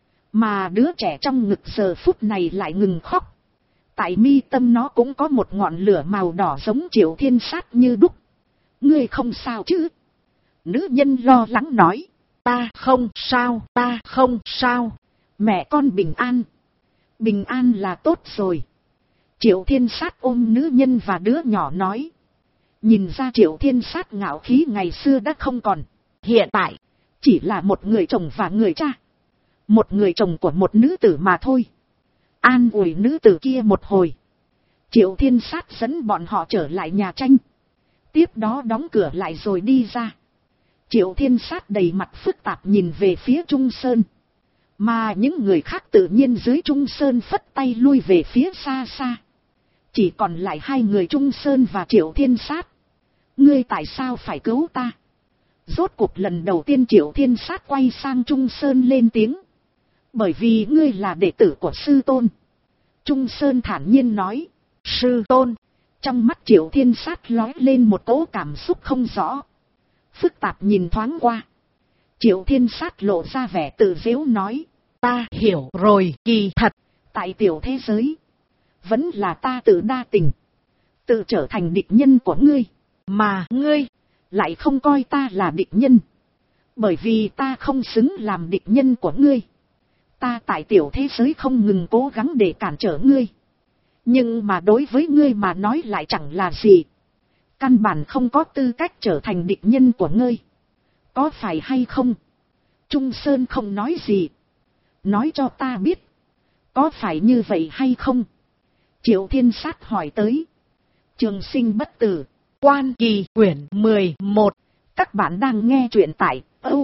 Mà đứa trẻ trong ngực giờ phút này lại ngừng khóc. Tại mi tâm nó cũng có một ngọn lửa màu đỏ giống Triệu Thiên Sát như đúc. Ngươi không sao chứ? Nữ nhân lo lắng nói. Ta không sao, ta không sao. Mẹ con bình an. Bình an là tốt rồi. Triệu Thiên Sát ôm nữ nhân và đứa nhỏ nói. Nhìn ra Triệu Thiên Sát ngạo khí ngày xưa đã không còn. Hiện tại, chỉ là một người chồng và người cha. Một người chồng của một nữ tử mà thôi. An ủi nữ tử kia một hồi, Triệu Thiên Sát dẫn bọn họ trở lại nhà tranh. Tiếp đó đóng cửa lại rồi đi ra. Triệu Thiên Sát đầy mặt phức tạp nhìn về phía Trung Sơn. Mà những người khác tự nhiên dưới Trung Sơn phất tay lui về phía xa xa. Chỉ còn lại hai người Trung Sơn và Triệu Thiên Sát. Ngươi tại sao phải cứu ta? Rốt cuộc lần đầu tiên Triệu Thiên Sát quay sang Trung Sơn lên tiếng. Bởi vì ngươi là đệ tử của sư tôn. Trung Sơn thản nhiên nói. Sư tôn. Trong mắt Triệu Thiên Sát lóe lên một cỗ cảm xúc không rõ. Phức tạp nhìn thoáng qua. Triệu Thiên Sát lộ ra vẻ tự giễu nói. Ta hiểu rồi, kỳ thật. Tại tiểu thế giới, vẫn là ta tự đa tình, tự trở thành địch nhân của ngươi. Mà ngươi lại không coi ta là địch nhân. Bởi vì ta không xứng làm địch nhân của ngươi. Ta tại tiểu thế giới không ngừng cố gắng để cản trở ngươi. Nhưng mà đối với ngươi mà nói lại chẳng là gì. Căn bản không có tư cách trở thành địch nhân của ngươi. Có phải hay không? Trung Sơn không nói gì. Nói cho ta biết. Có phải như vậy hay không? Triệu Thiên Sát hỏi tới. Trường Sinh Bất Tử. Quan Kỳ quyển 11. Các bạn đang nghe truyện tại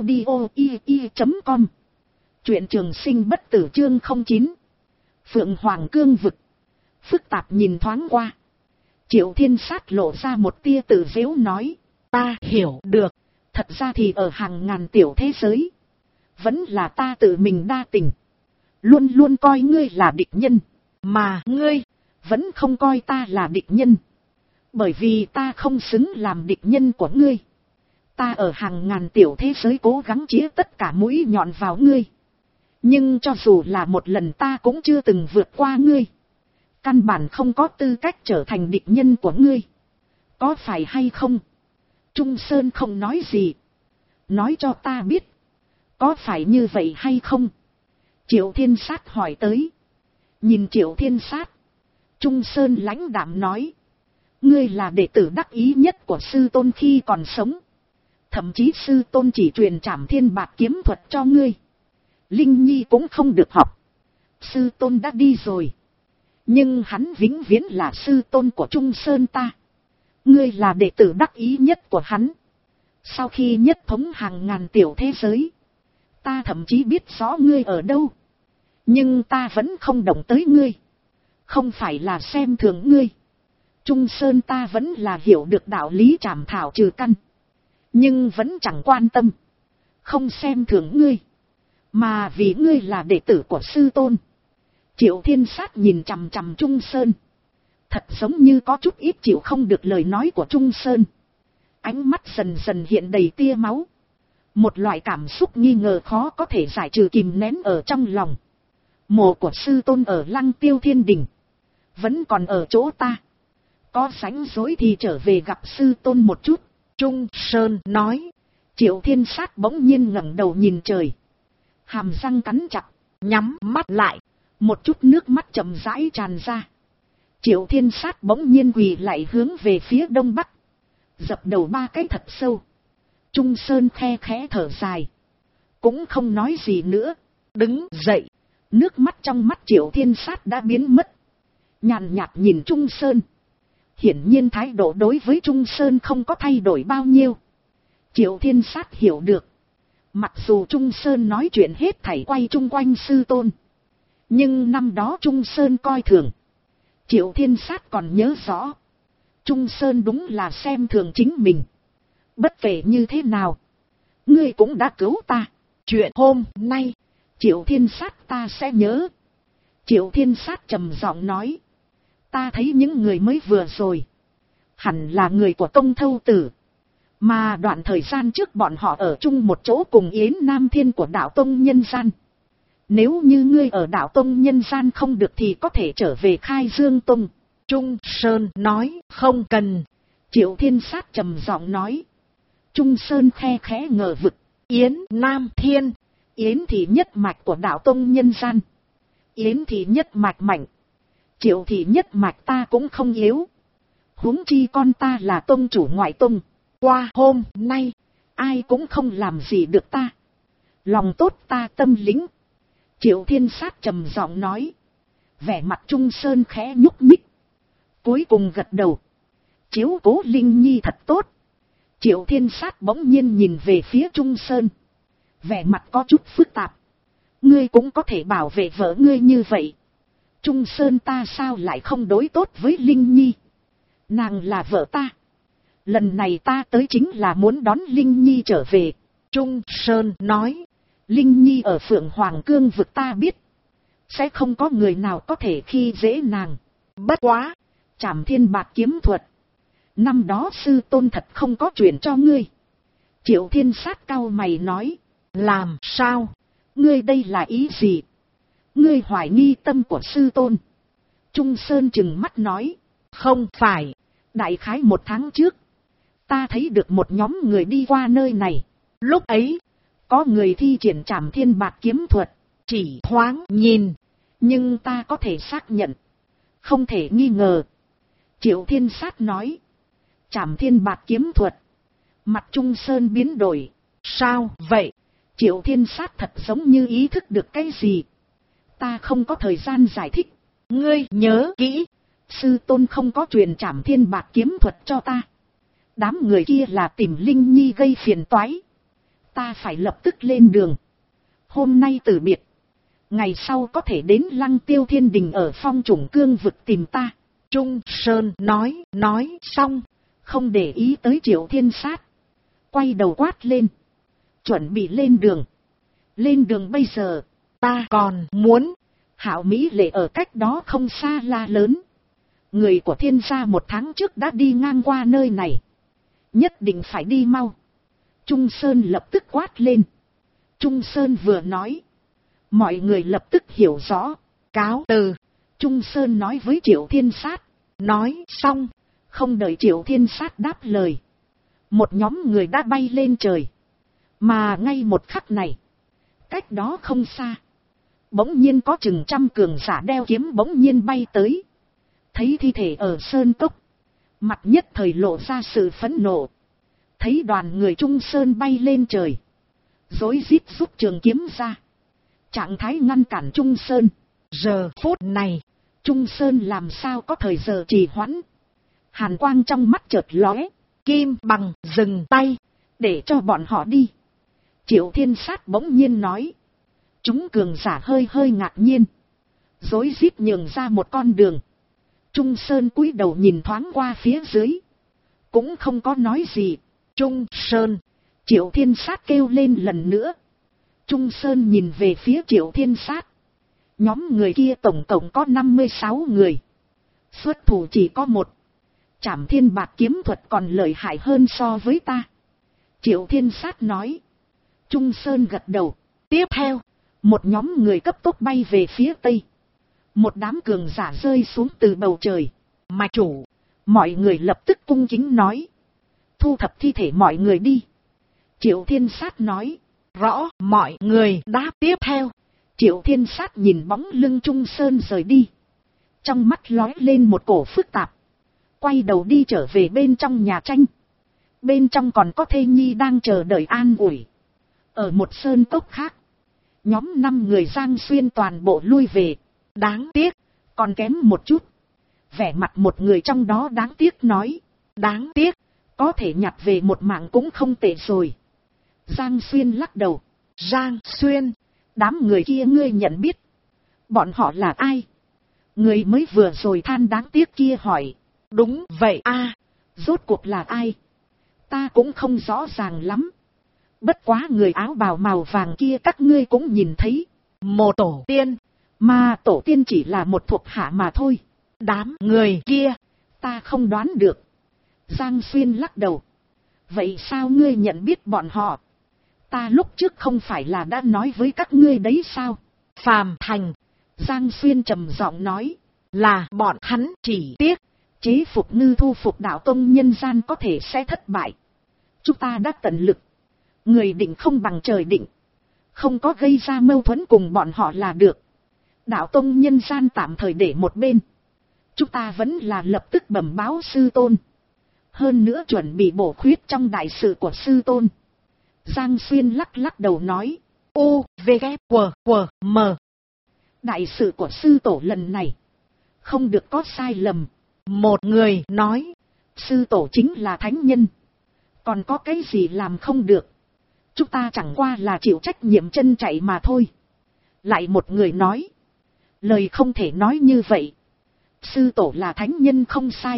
audio.com. Truyện Trường Sinh Bất Tử chương 09. Phượng Hoàng Cương Vực. Phức tạp nhìn thoáng qua. Triệu Thiên Sát lộ ra một tia tự giễu nói. Ta hiểu được. Thật ra thì ở hàng ngàn tiểu thế giới, vẫn là ta tự mình đa tình. Luôn luôn coi ngươi là địch nhân. Mà ngươi vẫn không coi ta là địch nhân. Bởi vì ta không xứng làm địch nhân của ngươi. Ta ở hàng ngàn tiểu thế giới cố gắng chĩa tất cả mũi nhọn vào ngươi. Nhưng cho dù là một lần ta cũng chưa từng vượt qua ngươi. Căn bản không có tư cách trở thành địch nhân của ngươi. Có phải hay không? Trung Sơn không nói gì. Nói cho ta biết. Có phải như vậy hay không? Triệu Thiên Sát hỏi tới. Nhìn Triệu Thiên Sát, Trung Sơn lãnh đạm nói. Ngươi là đệ tử đắc ý nhất của sư tôn khi còn sống. Thậm chí sư tôn chỉ truyền Trảm Thiên Bạt kiếm thuật cho ngươi. Linh Nhi cũng không được học. Sư tôn đã đi rồi. Nhưng hắn vĩnh viễn là sư tôn của Trung Sơn ta. Ngươi là đệ tử đắc ý nhất của hắn. Sau khi nhất thống hàng ngàn tiểu thế giới, ta thậm chí biết rõ ngươi ở đâu. Nhưng ta vẫn không động tới ngươi. Không phải là xem thường ngươi. Trung Sơn ta vẫn là hiểu được đạo lý trảm thảo trừ căn. Nhưng vẫn chẳng quan tâm. Không xem thường ngươi. Mà vì ngươi là đệ tử của sư tôn. Triệu Thiên Sát nhìn chằm chằm Trung Sơn. Thật giống như có chút ít chịu không được lời nói của Trung Sơn. Ánh mắt dần dần hiện đầy tia máu. Một loại cảm xúc nghi ngờ khó có thể giải trừ kìm nén ở trong lòng. Mộ của sư tôn ở Lăng Tiêu Thiên Đình. Vẫn còn ở chỗ ta. Có rảnh rỗi thì trở về gặp sư tôn một chút. Trung Sơn nói. Triệu Thiên Sát bỗng nhiên ngẩng đầu nhìn trời. Hàm răng cắn chặt, nhắm mắt lại. Một chút nước mắt chậm rãi tràn ra. Triệu Thiên Sát bỗng nhiên quỳ lại hướng về phía đông bắc. Dập đầu 3 cái thật sâu. Trung Sơn khe khẽ thở dài. Cũng không nói gì nữa. Đứng dậy. Nước mắt trong mắt Triệu Thiên Sát đã biến mất. Nhàn nhạt nhìn Trung Sơn. Hiển nhiên thái độ đối với Trung Sơn không có thay đổi bao nhiêu. Triệu Thiên Sát hiểu được. Mặc dù Trung Sơn nói chuyện hết thảy quay chung quanh sư tôn. Nhưng năm đó Trung Sơn coi thường. Triệu Thiên Sát còn nhớ rõ. Trung Sơn đúng là xem thường chính mình. Bất kể như thế nào. Ngươi cũng đã cứu ta. Chuyện hôm nay. Triệu Thiên Sát ta sẽ nhớ. Triệu Thiên Sát trầm giọng nói. Ta thấy những người mới vừa rồi. Hẳn là người của Công Thâu Tử. Mà đoạn thời gian trước bọn họ ở chung một chỗ cùng Yến Nam Thiên của đạo tông nhân gian. Nếu như ngươi ở đạo tông nhân gian không được thì có thể trở về Khai Dương Tông. Trung Sơn nói không cần. Triệu Thiên Sát trầm giọng nói. Trung Sơn khe khẽ ngờ vực. Yến Nam Thiên. Yến thì nhất mạch của đạo tông nhân gian. Yến thì nhất mạch mạnh. Triệu thì nhất mạch ta cũng không yếu. Huống chi con ta là tông chủ ngoại tông. Qua hôm nay, ai cũng không làm gì được ta. Lòng tốt ta tâm lính. Triệu Thiên Sát trầm giọng nói. Vẻ mặt Trung Sơn khẽ nhúc nhích. Cuối cùng gật đầu. Chiếu cố Linh Nhi thật tốt. Triệu Thiên Sát bỗng nhiên nhìn về phía Trung Sơn. Vẻ mặt có chút phức tạp. Ngươi cũng có thể bảo vệ vợ ngươi như vậy. Trung Sơn ta sao lại không đối tốt với Linh Nhi. Nàng là vợ ta. Lần này ta tới chính là muốn đón Linh Nhi trở về. Trung Sơn nói. Linh Nhi ở Phượng Hoàng Cương vực ta biết. Sẽ không có người nào có thể khi dễ nàng. Bất quá. Trảm Thiên Bạt kiếm thuật. Năm đó sư tôn thật không có chuyện cho ngươi. Triệu Thiên Sát cau mày nói. Làm sao? Ngươi đây là ý gì? Ngươi hoài nghi tâm của sư tôn. Trung Sơn trừng mắt nói. Không phải. Đại khái 1 tháng trước. Ta thấy được một nhóm người đi qua nơi này. Lúc ấy. Có người thi triển Trảm Thiên Bạt kiếm thuật. Chỉ thoáng nhìn. Nhưng ta có thể xác nhận. Không thể nghi ngờ. Triệu Thiên Sát nói. Trảm Thiên Bạt kiếm thuật. Mặt Trung Sơn biến đổi. Sao vậy? Triệu Thiên Sát thật giống như ý thức được cái gì. Ta không có thời gian giải thích. Ngươi nhớ kỹ. Sư tôn không có truyền Trảm Thiên Bạt kiếm thuật cho ta. Đám người kia là tìm Linh Nhi gây phiền toái. Ta phải lập tức lên đường. Hôm nay từ biệt. Ngày sau có thể đến Lăng Tiêu Thiên Đình ở Phong Chủng Cương vực tìm ta. Trung Sơn nói xong. Không để ý tới Triệu Thiên Sát. Quay đầu quát lên. Chuẩn bị lên đường. Lên đường bây giờ. Ta còn muốn. Hạo Mỹ Lệ ở cách đó không xa la lớn. Người của Thiên gia 1 tháng trước đã đi ngang qua nơi này. Nhất định phải đi mau. Trung Sơn lập tức quát lên. Trung Sơn vừa nói. Mọi người lập tức hiểu rõ. Cáo từ. Trung Sơn nói với Triệu Thiên Sát. Nói xong. Không đợi Triệu Thiên Sát đáp lời. Một nhóm người đã bay lên trời. Mà ngay một khắc này. Cách đó không xa. Bỗng nhiên có chừng 100 cường giả đeo kiếm bỗng nhiên bay tới. Thấy thi thể ở sơn cốc. Mặt nhất thời lộ ra sự phẫn nộ. Thấy đoàn người Trung Sơn bay lên trời. Rối rít rút trường kiếm ra. Trạng thái ngăn cản Trung Sơn. Giờ phút này. Trung Sơn làm sao có thời giờ trì hoãn. Hàn quang trong mắt chợt lóe. Kim Bằng dừng tay. Để cho bọn họ đi. Triệu Thiên Sát bỗng nhiên nói. Chúng cường giả hơi ngạc nhiên. Rối rít nhường ra một con đường. Trung Sơn cúi đầu nhìn thoáng qua phía dưới. Cũng không có nói gì. Trung Sơn. Triệu Thiên Sát kêu lên lần nữa. Trung Sơn nhìn về phía Triệu Thiên Sát. Nhóm người kia tổng cộng có 56 người. Xuất thủ chỉ có 1. Trảm Thiên Bạt kiếm thuật còn lợi hại hơn so với ta. Triệu Thiên Sát nói. Trung Sơn gật đầu. Tiếp theo, một nhóm người cấp tốc bay về phía tây. Một đám cường giả rơi xuống từ bầu trời. mạch chủ. Mọi người lập tức cung kính nói. Thu thập thi thể mọi người đi. Triệu Thiên Sát nói. Rõ, mọi người đáp. Tiếp theo, Triệu Thiên Sát nhìn bóng lưng Trung Sơn rời đi. Trong mắt lóe lên một cổ phức tạp. Quay đầu đi trở về bên trong nhà tranh. Bên trong còn có thê nhi đang chờ đợi an ủi. Ở một sơn cốc khác, nhóm 5 người Giang Xuyên toàn bộ lui về. Đáng tiếc, còn kém một chút. Vẻ mặt một người trong đó đáng tiếc nói. Đáng tiếc, có thể nhặt về một mạng cũng không tệ rồi. Giang Xuyên lắc đầu. Giang Xuyên, đám người kia ngươi nhận biết. Bọn họ là ai? Người mới vừa rồi than đáng tiếc kia hỏi. Đúng vậy a. Rốt cuộc là ai? Ta cũng không rõ ràng lắm. Bất quá người áo bào màu vàng kia các ngươi cũng nhìn thấy. Một tổ tiên. Mà tổ tiên chỉ là một thuộc hạ mà thôi. Đám người kia, ta không đoán được. Giang Xuyên lắc đầu. Vậy sao ngươi nhận biết bọn họ? Ta lúc trước không phải là đã nói với các ngươi đấy sao? Phàm Thành. Giang Xuyên trầm giọng nói. Là bọn hắn, chỉ tiếc chế phục ngư thu phục đạo tông nhân gian có thể sẽ thất bại. Chúng ta đã tận lực. Người định không bằng trời định. Không có gây ra mâu thuẫn cùng bọn họ là được. Đạo tông nhân gian tạm thời để một bên. Chúng ta vẫn là lập tức bẩm báo sư tôn. Hơn nữa chuẩn bị bổ khuyết trong đại sự của sư tôn. Giang Xuyên lắc lắc đầu nói. U, V, K, W, W, M. Đại sự của sư tổ lần này không được có sai lầm. Một người nói. Sư tổ chính là thánh nhân. Còn có cái gì làm không được? Chúng ta chẳng qua là chịu trách nhiệm chân chạy mà thôi. Lại một người nói. Lời không thể nói như vậy. Sư tổ là thánh nhân không sai.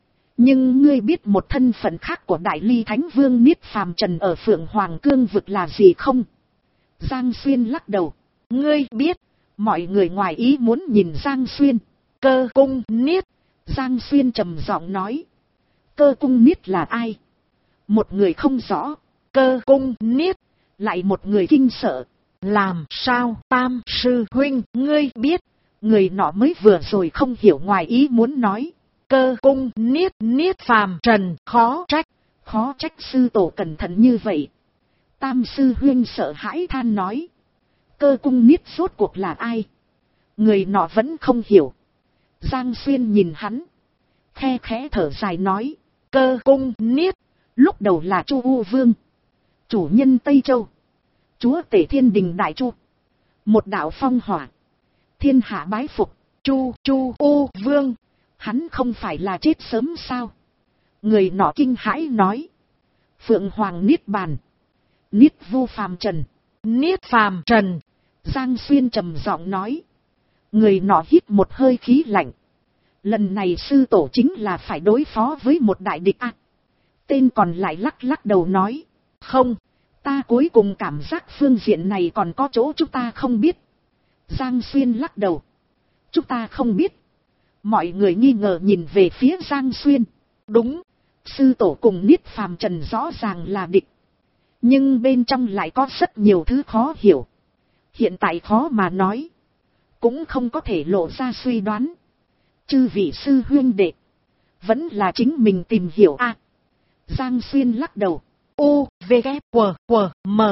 Nhưng ngươi biết một thân phận khác của Đại Ly Thánh Vương Niết Phàm Trần ở Phượng Hoàng Cương vực là gì không? Giang Xuyên lắc đầu. Ngươi biết. Mọi người ngoài ý muốn nhìn Giang Xuyên. Cơ cung Niết. Giang Xuyên trầm giọng nói. Cơ cung Niết là ai? Một người không rõ. Cơ cung Niết. Lại một người kinh sợ. Làm sao Tam sư huynh ngươi biết? Người nọ mới vừa rồi không hiểu ngoài ý muốn nói. Cơ cung Niết. Niết Phàm Trần khó trách. Khó trách sư tổ cẩn thận như vậy. Tam sư huynh sợ hãi than nói. Cơ cung Niết rốt cuộc là ai? Người nọ vẫn không hiểu. Giang Xuyên nhìn hắn. Khe khẽ thở dài nói. Cơ cung Niết. Lúc đầu là Chu U Vương. Chủ nhân Tây Châu. Chúa tể thiên đình Đại Chu. Một đạo phong hỏa. Thiên hạ bái phục. Chu U Vương. Hắn không phải là chết sớm sao? Người nọ kinh hãi nói. Phượng Hoàng Niết Bàn. Niết Vu Phàm Trần. Niết Phàm Trần. Giang Xuyên trầm giọng nói. Người nọ hít một hơi khí lạnh. Lần này sư tổ chính là phải đối phó với một đại địch à. Tên còn lại lắc lắc đầu nói. Không, ta cuối cùng cảm giác phương diện này còn có chỗ chúng ta không biết. Giang Xuyên lắc đầu. Chúng ta không biết. Mọi người nghi ngờ nhìn về phía Giang Xuyên. Đúng, sư tổ cùng Niết Phàm Trần rõ ràng là địch. Nhưng bên trong lại có rất nhiều thứ khó hiểu. Hiện tại khó mà nói. Cũng không có thể lộ ra suy đoán. Chư vị sư huynh đệ. Vẫn là chính mình tìm hiểu à. Giang Xuyên lắc đầu. U, V, K, W, W, M.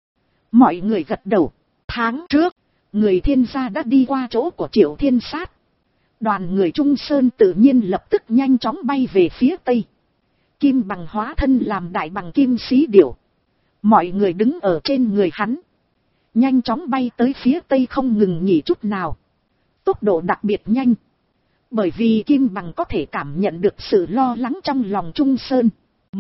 Mọi người gật đầu. Tháng trước, người Thiên gia đã đi qua chỗ của Triệu Thiên Sát. Đoàn người Trung Sơn tự nhiên lập tức nhanh chóng bay về phía tây. Kim Bằng hóa thân làm đại bằng kim xí điểu. Mọi người đứng ở trên người hắn. Nhanh chóng bay tới phía tây không ngừng nghỉ chút nào. Tốc độ đặc biệt nhanh. Bởi vì Kim Bằng có thể cảm nhận được sự lo lắng trong lòng Trung Sơn.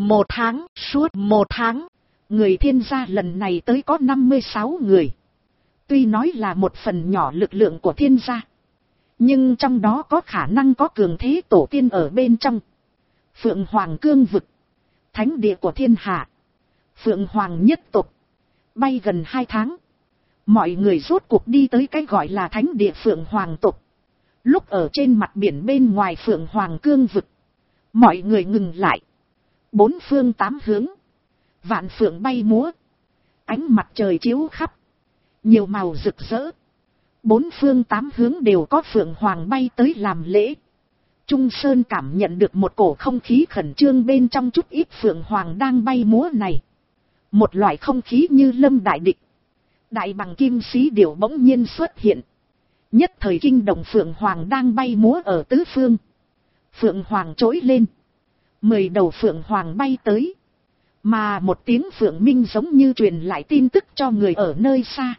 Suốt một tháng, người Thiên gia lần này tới có 56 người. Tuy nói là một phần nhỏ lực lượng của Thiên gia. Nhưng trong đó có khả năng có cường thế tổ tiên ở bên trong. Phượng Hoàng Cương vực. Thánh địa của thiên hạ. Phượng Hoàng nhất tộc. Bay gần 2 tháng. Mọi người rốt cuộc đi tới cái gọi là thánh địa Phượng Hoàng tộc. Lúc ở trên mặt biển bên ngoài Phượng Hoàng Cương vực. Mọi người ngừng lại. 4 phương 8 hướng. Vạn phượng bay múa. Ánh mặt trời chiếu khắp, nhiều màu rực rỡ. Bốn phương tám hướng đều có phượng hoàng bay tới làm lễ. Trung Sơn cảm nhận được một cổ không khí khẩn trương bên trong chút ít phượng hoàng đang bay múa này. Một loại không khí như lâm đại địch. Đại bằng kim sĩ điểu bỗng nhiên xuất hiện. Nhất thời kinh động phượng hoàng đang bay múa ở tứ phương. Phượng hoàng trỗi lên. 10 đầu phượng hoàng bay tới. Mà một tiếng phượng minh giống như truyền lại tin tức cho người ở nơi xa.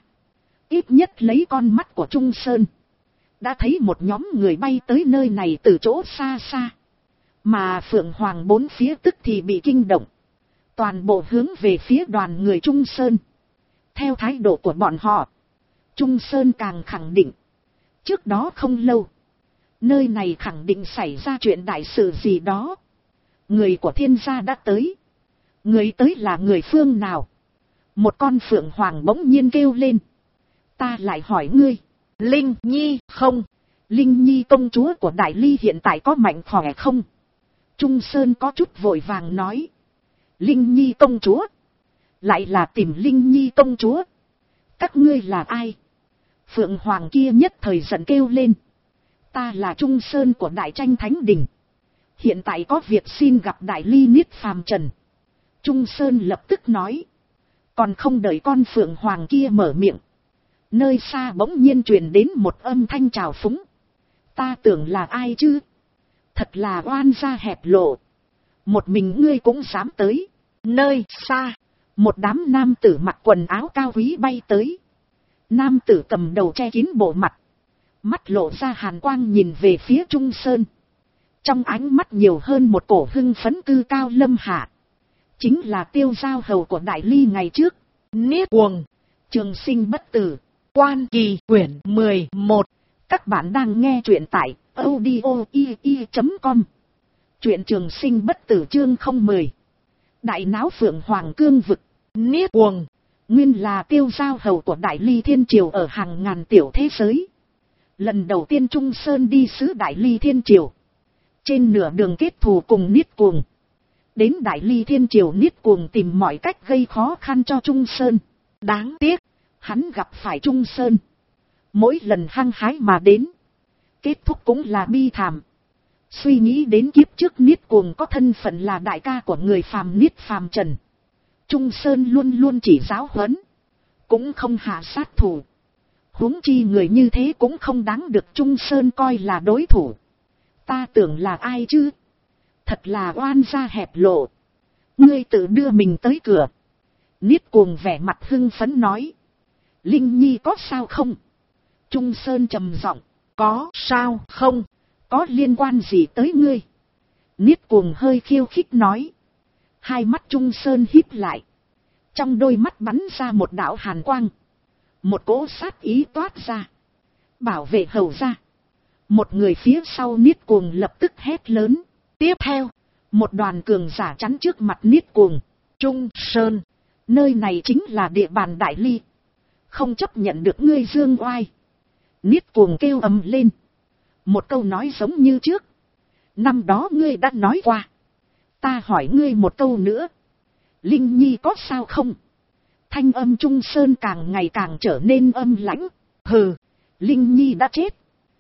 Ít nhất lấy con mắt của Trung Sơn, đã thấy một nhóm người bay tới nơi này từ chỗ xa xa. Mà phượng hoàng bốn phía tức thì bị kinh động. Toàn bộ hướng về phía đoàn người Trung Sơn. Theo thái độ của bọn họ, Trung Sơn càng khẳng định. Trước đó không lâu, nơi này khẳng định xảy ra chuyện đại sự gì đó. Người của thiên gia đã tới. Người tới là người phương nào? Một con phượng hoàng bỗng nhiên kêu lên. Ta lại hỏi ngươi, Linh Nhi không? Linh Nhi công chúa của Đại Ly hiện tại có mạnh khỏe không? Trung Sơn có chút vội vàng nói. Linh Nhi công chúa? Lại là tìm Linh Nhi công chúa? Các ngươi là ai? Phượng hoàng kia nhất thời giận kêu lên. Ta là Trung Sơn của Đại Tranh Thánh Đình. Hiện tại có việc xin gặp Đại Ly Niết Phàm Trần. Trung Sơn lập tức nói. Còn không đợi con phượng hoàng kia mở miệng, nơi xa bỗng nhiên truyền đến một âm thanh trào phúng. Ta tưởng là ai chứ? Thật là oan gia hẹp lộ. Một mình ngươi cũng dám tới. Nơi xa, một đám nam tử mặc quần áo cao quý bay tới. Nam tử cầm đầu che kín bộ mặt, mắt lộ ra hàn quang nhìn về phía Trung Sơn. Trong ánh mắt nhiều hơn một cổ hưng phấn cư cao lâm hạ. Chính là Tiêu Giao hầu của Đại Ly ngày trước, Niết Cuồng, trường sinh bất tử. Quan Kỳ quyển 11. Các bạn đang nghe truyện tại audio.com. Truyện trường sinh bất tử chương 010. Đại náo phượng hoàng cương vực. Niết Cuồng nguyên là Tiêu Giao hầu của Đại Ly Thiên Triều ở hàng ngàn tiểu thế giới. Lần đầu tiên Trung Sơn đi sứ Đại Ly Thiên Triều, trên nửa đường kết thù cùng Niết Cuồng. Đến Đại Ly Thiên Triều, Niết Cuồng tìm mọi cách gây khó khăn cho Trung Sơn. Đáng tiếc, hắn gặp phải Trung Sơn, mỗi lần hăng hái mà đến, kết thúc cũng là bi thảm. Suy nghĩ đến kiếp trước Niết Cuồng có thân phận là đại ca của người phàm Niết Phàm Trần, Trung Sơn luôn luôn chỉ giáo huấn, cũng không hạ sát thủ. Huống chi người như thế cũng không đáng được Trung Sơn coi là đối thủ. Ta tưởng là ai chứ? Thật là oan gia hẹp lộ. Ngươi tự đưa mình tới cửa. Niết Cuồng vẻ mặt hưng phấn nói. Linh Nhi có sao không? Trung Sơn trầm giọng. Có sao không? Có liên quan gì tới ngươi? Niết Cuồng hơi khiêu khích nói. Hai mắt Trung Sơn híp lại. Trong đôi mắt bắn ra một đạo hàn quang. Một cỗ sát ý toát ra. Bảo vệ hầu ra. Một người phía sau Niết Cuồng lập tức hét lớn. Tiếp theo, một đoàn cường giả chắn trước mặt Niết Cuồng. Trung Sơn, nơi này chính là địa bàn Đại Ly, không chấp nhận được ngươi dương oai. Niết Cuồng kêu ầm lên. Một câu nói giống như trước. Năm đó ngươi đã nói qua. Ta hỏi ngươi một câu nữa. Linh Nhi có sao không? Thanh âm Trung Sơn càng ngày càng trở nên âm lãnh. Hừ, Linh Nhi đã chết.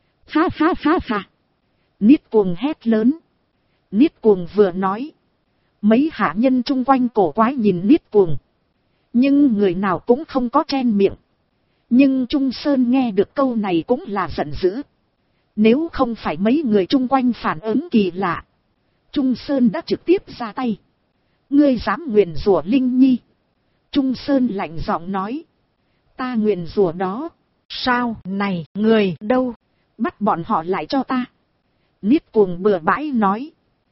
Ha ha ha ha. Niết Cuồng hét lớn. Niết Cuồng vừa nói, mấy hạ nhân chung quanh cổ quái nhìn Niết Cuồng, nhưng người nào cũng không có chen miệng. Nhưng Trung Sơn nghe được câu này cũng là giận dữ. Nếu không phải mấy người chung quanh phản ứng kỳ lạ, Trung Sơn đã trực tiếp ra tay. Ngươi dám nguyền rủa Linh Nhi? Trung Sơn lạnh giọng nói. Ta nguyền rủa đó. Sao này, người đâu? Bắt bọn họ lại cho ta. Niết Cuồng bừa bãi nói.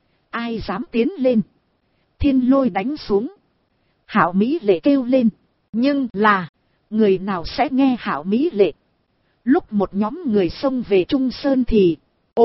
Ai dám tiến lên? Thiên lôi đánh xuống. Hảo Mỹ Lệ kêu lên. Nhưng là, người nào sẽ nghe Hảo Mỹ Lệ? Lúc một nhóm người xông về Trung Sơn thì,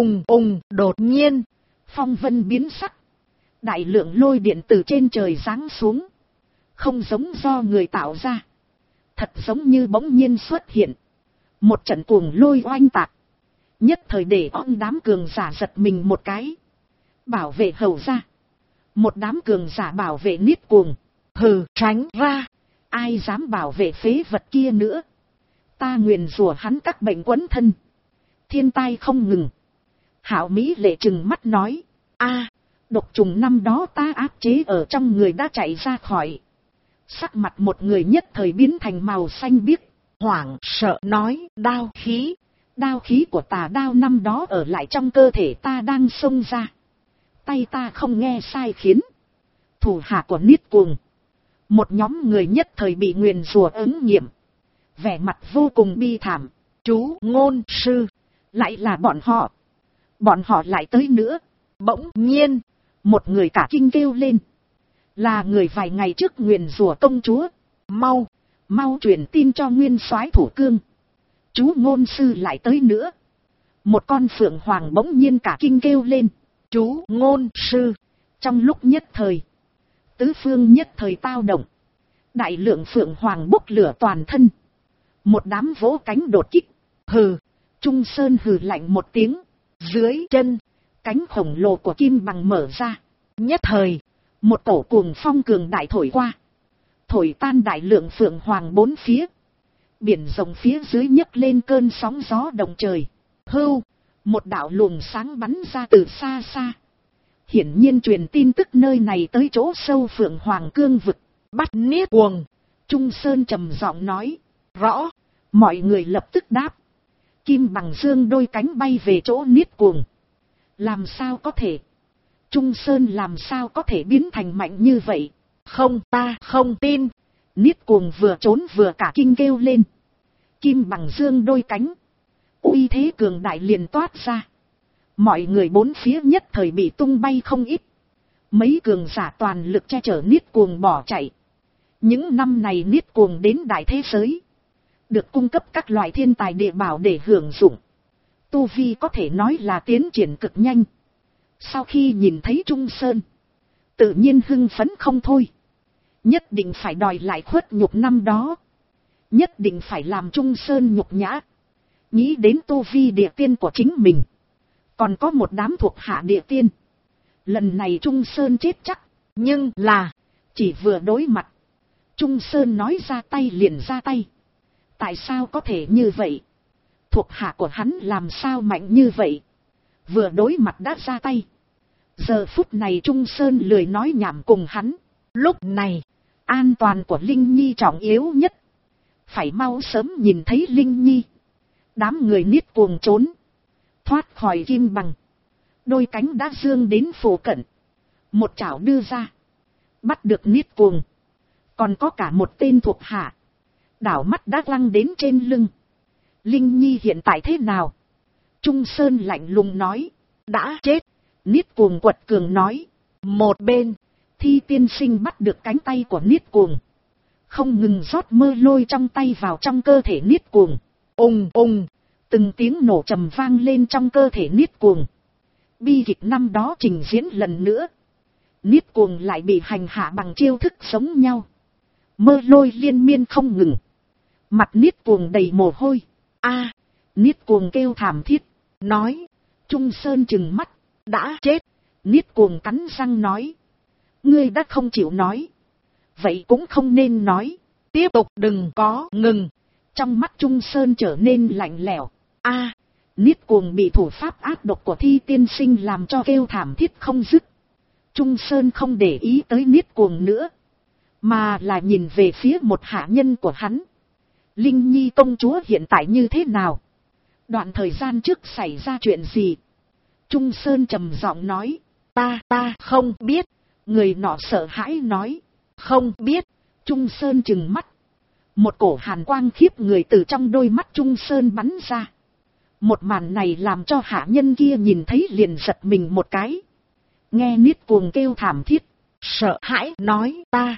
đột nhiên, phong vân biến sắc. Đại lượng lôi điện từ trên trời giáng xuống. Không giống do người tạo ra. Thật giống như bỗng nhiên xuất hiện. Một trận cuồng lôi oanh tạc. Nhất thời để ông đám cường giả giật mình một cái. Bảo vệ hầu ra. Một đám cường giả bảo vệ Niết Cuồng. Hừ, tránh ra. ai dám bảo vệ phế vật kia nữa. Ta nguyền rủa hắn các bệnh quấn thân, thiên tai không ngừng. Hảo Mỹ lệ trừng mắt nói, a, độc trùng năm đó ta áp chế ở trong người đã chạy ra khỏi. Sắc mặt một người nhất thời biến thành màu xanh biếc, hoảng sợ nói, đao khí của tà đao năm đó ở lại trong cơ thể ta đang xông ra. Tay ta không nghe sai khiến. Thủ hạ của Niết Cuồng, một nhóm người nhất thời bị nguyền rủa ứng nghiệm, vẻ mặt vô cùng bi thảm. Chú ngôn sư, lại là bọn họ lại tới nữa. Bỗng nhiên, một người cả kinh kêu lên, là người vài ngày trước nguyền rủa công chúa. Mau truyền tin cho nguyên soái Thủ Cương, chú ngôn sư lại tới nữa. Một con phượng hoàng bỗng nhiên cả kinh kêu lên, chú ngôn sư. Trong lúc nhất thời, tứ phương nhất thời tao động, đại lượng phượng hoàng bốc lửa toàn thân, một đám vỗ cánh đột kích. Hừ, Trung Sơn hừ lạnh một tiếng, dưới chân, cánh khổng lồ của Kim Bằng mở ra. Nhất thời, một cổ cuồng phong cường đại thổi qua, thổi tan đại lượng phượng hoàng bốn phía. Biển rộng phía dưới nhấc lên cơn sóng gió động trời. Hưu, một đạo luồng sáng bắn ra từ xa xa. Hiển nhiên truyền tin tức nơi này tới chỗ sâu phượng hoàng cương vực. Bắt Niết Cuồng. Trung Sơn trầm giọng nói, rõ. Mọi người lập tức đáp. Kim Bằng dương đôi cánh bay về chỗ Niết Cuồng. Làm sao có thể? Trung Sơn làm sao có thể biến thành mạnh như vậy? Không, ta không tin. Niết Cuồng vừa trốn vừa cả kinh kêu lên. Kim Bằng dương đôi cánh, uy thế cường đại liền toát ra. Mọi người bốn phía nhất thời bị tung bay không ít. Mấy cường giả toàn lực che chở Niết Cuồng bỏ chạy. Những năm này Niết Cuồng đến đại thế giới, được cung cấp các loại thiên tài địa bảo để hưởng dụng. Tu vi có thể nói là tiến triển cực nhanh. Sau khi nhìn thấy Trung Sơn, tự nhiên hưng phấn không thôi. Nhất định phải đòi lại khuất nhục năm đó. Nhất định phải làm Trung Sơn nhục nhã. Nghĩ đến tu vi địa tiên của chính mình, còn có một đám thuộc hạ địa tiên. Lần này Trung Sơn chết chắc. Nhưng là, chỉ vừa đối mặt, Trung Sơn nói ra tay liền ra tay. Tại sao có thể như vậy? Thuộc hạ của hắn làm sao mạnh như vậy? Vừa đối mặt đã ra tay. Giờ phút này Trung Sơn lười nói nhảm cùng hắn. Lúc này, an toàn của Linh Nhi trọng yếu nhất. Phải mau sớm nhìn thấy Linh Nhi. Đám người Niết Cuồng trốn, thoát khỏi Kim Bằng. Đôi cánh đã dương đến phủ cận. Một chảo đưa ra, bắt được Niết Cuồng. Còn có cả một tên thuộc hạ. Đảo mắt đã lăng đến trên lưng. Linh Nhi hiện tại thế nào? Trung Sơn lạnh lùng nói. Đã chết. Niết Cuồng quật cường nói. Một bên, Thi tiên sinh bắt được cánh tay của Niết Cuồng, không ngừng rót mơ lôi trong tay vào trong cơ thể Niết Cuồng. Ùng ùng, từng tiếng nổ trầm vang lên trong cơ thể Niết Cuồng. Bi kịch năm đó trình diễn lần nữa. Niết Cuồng lại bị hành hạ bằng chiêu thức giống nhau. Mơ lôi liên miên không ngừng. Mặt Niết Cuồng đầy mồ hôi. A, Niết Cuồng kêu thảm thiết, nói. Trung Sơn trừng mắt. Đã chết. Niết Cuồng cắn răng nói. Ngươi đã không chịu nói, vậy cũng không nên nói. Tiếp tục đừng có ngừng. Trong mắt Trung Sơn trở nên lạnh lẽo. A, Niết Cuồng bị thủ pháp ác độc của Thi tiên sinh làm cho kêu thảm thiết không dứt. Trung Sơn không để ý tới Niết Cuồng nữa, mà là nhìn về phía một hạ nhân của hắn. Linh Nhi công chúa hiện tại như thế nào? Đoạn thời gian trước xảy ra chuyện gì? Trung Sơn trầm giọng nói. Ta không biết. Người nọ sợ hãi nói. Không biết. Trung Sơn trừng mắt. Một cổ hàn quang khiếp người từ trong đôi mắt Trung Sơn bắn ra. Một màn này làm cho hạ nhân kia nhìn thấy liền giật mình một cái. Nghe Niết Cuồng kêu thảm thiết, sợ hãi nói. Ta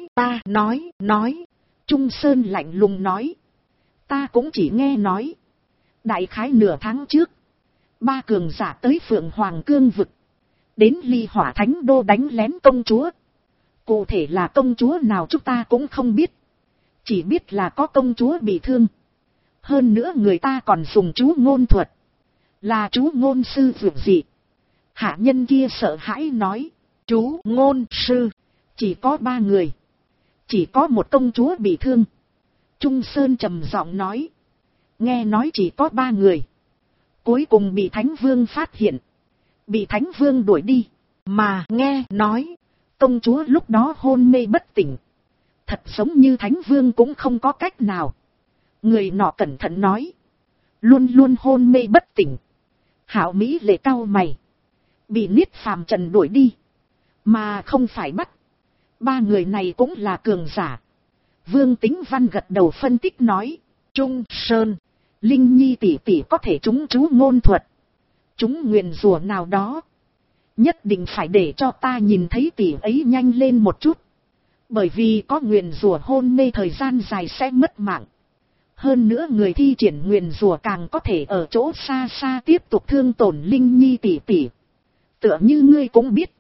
nói. Trung Sơn lạnh lùng nói. Ta cũng chỉ nghe nói. Đại khái nửa tháng trước, 3 cường giả tới Phượng Hoàng Cương vực, đến Ly Hỏa Thánh Đô đánh lén công chúa. Cụ thể là công chúa nào chúng ta cũng không biết. Chỉ biết là có công chúa bị thương. Hơn nữa người ta còn dùng chú ngôn thuật. Là chú ngôn sư vượt dị. Hạ nhân kia sợ hãi nói. Chú ngôn sư. Chỉ có 3 người. Chỉ có một công chúa bị thương. Trung Sơn trầm giọng nói. Nghe nói chỉ có 3 người. Cuối cùng bị Thánh Vương phát hiện. Bị Thánh Vương đuổi đi. Mà nghe nói, công chúa lúc đó hôn mê bất tỉnh. Thật giống như Thánh Vương cũng không có cách nào. Người nọ cẩn thận nói. Luôn luôn hôn mê bất tỉnh. Hạo Mỹ Lệ cau mày. Bị Niết Phàm Trần đuổi đi. Mà không phải bắt. 3 người này cũng là cường giả. Vương Tính Văn gật đầu phân tích nói. Trung Sơn, Linh Nhi tỷ tỷ có thể trúng chú ngôn thuật. Chúng nguyền rủa nào đó. Nhất định phải để cho ta nhìn thấy tỷ ấy nhanh lên một chút. Bởi vì có nguyền rủa hôn mê thời gian dài sẽ mất mạng. Hơn nữa người thi triển nguyền rủa càng có thể ở chỗ xa xa tiếp tục thương tổn Linh Nhi tỷ tỷ. Tựa như ngươi cũng biết.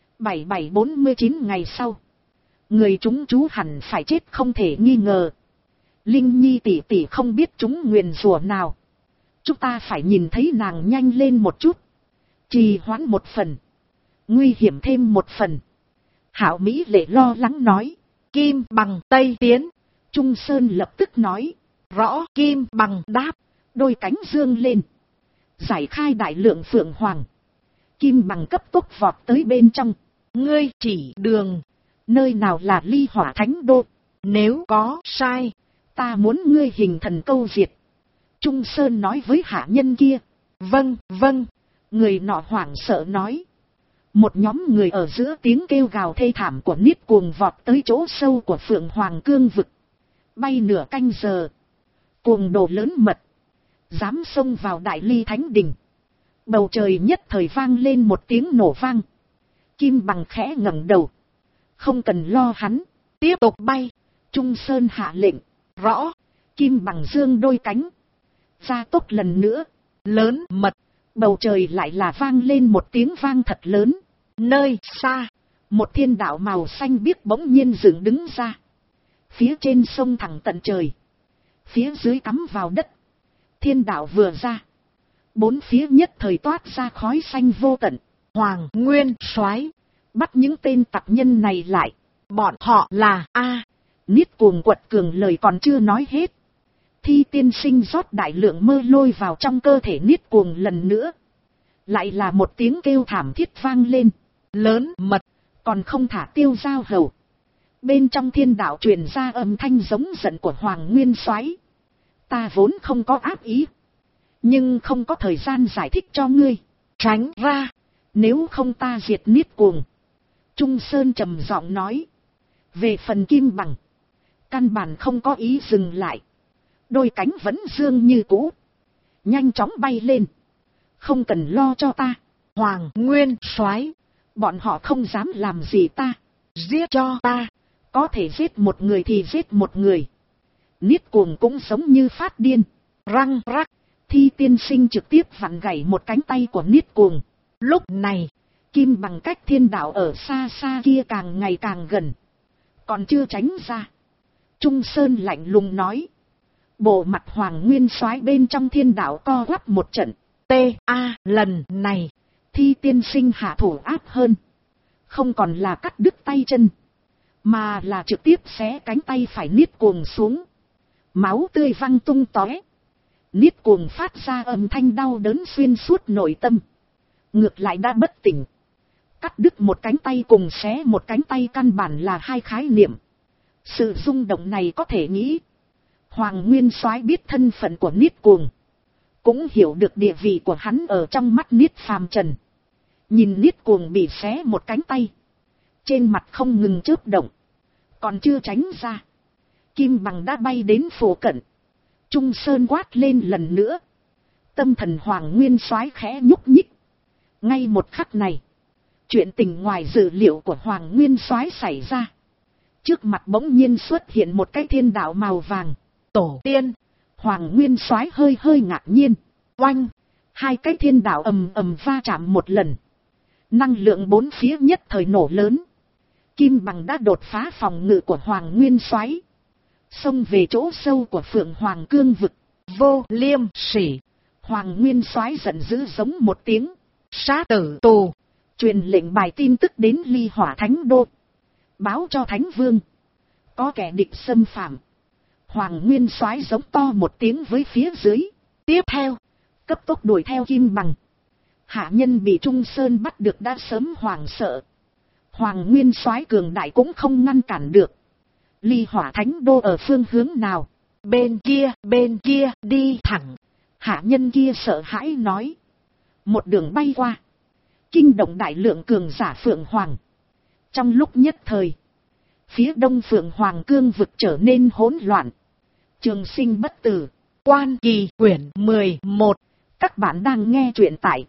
7749 ngày sau. Người chúng chú hẳn phải chết không thể nghi ngờ. Linh Nhi tỷ tỷ không biết chúng nguyền rủa nào. Chúng ta phải nhìn thấy nàng nhanh lên một chút. Trì hoãn một phần. Nguy hiểm thêm một phần. Hạo Mỹ Lệ lo lắng nói. Kim Bằng Tây Tiến. Trung Sơn lập tức nói. Rõ. Kim Bằng đáp. Đôi cánh dương lên. Giải khai đại lượng phượng hoàng. Kim Bằng cấp tốc vọt tới bên trong. Ngươi chỉ đường. Nơi nào là Ly Hỏa Thánh Đô. Nếu có sai, ta muốn ngươi hình thần câu diệt. Trung Sơn nói với hạ nhân kia. Vâng, vâng. Người nọ hoảng sợ nói. Một nhóm người ở giữa tiếng kêu gào thê thảm của Niết Cuồng vọt tới chỗ sâu của Phượng Hoàng Cương vực. Bay nửa canh giờ. Cuồng đồ lớn mật. Dám xông vào Đại Ly Thánh Đình. Bầu trời nhất thời vang lên một tiếng nổ vang. Kim Bằng khẽ ngẩng đầu. Không cần lo hắn. Tiếp tục bay. Trung Sơn hạ lệnh. Rõ. Kim Bằng dương đôi cánh. Gia tốc lần nữa. Lớn mật. Bầu trời lại là vang lên một tiếng vang thật lớn. Nơi xa. Một thiên đạo màu xanh biếc bỗng nhiên dựng đứng ra. Phía trên sông thẳng tận trời. Phía dưới cắm vào đất. Thiên đạo vừa ra. 4 phía nhất thời toát ra khói xanh vô tận. Hoàng Nguyên Soái bắt những tên tặc nhân này lại. Bọn họ là A. Niết Cuồng quật cường lời còn chưa nói hết. Thi tiên sinh rót đại lượng mơ lôi vào trong cơ thể Niết Cuồng lần nữa. Lại là một tiếng kêu thảm thiết vang lên. Lớn mật. Còn không thả Tiêu Giao Hầu. Bên trong thiên đạo truyền ra âm thanh giống giận của Hoàng Nguyên Soái. Ta vốn không có ác ý. Nhưng không có thời gian giải thích cho ngươi. Tránh ra. Nếu không ta diệt Niết Cuồng. Trung Sơn trầm giọng nói. Về phần Kim Bằng. Căn bản không có ý dừng lại. Đôi cánh vẫn dương như cũ. Nhanh chóng bay lên. Không cần lo cho ta. Hoàng Nguyên Soái, bọn họ không dám làm gì ta. Giết cho ta. Có thể giết một người thì giết một người. Niết Cuồng cũng giống như phát điên. Răng rắc. Thi tiên sinh trực tiếp vặn gãy một cánh tay của Niết Cuồng. Lúc này, Kim Bằng cách thiên đạo ở xa xa kia càng ngày càng gần. Còn chưa tránh ra. Trung Sơn lạnh lùng nói. Bộ mặt Hoàng Nguyên Soái bên trong thiên đạo co quắp một trận. Lần này, Thi tiên sinh hạ thủ áp hơn. Không còn là cắt đứt tay chân. Mà là trực tiếp xé cánh tay phải Niết Cuồng xuống. Máu tươi văng tung tóe. Niết Cuồng phát ra âm thanh đau đớn xuyên suốt nội tâm. Ngược lại đã bất tỉnh. Cắt đứt một cánh tay cùng xé một cánh tay căn bản là hai khái niệm. Sự rung động này có thể nghĩ. Hoàng Nguyên Soái biết thân phận của Niết Cuồng. Cũng hiểu được địa vị của hắn ở trong mắt Niết Phàm Trần. Nhìn Niết Cuồng bị xé một cánh tay. Trên mặt không ngừng chớp động. Còn chưa tránh ra. Kim Bằng đã bay đến phủ cận. Trung Sơn quát lên lần nữa. Tâm thần Hoàng Nguyên Soái khẽ nhúc nhích. Ngay một khắc này. Chuyện tình ngoài dự liệu của Hoàng Nguyên Soái xảy ra. Trước mặt bỗng nhiên xuất hiện một cái thiên đạo màu vàng. Tổ tiên. Hoàng Nguyên Soái hơi hơi ngạc nhiên. Oanh. Hai cái thiên đạo ầm ầm va chạm một lần. Năng lượng bốn phía nhất thời nổ lớn. Kim Bằng đã đột phá phòng ngự của Hoàng Nguyên Soái, xông về chỗ sâu của Phượng Hoàng Cương vực. Vô liêm sỉ. Hoàng Nguyên Soái giận dữ giống một tiếng. Sát tử tù. Truyền lệnh bài tin tức đến Ly Hỏa Thánh Đô. Báo cho Thánh Vương. có kẻ địch xâm phạm. Hoàng Nguyên Soái giống to một tiếng với phía dưới. Tiếp theo, cấp tốc đuổi theo Kim Bằng. Hạ nhân bị Trung Sơn bắt được đã sớm hoảng sợ. Hoàng Nguyên Soái cường đại cũng không ngăn cản được. Ly Hỏa Thánh Đô ở phương hướng nào? Bên kia, đi thẳng. Hạ nhân kia sợ hãi nói. Một đường bay qua, kinh động đại lượng cường giả Phượng Hoàng. Trong lúc nhất thời, phía đông Phượng Hoàng cương vực trở nên hỗn loạn. Trường Sinh bất tử, Quan Kỳ quyển 11. Các bạn đang nghe truyện tại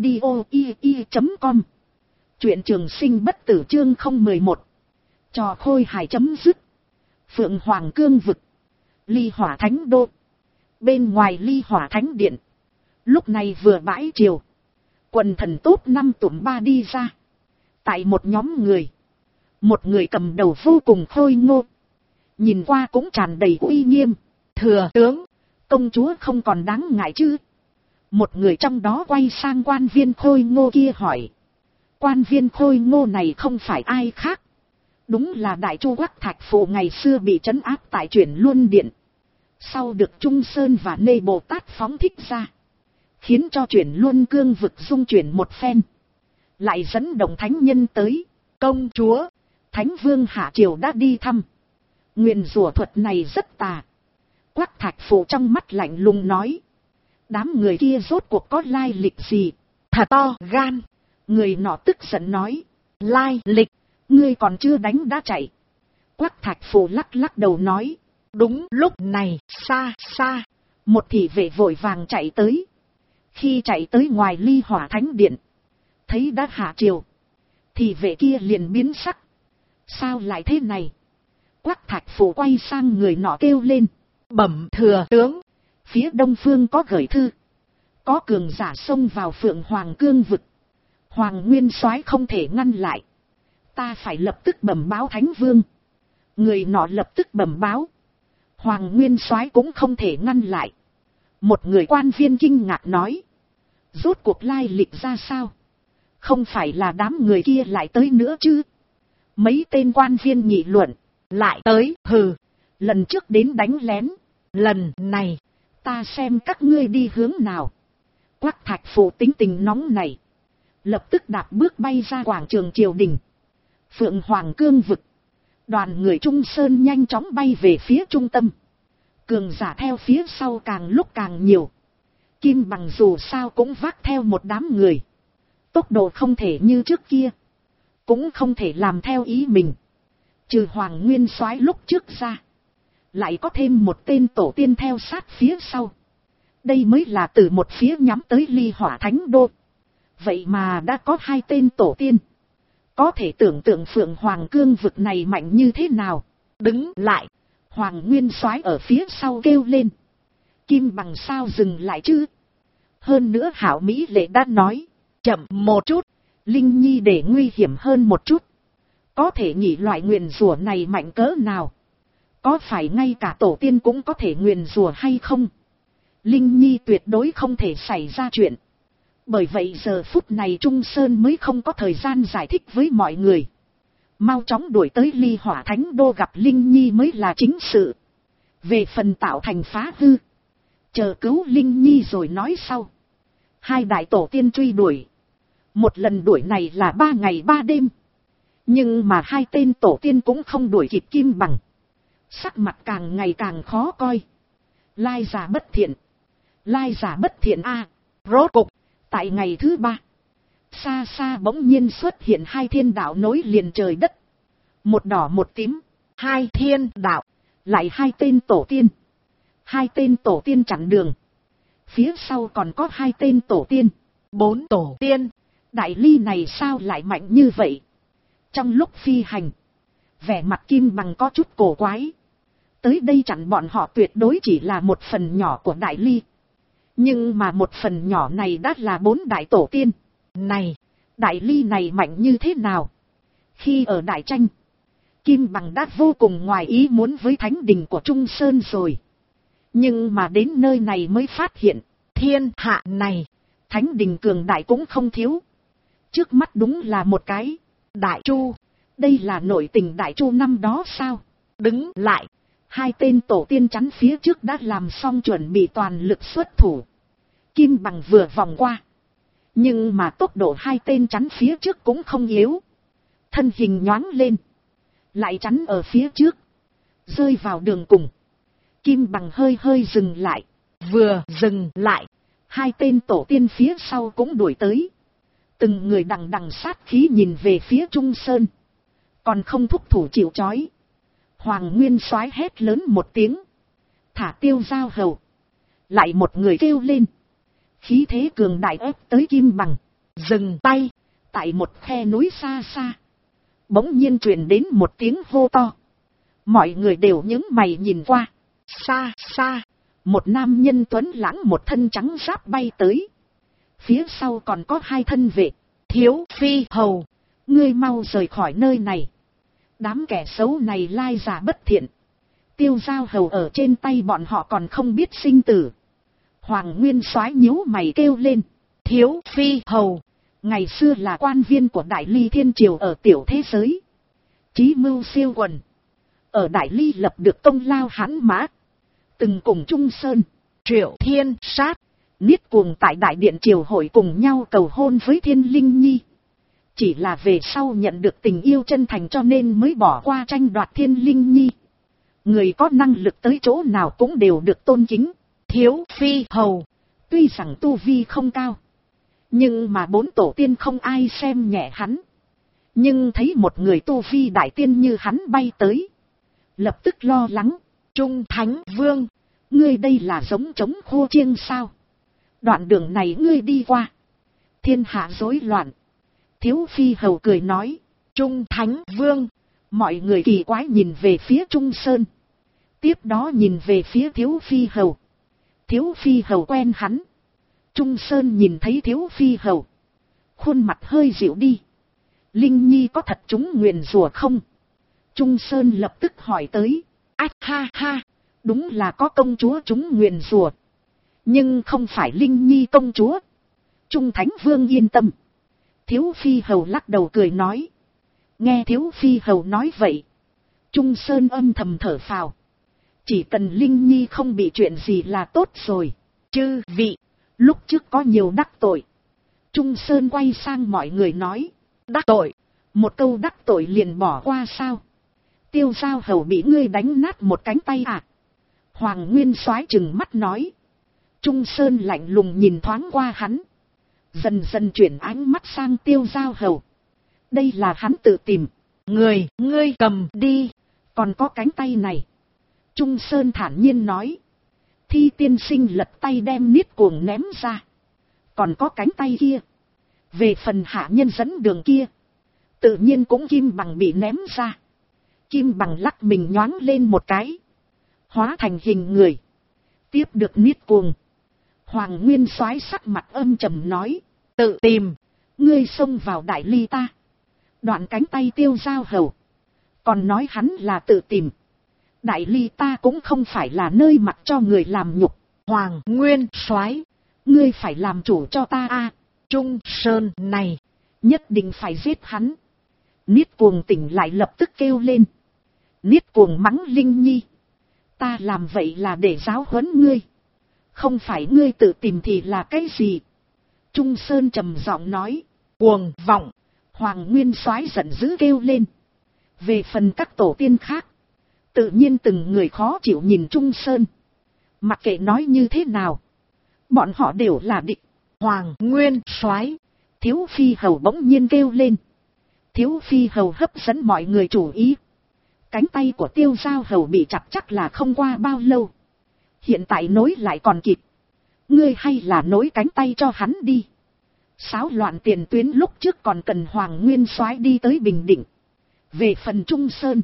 audio.com. Truyện Trường Sinh bất tử chương 011. Trò khôi hài chấm dứt. Phượng Hoàng cương vực, Ly Hỏa Thánh Đô. Bên ngoài Ly Hỏa Thánh Điện, lúc này vừa bãi chiều. Quần thần top 5 tụm 3 đi ra. Tại một nhóm người, một người cầm đầu vô cùng khôi ngô, nhìn qua cũng tràn đầy uy nghiêm. Thừa tướng, công chúa không còn đáng ngại chứ? Một người trong đó quay sang quan viên khôi ngô kia hỏi. Quan viên khôi ngô này không phải ai khác, đúng là Đại Chu Quắc Thạch Phụ ngày xưa bị trấn áp tại Chuyển Luân Điện, sau được Trung Sơn và Nê Bồ Tát phóng thích ra, khiến cho Chuyển Luân cương vực dung chuyển một phen, lại dẫn động thánh nhân tới. công chúa, Thánh Vương hạ triều đã đi thăm. Nguyền rủa thuật này rất tà. Quắc Thạch Phụ trong mắt lạnh lùng nói. Đám người kia rốt cuộc có lai lịch gì? thật to gan. Người nọ tức giận nói. Lai lịch, ngươi còn chưa đánh đã chạy. Quắc Thạch Phụ lắc lắc đầu nói. đúng lúc này, xa xa, một thị vệ vội vàng chạy tới. Khi chạy tới ngoài Ly Hỏa Thánh Điện, thấy đã hạ triều, thị vệ kia liền biến sắc. Sao lại thế này? Quắc Thạch Phụ quay sang người nọ kêu lên. bẩm thừa tướng, Phía đông phương có gửi thư, có cường giả xông vào Phượng Hoàng cương vực. Hoàng Nguyên Soái không thể ngăn lại, ta phải lập tức bẩm báo Thánh Vương. Người nọ lập tức bẩm báo. Hoàng Nguyên Soái cũng không thể ngăn lại. Một người quan viên kinh ngạc nói. Rốt cuộc lai lịch ra sao? Không phải là đám người kia lại tới nữa chứ? Mấy tên quan viên nghị luận. lại tới, hừ, Lần trước đến đánh lén, lần này, ta xem các ngươi đi hướng nào. Quắc Thạch Phụ tính tình nóng này, lập tức đạp bước bay ra quảng trường triều đình. Phượng Hoàng cương vực, đoàn người Trung Sơn nhanh chóng bay về phía trung tâm. Cường giả theo phía sau càng lúc càng nhiều. Kim Bằng dù sao cũng vác theo một đám người, tốc độ không thể như trước kia, cũng không thể làm theo ý mình. Trừ Hoàng Nguyên Soái lúc trước ra, lại có thêm một tên tổ tiên theo sát phía sau. Đây mới là từ một phía nhắm tới Ly Hỏa Thánh Đô. Vậy mà đã có 2 tên tổ tiên. Có thể tưởng tượng Phượng Hoàng cương vực này mạnh như thế nào. đứng lại, Hoàng Nguyên Soái ở phía sau kêu lên. Kim Bằng sao dừng lại chứ? Hơn nữa Hảo Mỹ Lệ đã nói. chậm một chút, Linh Nhi để nguy hiểm hơn một chút. Có thể nghĩ loại nguyền rủa này mạnh cỡ nào? Có phải ngay cả tổ tiên cũng có thể nguyền rủa hay không? Linh Nhi tuyệt đối không thể xảy ra chuyện. Bởi vậy giờ phút này Trung Sơn mới không có thời gian giải thích với mọi người. Mau chóng đuổi tới Ly Hỏa Thánh Đô gặp Linh Nhi mới là chính sự. Về phần tạo thành phá hư, chờ cứu Linh Nhi rồi nói sau. 2 đại tổ tiên truy đuổi. Một lần đuổi này là 3 ngày 3 đêm. Nhưng mà 2 tên tổ tiên cũng không đuổi kịp Kim Bằng. Sắc mặt càng ngày càng khó coi. Lai giả bất thiện. Lai giả bất thiện a. Rốt cục, tại ngày thứ 3, xa xa bỗng nhiên xuất hiện 2 thiên đạo nối liền trời đất. Một đỏ một tím. 2 thiên đạo, Lại 2 tên tổ tiên. 2 tên tổ tiên chặn đường. Phía sau còn có 2 tên tổ tiên. 4 tổ tiên, Đại Ly này sao lại mạnh như vậy? Trong lúc phi hành, vẻ mặt Kim Bằng có chút cổ quái. Tới đây chặn bọn họ tuyệt đối chỉ là một phần nhỏ của Đại Ly. Nhưng mà một phần nhỏ này đã là 4 đại tổ tiên. này, Đại Ly này mạnh như thế nào? Khi ở Đại Tranh, Kim Bằng đã vô cùng ngoài ý muốn với thánh đình của Trung Sơn rồi. Nhưng mà đến nơi này mới phát hiện, thiên hạ này, thánh đình cường đại cũng không thiếu. Trước mắt đúng là một cái Đại Chu, đây là nội tình Đại Chu năm đó sao? đứng lại. Hai tên tổ tiên chắn phía trước đã làm xong chuẩn bị toàn lực xuất thủ. Kim Bằng vừa vòng qua. Nhưng mà tốc độ hai tên chắn phía trước cũng không yếu. Thân hình nhoáng lên. Lại chắn ở phía trước. Rơi vào đường cùng. Kim Bằng hơi hơi dừng lại. Vừa dừng lại. Hai tên tổ tiên phía sau cũng đuổi tới. Từng người đằng đằng sát khí nhìn về phía Trung Sơn. Còn không thúc thủ chịu trói. Hoàng Nguyên Soái hét lớn một tiếng. Thả Tiêu Giao Hầu. Lại một người kêu lên. Khí thế cường đại ép tới Kim Bằng. Dừng tay. Tại một khe núi xa xa. Bỗng nhiên truyền đến một tiếng hô to. Mọi người đều nhướng mày nhìn qua. Xa xa. Một nam nhân tuấn lãng một thân trắng giáp bay tới. Phía sau còn có hai thân vệ. Thiếu Phi Hầu. Ngươi mau rời khỏi nơi này. Đám kẻ xấu này lai giả bất thiện. Tiêu Giao Hầu ở trên tay bọn họ còn không biết sinh tử. Hoàng Nguyên Soái nhíu mày kêu lên. Thiếu Phi Hầu. Ngày xưa là quan viên của Đại Ly Thiên Triều ở tiểu thế giới. Chí mưu siêu quần. Ở Đại Ly lập được công lao hãn mã. Từng cùng Trung Sơn, Triệu Thiên Sát, Niết Cuồng tại Đại Điện Triều hội cùng nhau cầu hôn với Thiên Linh Nhi. Chỉ là về sau nhận được tình yêu chân thành cho nên mới bỏ qua tranh đoạt Thiên Linh Nhi. Người có năng lực tới chỗ nào cũng đều được tôn kính. Thiếu Phi Hầu. Tuy rằng tu vi không cao. Nhưng mà bốn tổ tiên không ai xem nhẹ hắn. Nhưng thấy một người tu vi đại tiên như hắn bay tới. Lập tức lo lắng. Trung Thánh Vương. Ngươi đây là giống trống khô chiêng sao? Đoạn đường này ngươi đi qua. Thiên hạ rối loạn. Thiếu Phi Hầu cười nói. Trung Thánh Vương. Mọi người kỳ quái nhìn về phía Trung Sơn. Tiếp đó nhìn về phía Thiếu Phi Hầu. Thiếu Phi Hầu quen hắn. Trung Sơn nhìn thấy Thiếu Phi Hầu. Khuôn mặt hơi dịu đi. Linh Nhi có thật chúng nguyền rủa không? Trung Sơn lập tức hỏi tới. Ách ha ha. Đúng là có công chúa chúng nguyền rủa. Nhưng không phải Linh Nhi công chúa. Trung Thánh Vương yên tâm. Thiếu Phi Hầu lắc đầu cười nói. Nghe Thiếu Phi Hầu nói vậy. Trung Sơn âm thầm thở phào. Chỉ cần Linh Nhi không bị chuyện gì là tốt rồi. Chư vị. Lúc trước có nhiều đắc tội. Trung Sơn quay sang mọi người nói. Đắc tội. Một câu đắc tội liền bỏ qua sao? Tiêu Giao Hầu bị ngươi đánh nát một cánh tay à? Hoàng Nguyên Soái trừng mắt nói. Trung Sơn lạnh lùng nhìn thoáng qua hắn. Dần dần chuyển ánh mắt sang Tiêu Giao Hầu. Đây là hắn tự tìm. Ngươi cầm đi. Còn có cánh tay này. Trung Sơn thản nhiên nói. Thi tiên sinh lật tay đem Niết Cuồng ném ra. Còn có cánh tay kia. Về phần hạ nhân dẫn đường kia. Tự nhiên cũng Kim Bằng bị ném ra. Kim Bằng lắc mình nhoáng lên một cái. Hóa thành hình người. Tiếp được Niết Cuồng. Hoàng Nguyên Soái sắc mặt âm trầm nói. Tự tìm. Ngươi xông vào Đại Ly ta. Đoạn cánh tay Tiêu Giao Hầu. Còn nói hắn là tự tìm. Đại Ly ta cũng không phải là nơi mặc cho người làm nhục. Hoàng Nguyên Soái. Ngươi phải làm chủ cho ta a. Trung Sơn này. Nhất định phải giết hắn. Niết Cuồng tỉnh lại lập tức kêu lên. Niết Cuồng mắng Linh Nhi. Ta làm vậy là để giáo huấn ngươi. Không phải ngươi tự tìm thì là cái gì? Trung Sơn trầm giọng nói. Cuồng vọng. Hoàng Nguyên Soái giận dữ kêu lên. Về phần các tổ tiên khác. Tự nhiên từng người khó chịu nhìn Trung Sơn. Mặc kệ nói như thế nào. Bọn họ đều là địch. Hoàng Nguyên Soái. Thiếu Phi Hầu bỗng nhiên kêu lên. Thiếu Phi Hầu hấp dẫn mọi người chú ý. Cánh tay của Tiêu Giao Hầu bị chặt chắc là không qua bao lâu. Hiện tại nối lại còn kịp. Ngươi hay là nối cánh tay cho hắn đi. Xáo loạn tiền tuyến lúc trước còn cần Hoàng Nguyên Soái đi tới Bình Định. Về phần Trung Sơn.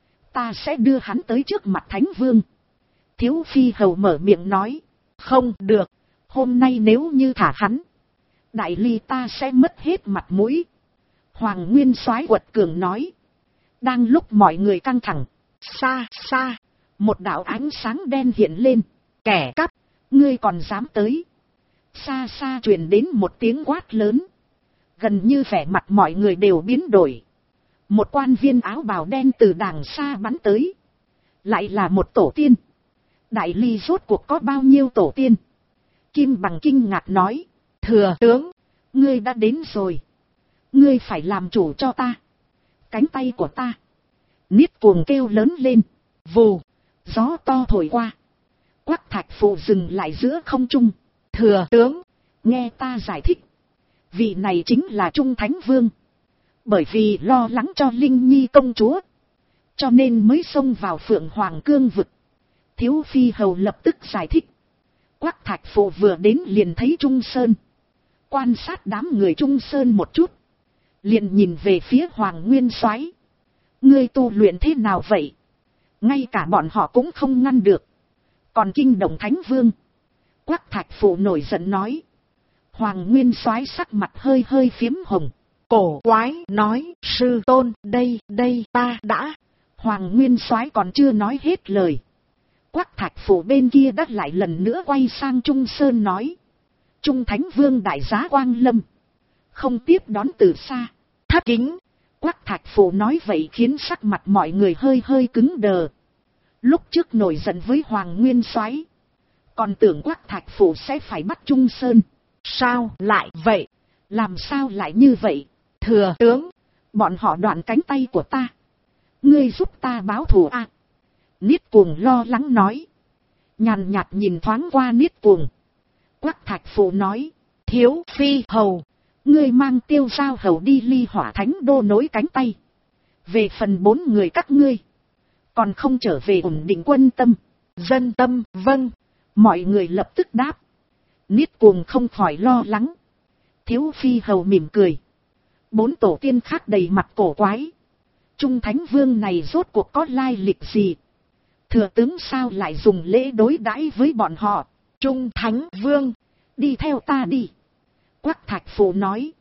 Ta sẽ đưa hắn tới trước mặt Thánh Vương. Thiếu Phi Hầu mở miệng nói. Không được. Hôm nay nếu như thả hắn. Đại Ly ta sẽ mất hết mặt mũi. Hoàng Nguyên Soái quật cường nói. Đang lúc mọi người căng thẳng. Xa xa. Một đạo ánh sáng đen hiện lên. Kẻ cắp. Ngươi còn dám tới. Xa xa truyền đến một tiếng quát lớn. Gần như vẻ mặt mọi người đều biến đổi. Một quan viên áo bào đen từ đàng xa bắn tới. Lại là một tổ tiên. Đại ly rốt cuộc có bao nhiêu tổ tiên? Kim Bằng kinh ngạc nói. Thừa tướng, ngươi đã đến rồi. Ngươi phải làm chủ cho ta. Cánh tay của ta. Niết Cuồng kêu lớn lên. Vù, gió to thổi qua. Quắc Thạch Phù dừng lại giữa không trung. thừa tướng, Nghe ta giải thích. Vị này chính là Trung Thánh Vương. Bởi vì lo lắng cho Linh Nhi công chúa, cho nên mới xông vào Phượng Hoàng Cương vực. Thiếu Phi Hầu lập tức giải thích. Quắc Thạch Phù vừa đến liền thấy Trung Sơn. Quan sát đám người Trung Sơn một chút. Liền nhìn về phía Hoàng Nguyên Soái. Ngươi tu luyện thế nào vậy? Ngay cả bọn họ cũng không ngăn được. Còn kinh động Thánh Vương. Quắc Thạch Phù nổi giận nói. Hoàng Nguyên Soái sắc mặt hơi hơi phiếm hồng. cổ quái nói, sư tôn, đây ta đã. Hoàng Nguyên Soái còn chưa nói hết lời. Quắc Thạch Phù bên kia đã lại lần nữa quay sang Trung Sơn nói. Trung Thánh Vương đại giá quang lâm. Không tiếp đón từ xa. Thất kính. Quắc Thạch Phù nói vậy khiến sắc mặt mọi người hơi hơi cứng đờ. Lúc trước nổi giận với Hoàng Nguyên Soái, còn tưởng Quắc Thạch Phù sẽ phải bắt Trung Sơn. Sao lại vậy? Làm sao lại như vậy? Thừa tướng, bọn họ đoạn cánh tay của ta. Ngươi giúp ta báo thù à? Niết Cuồng lo lắng nói. Nhàn nhạt nhìn thoáng qua Niết Cuồng. Quắc Thạch Phù nói. Thiếu Phi Hầu, ngươi mang Tiêu Giao Hầu đi Ly Hỏa Thánh Đô nối cánh tay. Về phần 4 người các ngươi, còn không trở về ổn định quân tâm, dân tâm. Vâng. Mọi người lập tức đáp. Niết Cuồng không khỏi lo lắng. Thiếu Phi Hầu mỉm cười. 4 tổ tiên khác đầy mặt cổ quái. Trung Thánh Vương này rốt cuộc có lai lịch gì? Thừa tướng sao lại dùng lễ đối đãi với bọn họ? Trung Thánh Vương, đi theo ta đi. Quắc Thạch Phù nói.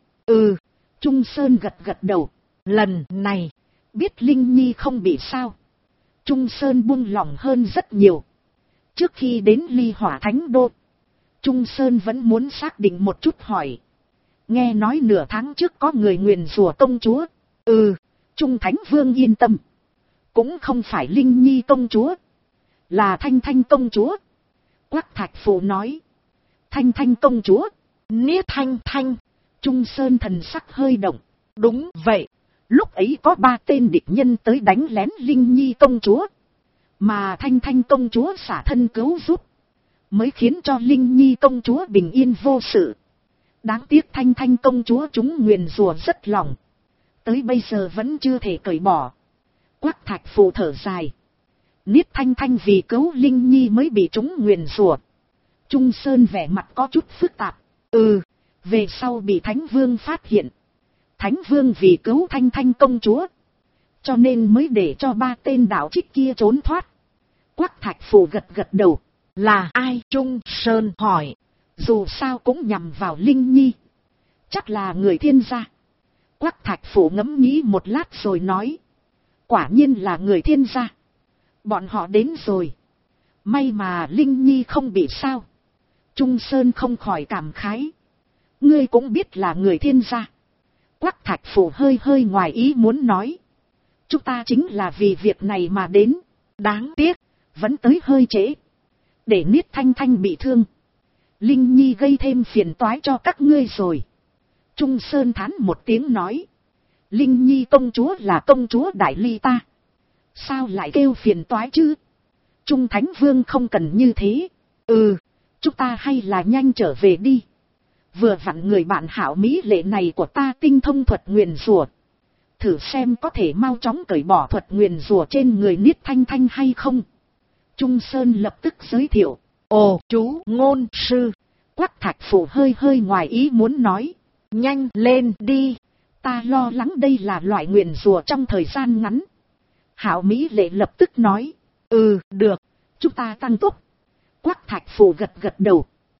Trung Sơn gật gật đầu. Lần này, biết Linh Nhi không bị sao, Trung Sơn buông lỏng hơn rất nhiều. Trước khi đến Ly Hỏa Thánh Đô, Trung Sơn vẫn muốn xác định một chút hỏi. Nghe nói nửa tháng trước có người nguyền rủa công chúa. Trung Thánh Vương yên tâm. Cũng không phải Linh Nhi công chúa, là Thanh Thanh công chúa. Quắc Thạch Phù nói. Thanh Thanh công chúa? Niết Thanh Thanh. Trung Sơn thần sắc hơi động. Đúng vậy. Lúc ấy có 3 tên địch nhân tới đánh lén Linh Nhi công chúa, mà Thanh Thanh công chúa xả thân cứu giúp, mới khiến cho Linh Nhi công chúa bình yên vô sự. Đáng tiếc Thanh Thanh công chúa chúng nguyền rủa rất lòng, tới bây giờ vẫn chưa thể cởi bỏ. Quắc Thạch Phù thở dài. Niết Thanh Thanh vì cứu Linh Nhi mới bị chúng nguyền rủa. Trung Sơn vẻ mặt có chút phức tạp. Về sau bị Thánh Vương phát hiện. Thánh Vương vì cứu Thanh Thanh công chúa, cho nên mới để cho 3 tên đạo trích kia trốn thoát. Quắc Thạch Phù gật gật đầu. Là ai? Trung Sơn hỏi. Dù sao cũng nhằm vào Linh Nhi, chắc là người Thiên gia. Quắc Thạch Phù ngẫm nghĩ một lát rồi nói. Quả nhiên là người Thiên gia. Bọn họ đến rồi. May mà Linh Nhi không bị sao. Trung Sơn không khỏi cảm khái. Ngươi cũng biết là người Thiên gia. Quắc Thạch Phù hơi hơi ngoài ý muốn nói. Chúng ta chính là vì việc này mà đến. Đáng tiếc, vẫn tới hơi trễ. Để Niết Thanh Thanh bị thương, Linh Nhi gây thêm phiền toái cho các ngươi rồi. Trung Sơn thán một tiếng nói. Linh Nhi công chúa là công chúa Đại Ly ta, sao lại kêu phiền toái chứ? Trung Thánh Vương không cần như thế. Chúng ta hay là nhanh trở về đi. Vừa vặn người bạn hảo mỹ lệ này của ta tinh thông thuật nguyền rủa, thử xem có thể mau chóng cởi bỏ thuật nguyền rủa trên người Niết Thanh Thanh hay không. Trung Sơn lập tức giới thiệu. Ồ, chú ngôn sư. Quắc Thạch Phù hơi hơi ngoài ý muốn nói. Nhanh lên đi. Ta lo lắng đây là loại nguyền rủa trong thời gian ngắn. Hảo mỹ lệ lập tức nói. Được, chúng ta tăng tốc. Quắc Thạch Phù gật gật đầu.